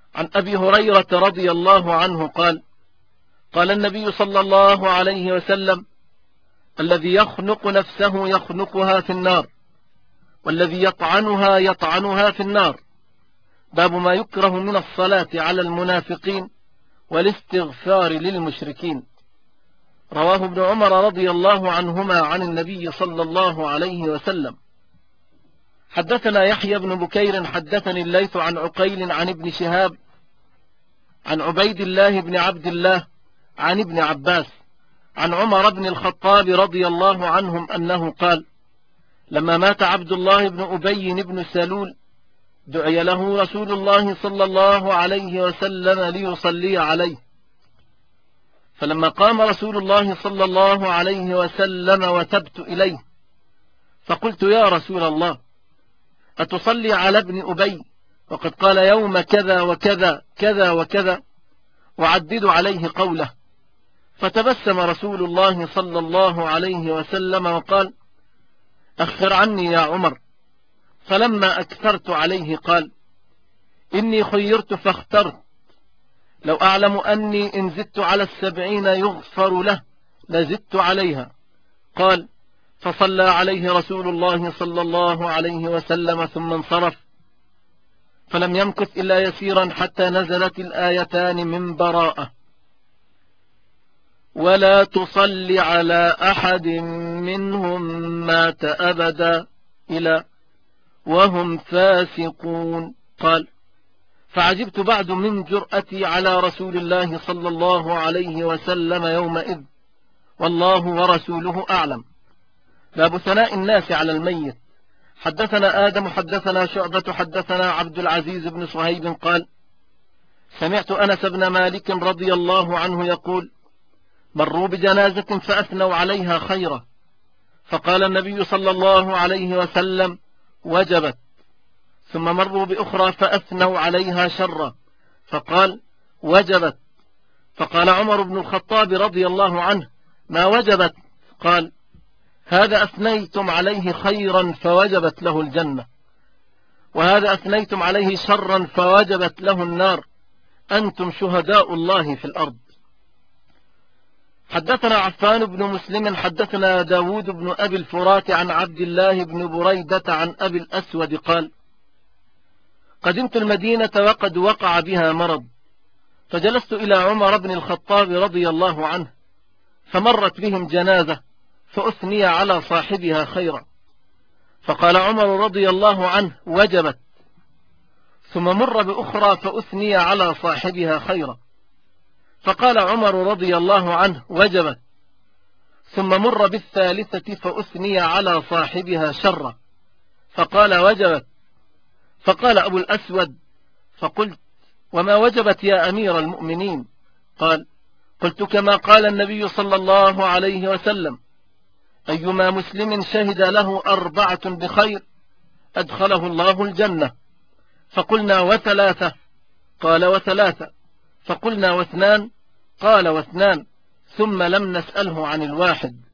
عن أبي هريرة رضي الله عنه قال: قال النبي صلى الله عليه وسلم: الذي يخنق نفسه يخنقها في النار، والذي يطعنها يطعنها في النار. باب ما يكره من الصلاة على المنافقين والاستغفار للمشركين. رواه ابن عمر رضي الله عنهما عن النبي صلى الله عليه وسلم. حدثنا يحيى بن بكير حدثني الليث عن عقيل عن ابن شهاب عن عبيد الله بن عبد الله عن ابن عباس عن عمر بن الخطاب رضي الله عنهم أنه قال: لما مات عبد الله بن أبي بن سلول دعي له رسول الله صلى الله عليه وسلم ليصلي عليه، فلما قام رسول الله صلى الله عليه وسلم وتبت إليه فقلت: يا رسول الله، أتصلي على ابن أبي وقد قال يوم كذا وكذا كذا وكذا، وعدد عليه قوله. فتبسم رسول الله صلى الله عليه وسلم وقال: أخر عني يا عمر. فلما أكثرت عليه قال: إني خيرت فاخترت، لو أعلم أني إن زدت على 70 يغفر له لزدت عليها. قال: فصلى عليه رسول الله صلى الله عليه وسلم ثم انصرف، فلم يمكث إلا يسيرا حتى نزلت الآيتان من براءة: ولا تصل على أحد منهم مات أبدا إلى وهم فاسقون. قال: فعجبت بعد من جرأتي على رسول الله صلى الله عليه وسلم يومئذ، والله ورسوله أعلم. باب ثناء الناس على الميت. حدثنا آدم حدثنا شعبة حدثنا عبد العزيز بن صهيب قال: سمعت أنس بن مالك رضي الله عنه يقول: مروا بجنازة فأثنوا عليها خيرا، فقال النبي صلى الله عليه وسلم: وجبت. ثم مروا بأخرى فأثنوا عليها شرا، فقال: وجبت. فقال عمر بن الخطاب رضي الله عنه: ما وجبت؟ قال: هذا أثنيتم عليه خيرا فوجبت له الجنة، وهذا أثنيتم عليه شرا فوجبت له النار، أنتم شهداء الله في الأرض. حدثنا عفان بن مسلم حدثنا داود بن أبي الفرات عن عبد الله بن بريدة عن أبي الأسود قال: قدمت المدينة وقد وقع بها مرض، فجلست إلى عمر بن الخطاب رضي الله عنه، فمرت بهم جنازة فأثني على صاحبها خيرا، فقال عمر رضي الله عنه: وجبت. ثم مر بأخرى فأثني على صاحبها خيرا، فقال عمر رضي الله عنه: وجبت. ثم مر بالثالثة فأثني على صاحبها شرا، فقال: وجبت. فقال أبو الأسود: فقلت: وما وجبت يا أمير المؤمنين؟ قال: قلت كما قال النبي صلى الله عليه وسلم: أيما مسلم شهد له 4 بخير أدخله الله الجنة. فقلنا: وثلاثة؟ قال: وثلاثة. فقلنا: واثنان؟ قال: واثنان. ثم لم نسأله عن الواحد.